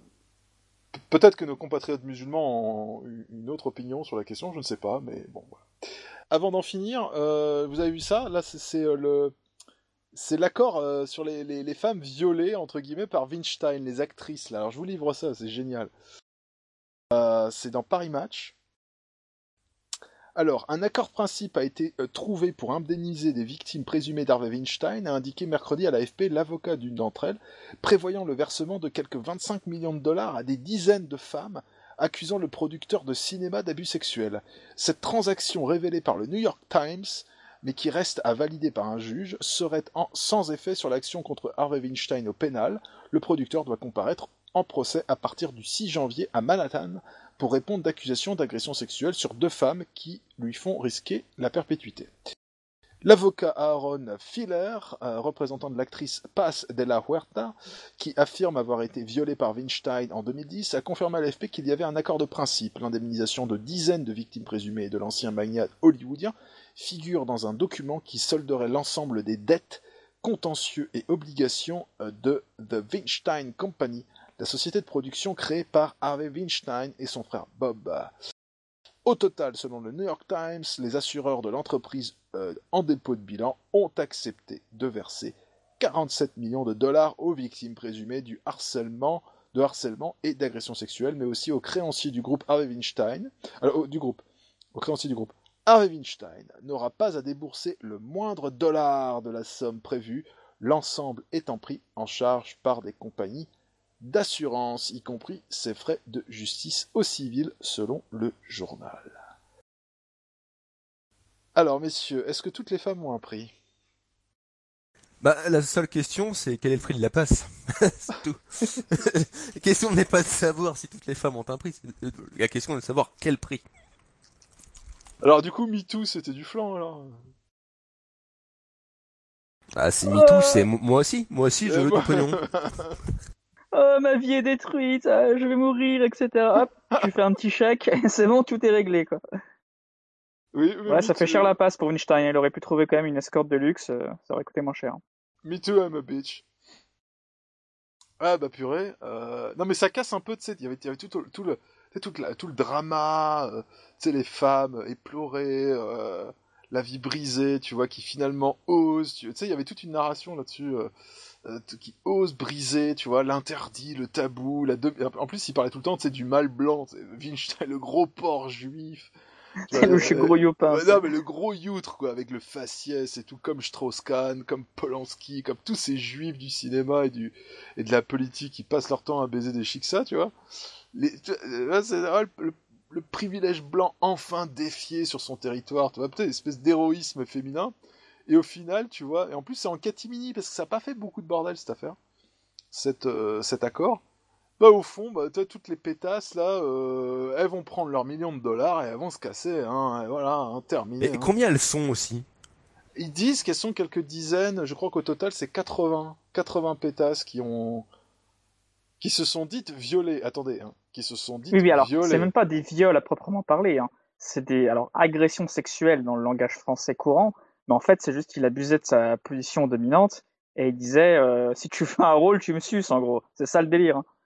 Pe- peut-être que nos compatriotes musulmans ont une autre opinion sur la question, je ne sais pas, mais bon. Voilà. Avant d'en finir, euh, vous avez vu ça? Là, c'est, c'est euh, le, c'est l'accord euh, sur les, les, les femmes violées entre guillemets par Weinstein, les actrices. Là, alors je vous livre ça, c'est génial. Euh, c'est dans Paris Match. Alors, un accord principe a été euh, trouvé pour indemniser des victimes présumées d'Harvey Weinstein, a indiqué mercredi à l'A F P l'avocat d'une d'entre elles, prévoyant le versement de quelques vingt-cinq millions de dollars à des dizaines de femmes accusant le producteur de cinéma d'abus sexuels. Cette transaction révélée par le New York Times, mais qui reste à valider par un juge, serait en, sans effet sur l'action contre Harvey Weinstein au pénal. Le producteur doit comparaître en procès à partir du six janvier à Manhattan pour répondre d'accusations d'agression sexuelle sur deux femmes qui lui font risquer la perpétuité. L'avocat Aaron Filler, euh, représentant de l'actrice Paz de la Huerta, qui affirme avoir été violée par Weinstein en deux mille dix, a confirmé à l'A F P qu'il y avait un accord de principe. L'indemnisation de dizaines de victimes présumées de l'ancien magnat hollywoodien figure dans un document qui solderait l'ensemble des dettes, contentieux et obligations de The Weinstein Company, la société de production créée par Harvey Weinstein et son frère Bob. Au total, selon le New York Times, les assureurs de l'entreprise euh, en dépôt de bilan ont accepté de verser quarante-sept millions de dollars aux victimes présumées du harcèlement, de harcèlement et d'agression sexuelle, mais aussi aux créanciers du groupe Harvey Weinstein. Alors, au, du groupe, aux créanciers du groupe. Harvey Weinstein n'aura pas à débourser le moindre dollar de la somme prévue, l'ensemble étant pris en charge par des compagnies d'assurance, y compris ses frais de justice au civil, selon le journal. Alors, messieurs, est-ce que toutes les femmes ont un prix? Bah, la seule question, c'est quel est le prix de la passe. C'est tout. La question n'est pas de savoir si toutes les femmes ont un prix, c'est... la question est de savoir quel prix. Alors, du coup, MeToo, c'était du flan, alors? Ah, c'est MeToo, c'est moi aussi, moi aussi, je veux du pognon. Oh, ma vie est détruite, je vais mourir, et cetera. Hop, tu fais un petit chèque, et c'est bon, tout est réglé, quoi. Oui, oui, Ouais, me ça fait too. cher la passe pour Weinstein. Il aurait pu trouver quand même une escorte de luxe, euh, ça aurait coûté moins cher. Me too, I'm a bitch. Ah bah purée. Euh... Non mais ça casse un peu, tu sais, il y avait, il y avait tout, tout, tout le, tu sais, toute la- tout le drama, euh, tu sais, les femmes éplorées, euh, la vie brisée, tu vois, qui finalement osent, tu tu sais, il y avait toute une narration là-dessus, euh, euh, t- qui ose briser, tu vois, l'interdit, le tabou, la demi- en plus il parlait tout le temps, tu sais, du mal blanc, tu sais, Weinstein, le gros porc juif, tu vois, le euh, gros yopin. ouais, non, mais le gros youtre, quoi, avec le faciès et tout, comme Strauss-Kahn, comme Polanski, comme tous ces juifs du cinéma et du, et de la politique qui passent leur temps à baiser des chicsas, tu vois. Les, tu vois, là, c'est ah, le, le- le privilège blanc enfin défié sur son territoire, tu vois, peut-être une espèce d'héroïsme féminin. Et au final, tu vois, et en plus c'est en catimini, parce que ça n'a pas fait beaucoup de bordel cette affaire, cette, euh, cet accord. Bah au fond, bah, toi, toutes les pétasses là, euh, elles vont prendre leurs millions de dollars et elles vont se casser, hein, et voilà, hein, terminé. Et hein. combien elles sont aussi? Ils disent qu'elles sont quelques dizaines, je crois qu'au total c'est quatre-vingts, quatre-vingts pétasses qui ont, qui se sont dites violées. Attendez, hein, qui se sont dites Oui, oui, alors, c'est violées. même pas des viols à proprement parler, hein. C'est des, alors, agressions sexuelles dans le langage français courant, mais en fait, c'est juste qu'il abusait de sa position dominante, et il disait, euh, si tu fais un rôle, tu me suces, en gros. C'est ça le délire, hein.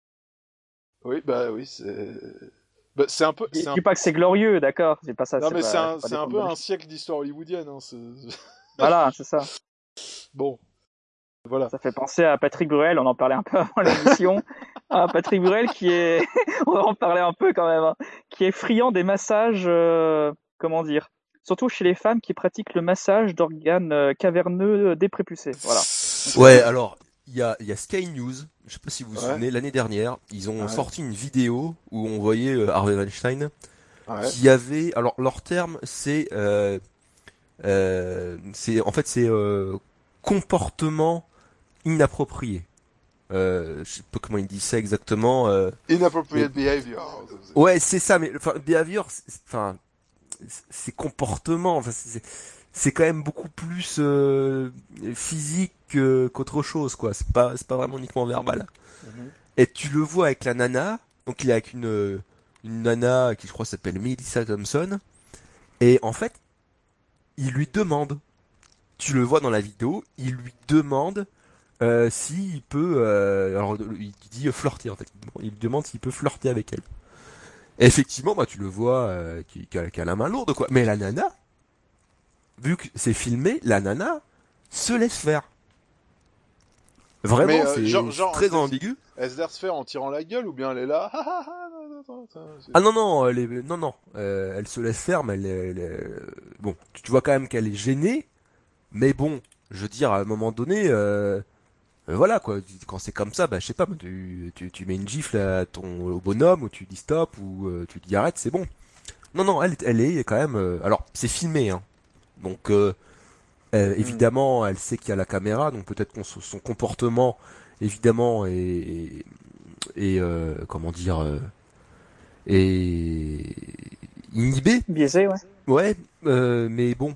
Oui, bah oui, c'est, bah, c'est un peu, Je c'est un dis pas que c'est glorieux, d'accord, c'est pas ça, Non c'est mais c'est pas, un, faut pas c'est un défendre peu de un le- siècle d'histoire hollywoodienne. Hein, c'est- Voilà, c'est ça. Bon, voilà. Ça fait penser à Patrick Bruel, on en parlait un peu avant l'émission. Ah, Patrick Bruel qui est, on va en parler un peu quand même, hein, qui est friand des massages, euh, comment dire, surtout chez les femmes qui pratiquent le massage d'organes euh, caverneux déprépucés. Voilà. Ouais, alors, il y a, il y a Sky News, je sais pas si vous vous Ouais. souvenez, l'année dernière, ils ont Ouais. sorti une vidéo où on voyait euh, Harvey Weinstein, Ouais. qui avait, alors leur terme c'est, euh, euh, c'est en fait c'est euh, comportement inapproprié. Euh, je sais pas comment ils disent ça exactement. Euh, Inappropriate mais- behavior. Ouais, c'est ça, mais enfin, behavior, c'est- enfin, c'est comportement, enfin, c'est c'est quand même beaucoup plus euh, physique que- qu'autre chose, quoi. C'est pas c'est pas vraiment uniquement verbal. Mhm. Et tu le vois avec la nana, donc il est avec une euh, une nana qui je crois s'appelle Melissa Thompson, et en fait, il lui demande, tu le vois dans la vidéo, il lui demande euh, s'il peut, euh, alors il dit flirter en fait, il lui demande s'il peut flirter avec elle. Et effectivement, bah tu le vois euh, qui, qui, a, qui a la main lourde quoi. Mais la nana, vu que c'est filmé, la nana se laisse faire. Vraiment, Mais, euh, c'est genre- genre, très elle se- ambigu. Elle se laisse faire en tirant la gueule ou bien elle est là. Ah, ah, ah, non, non, non, non, c'est- Ah non non, elle est, non non, euh, elle se laisse faire, mais elle, est- elle est- bon, tu, tu vois quand même qu'elle est gênée, mais bon, je veux dire à un moment donné, euh, euh, voilà quoi, quand c'est comme ça, bah je sais pas, tu, tu, tu mets une gifle à ton au bonhomme ou tu dis stop ou euh, tu dis arrête, c'est bon. Non non, elle, elle est quand même, euh, alors c'est filmé, hein, donc euh, euh, Mm. évidemment, elle sait qu'il y a la caméra, donc peut-être qu'on son comportement évidemment est, est, est, euh, comment dire. Euh, et inhibé. Biaisé, ouais. Ouais, euh, mais bon,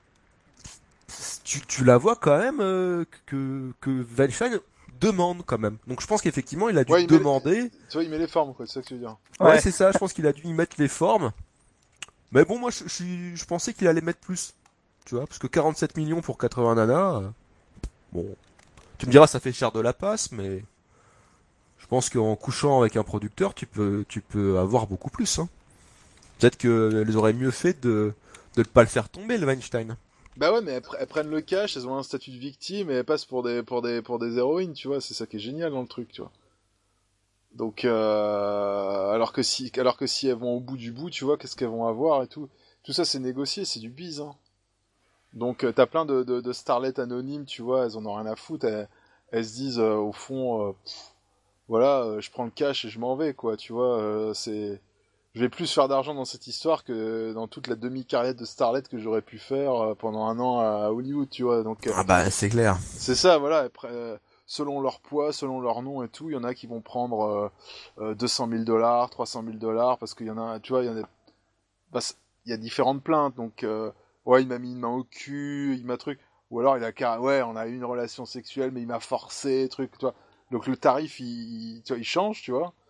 tu, tu la vois quand même euh, que que Weinstein demande quand même. Donc je pense qu'effectivement il a dû Ouais, il met- demander. Tu vois, il met les formes, quoi, c'est ça que tu veux dire. Ouais, Ouais. c'est ça. Je pense qu'il a dû y mettre les formes. Mais bon, moi je, je, suis- je pensais qu'il allait mettre plus. Tu vois, parce que quarante-sept millions pour quatre-vingts nanas. euh, bon, tu me diras ça fait cher de la passe, mais je pense qu'en couchant avec un producteur, tu peux tu peux avoir beaucoup plus. Hein. Peut-être qu'elles auraient mieux fait de de ne pas le faire tomber, le Weinstein. Bah ouais, mais elles, pr- elles prennent le cash, elles ont un statut de victime et elles passent pour des, pour des, pour des héroïnes, tu vois, c'est ça qui est génial dans le truc, tu vois. Donc, euh, alors que si, alors que si elles vont au bout du bout, tu vois, qu'est-ce qu'elles vont avoir et tout. Tout ça, c'est négocié, c'est du bise, hein. Donc, euh, t'as plein de, de, de starlets anonymes, tu vois, elles en ont rien à foutre, elles, elles se disent, euh, au fond, euh, pff, voilà, euh, je prends le cash et je m'en vais, quoi, tu vois, euh, c'est... Je vais plus faire d'argent dans cette histoire que dans toute la demi-carrière de starlet que j'aurais pu faire euh, pendant un an à Hollywood, tu vois, donc... euh, Ah bah c'est clair. c'est ça, voilà. Après, euh, selon leur poids, selon leur nom et tout, il y en a qui vont prendre euh, euh, deux cent mille dollars, trois cent mille dollars, parce qu'il y en a, tu vois, il y en a, bah, c'est- il y a différentes plaintes. Donc, euh, ouais, il m'a mis une main au cul, il m'a truc, ou alors il a car, ouais, on a eu une relation sexuelle, mais il m'a forcé, truc, tu vois. Donc le tarif, il, il- tu vois, il change, tu vois.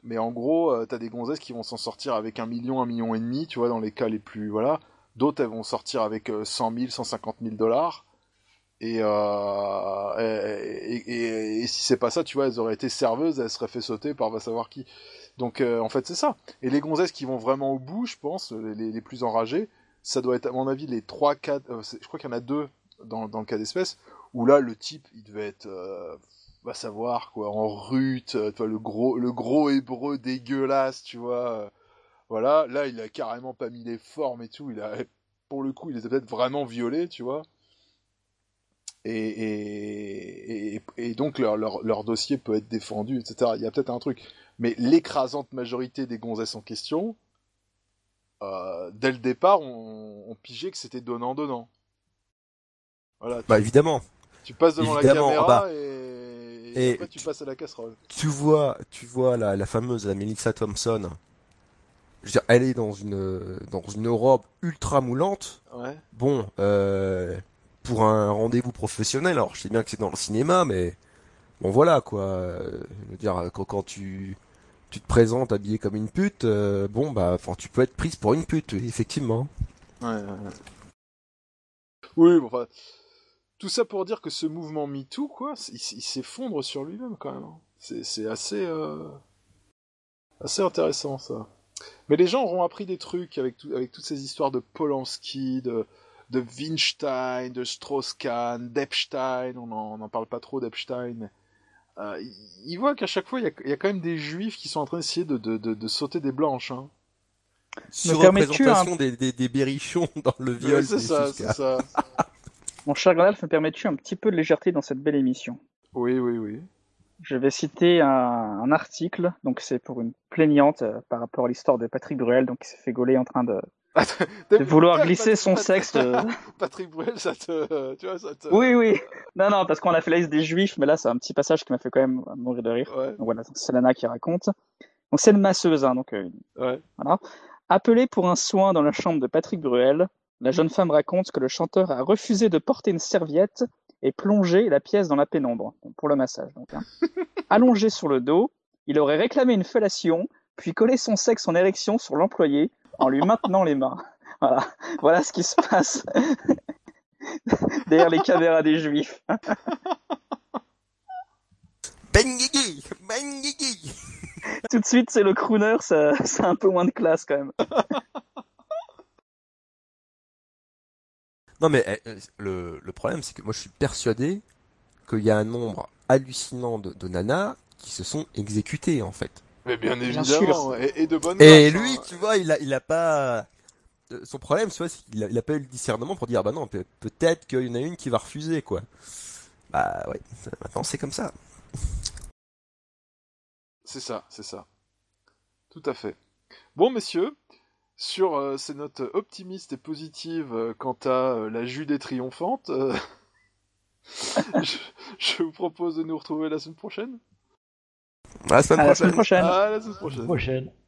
Mais en gros, euh, t'as des gonzesses qui vont s'en sortir avec un million, un million et demi, tu vois, dans les cas les plus, voilà. D'autres, elles vont sortir avec euh, cent mille, cent cinquante mille dollars. Et, euh, et, et, et, et si c'est pas ça, tu vois, elles auraient été serveuses, elles seraient fait sauter par va savoir qui. Donc, euh, en fait, c'est ça. Et les gonzesses qui vont vraiment au bout, je pense, les, les plus enragées, ça doit être, à mon avis, les trois, quatre, euh, je crois qu'il y en a deux dans, dans le cas d'espèce, où là, le type, il devait être, euh, va savoir, quoi, en rut, euh, tu vois, le gros, le gros hébreu dégueulasse, tu vois. Euh, voilà, là, il a carrément pas mis les formes et tout, il a, pour le coup, il les a peut-être vraiment violés, tu vois. Et, et, et, et donc leur, leur, leur dossier peut être défendu, et cetera. Il y a peut-être un truc. Mais l'écrasante majorité des gonzesses en question, euh, dès le départ, on, on pigeait que c'était donnant-donnant. Voilà. Tu, bah évidemment. Tu passes devant évidemment. la caméra ah bah, et, et, et après tu passes à la casserole. Tu vois, tu vois la, la fameuse la Melissa Thompson. Je veux dire, elle est dans une dans une robe ultra moulante. Ouais. Bon, euh, pour un rendez-vous professionnel, alors je sais bien que c'est dans le cinéma, mais bon voilà quoi. Euh, je veux dire, quand, quand tu tu te présentes habillé comme une pute, euh, bon bah, enfin tu peux être prise pour une pute, effectivement. Ouais. ouais, ouais. Oui, bon, enfin, tout ça pour dire que ce mouvement MeToo, quoi, il, il s'effondre sur lui-même quand même. C'est c'est assez euh, assez intéressant ça. Mais les gens auront appris des trucs avec tout, avec toutes ces histoires de Polanski, de de Weinstein, de Strauss-Kahn, d'Epstein, on n'en on en parle pas trop d'Epstein, mais euh, ils voient qu'à chaque fois, il y, a, il y a quand même des juifs qui sont en train d'essayer de, de, de, de sauter des blanches. Hein. Surreprésentation un... des, des, des berrichons dans le viol. Oui, c'est ça, c'est ça. Mon cher Gandalf, me permets-tu un petit peu de légèreté dans cette belle émission? Oui, oui, oui. Je vais citer un, un article, donc c'est pour une plaignante euh, par rapport à l'histoire de Patrick Bruel, donc qui s'est fait gauler en train de... de vouloir glisser Patrick, son sexe. De... Patrick Bruel, ça te, tu vois, ça te. Oui, oui. Non, non, parce qu'on a fait la liste des Juifs, mais là, c'est un petit passage qui m'a fait quand même mourir de rire. Ouais. Donc voilà, c'est Lana qui raconte. Donc c'est une masseuse, hein, donc. Euh, ouais. Voilà. Appelée pour un soin dans la chambre de Patrick Bruel, la jeune femme raconte que le chanteur a refusé de porter une serviette et plongé la pièce dans la pénombre donc pour le massage. Donc, hein. Allongé sur le dos, il aurait réclamé une fellation, puis collé son sexe en érection sur l'employé en lui maintenant les mains. Voilà, voilà ce qui se passe derrière les caméras des Juifs. Bengigi, Bengigi. Tout de suite, c'est le crooner, ça, c'est un peu moins de classe quand même. Non mais le, le problème, c'est que moi je suis persuadé qu'il y a un nombre hallucinant de, de nanas qui se sont exécutées en fait. Mais bien évidemment, bien et, et de bonnes Et marches, lui, hein. tu vois, il a, il a pas... Son problème, tu vois, c'est qu'il a, il a pas eu le discernement pour dire, bah non, peut- peut-être qu'il y en a une qui va refuser, quoi. Bah ouais, maintenant c'est comme ça. C'est ça, c'est ça. Tout à fait. Bon, messieurs, sur euh, ces notes optimistes et positives euh, quant à euh, la Judée triomphante, euh, je, je vous propose de nous retrouver la semaine prochaine. À la semaine à prochaine. La semaine prochaine. À la semaine prochaine. prochaine.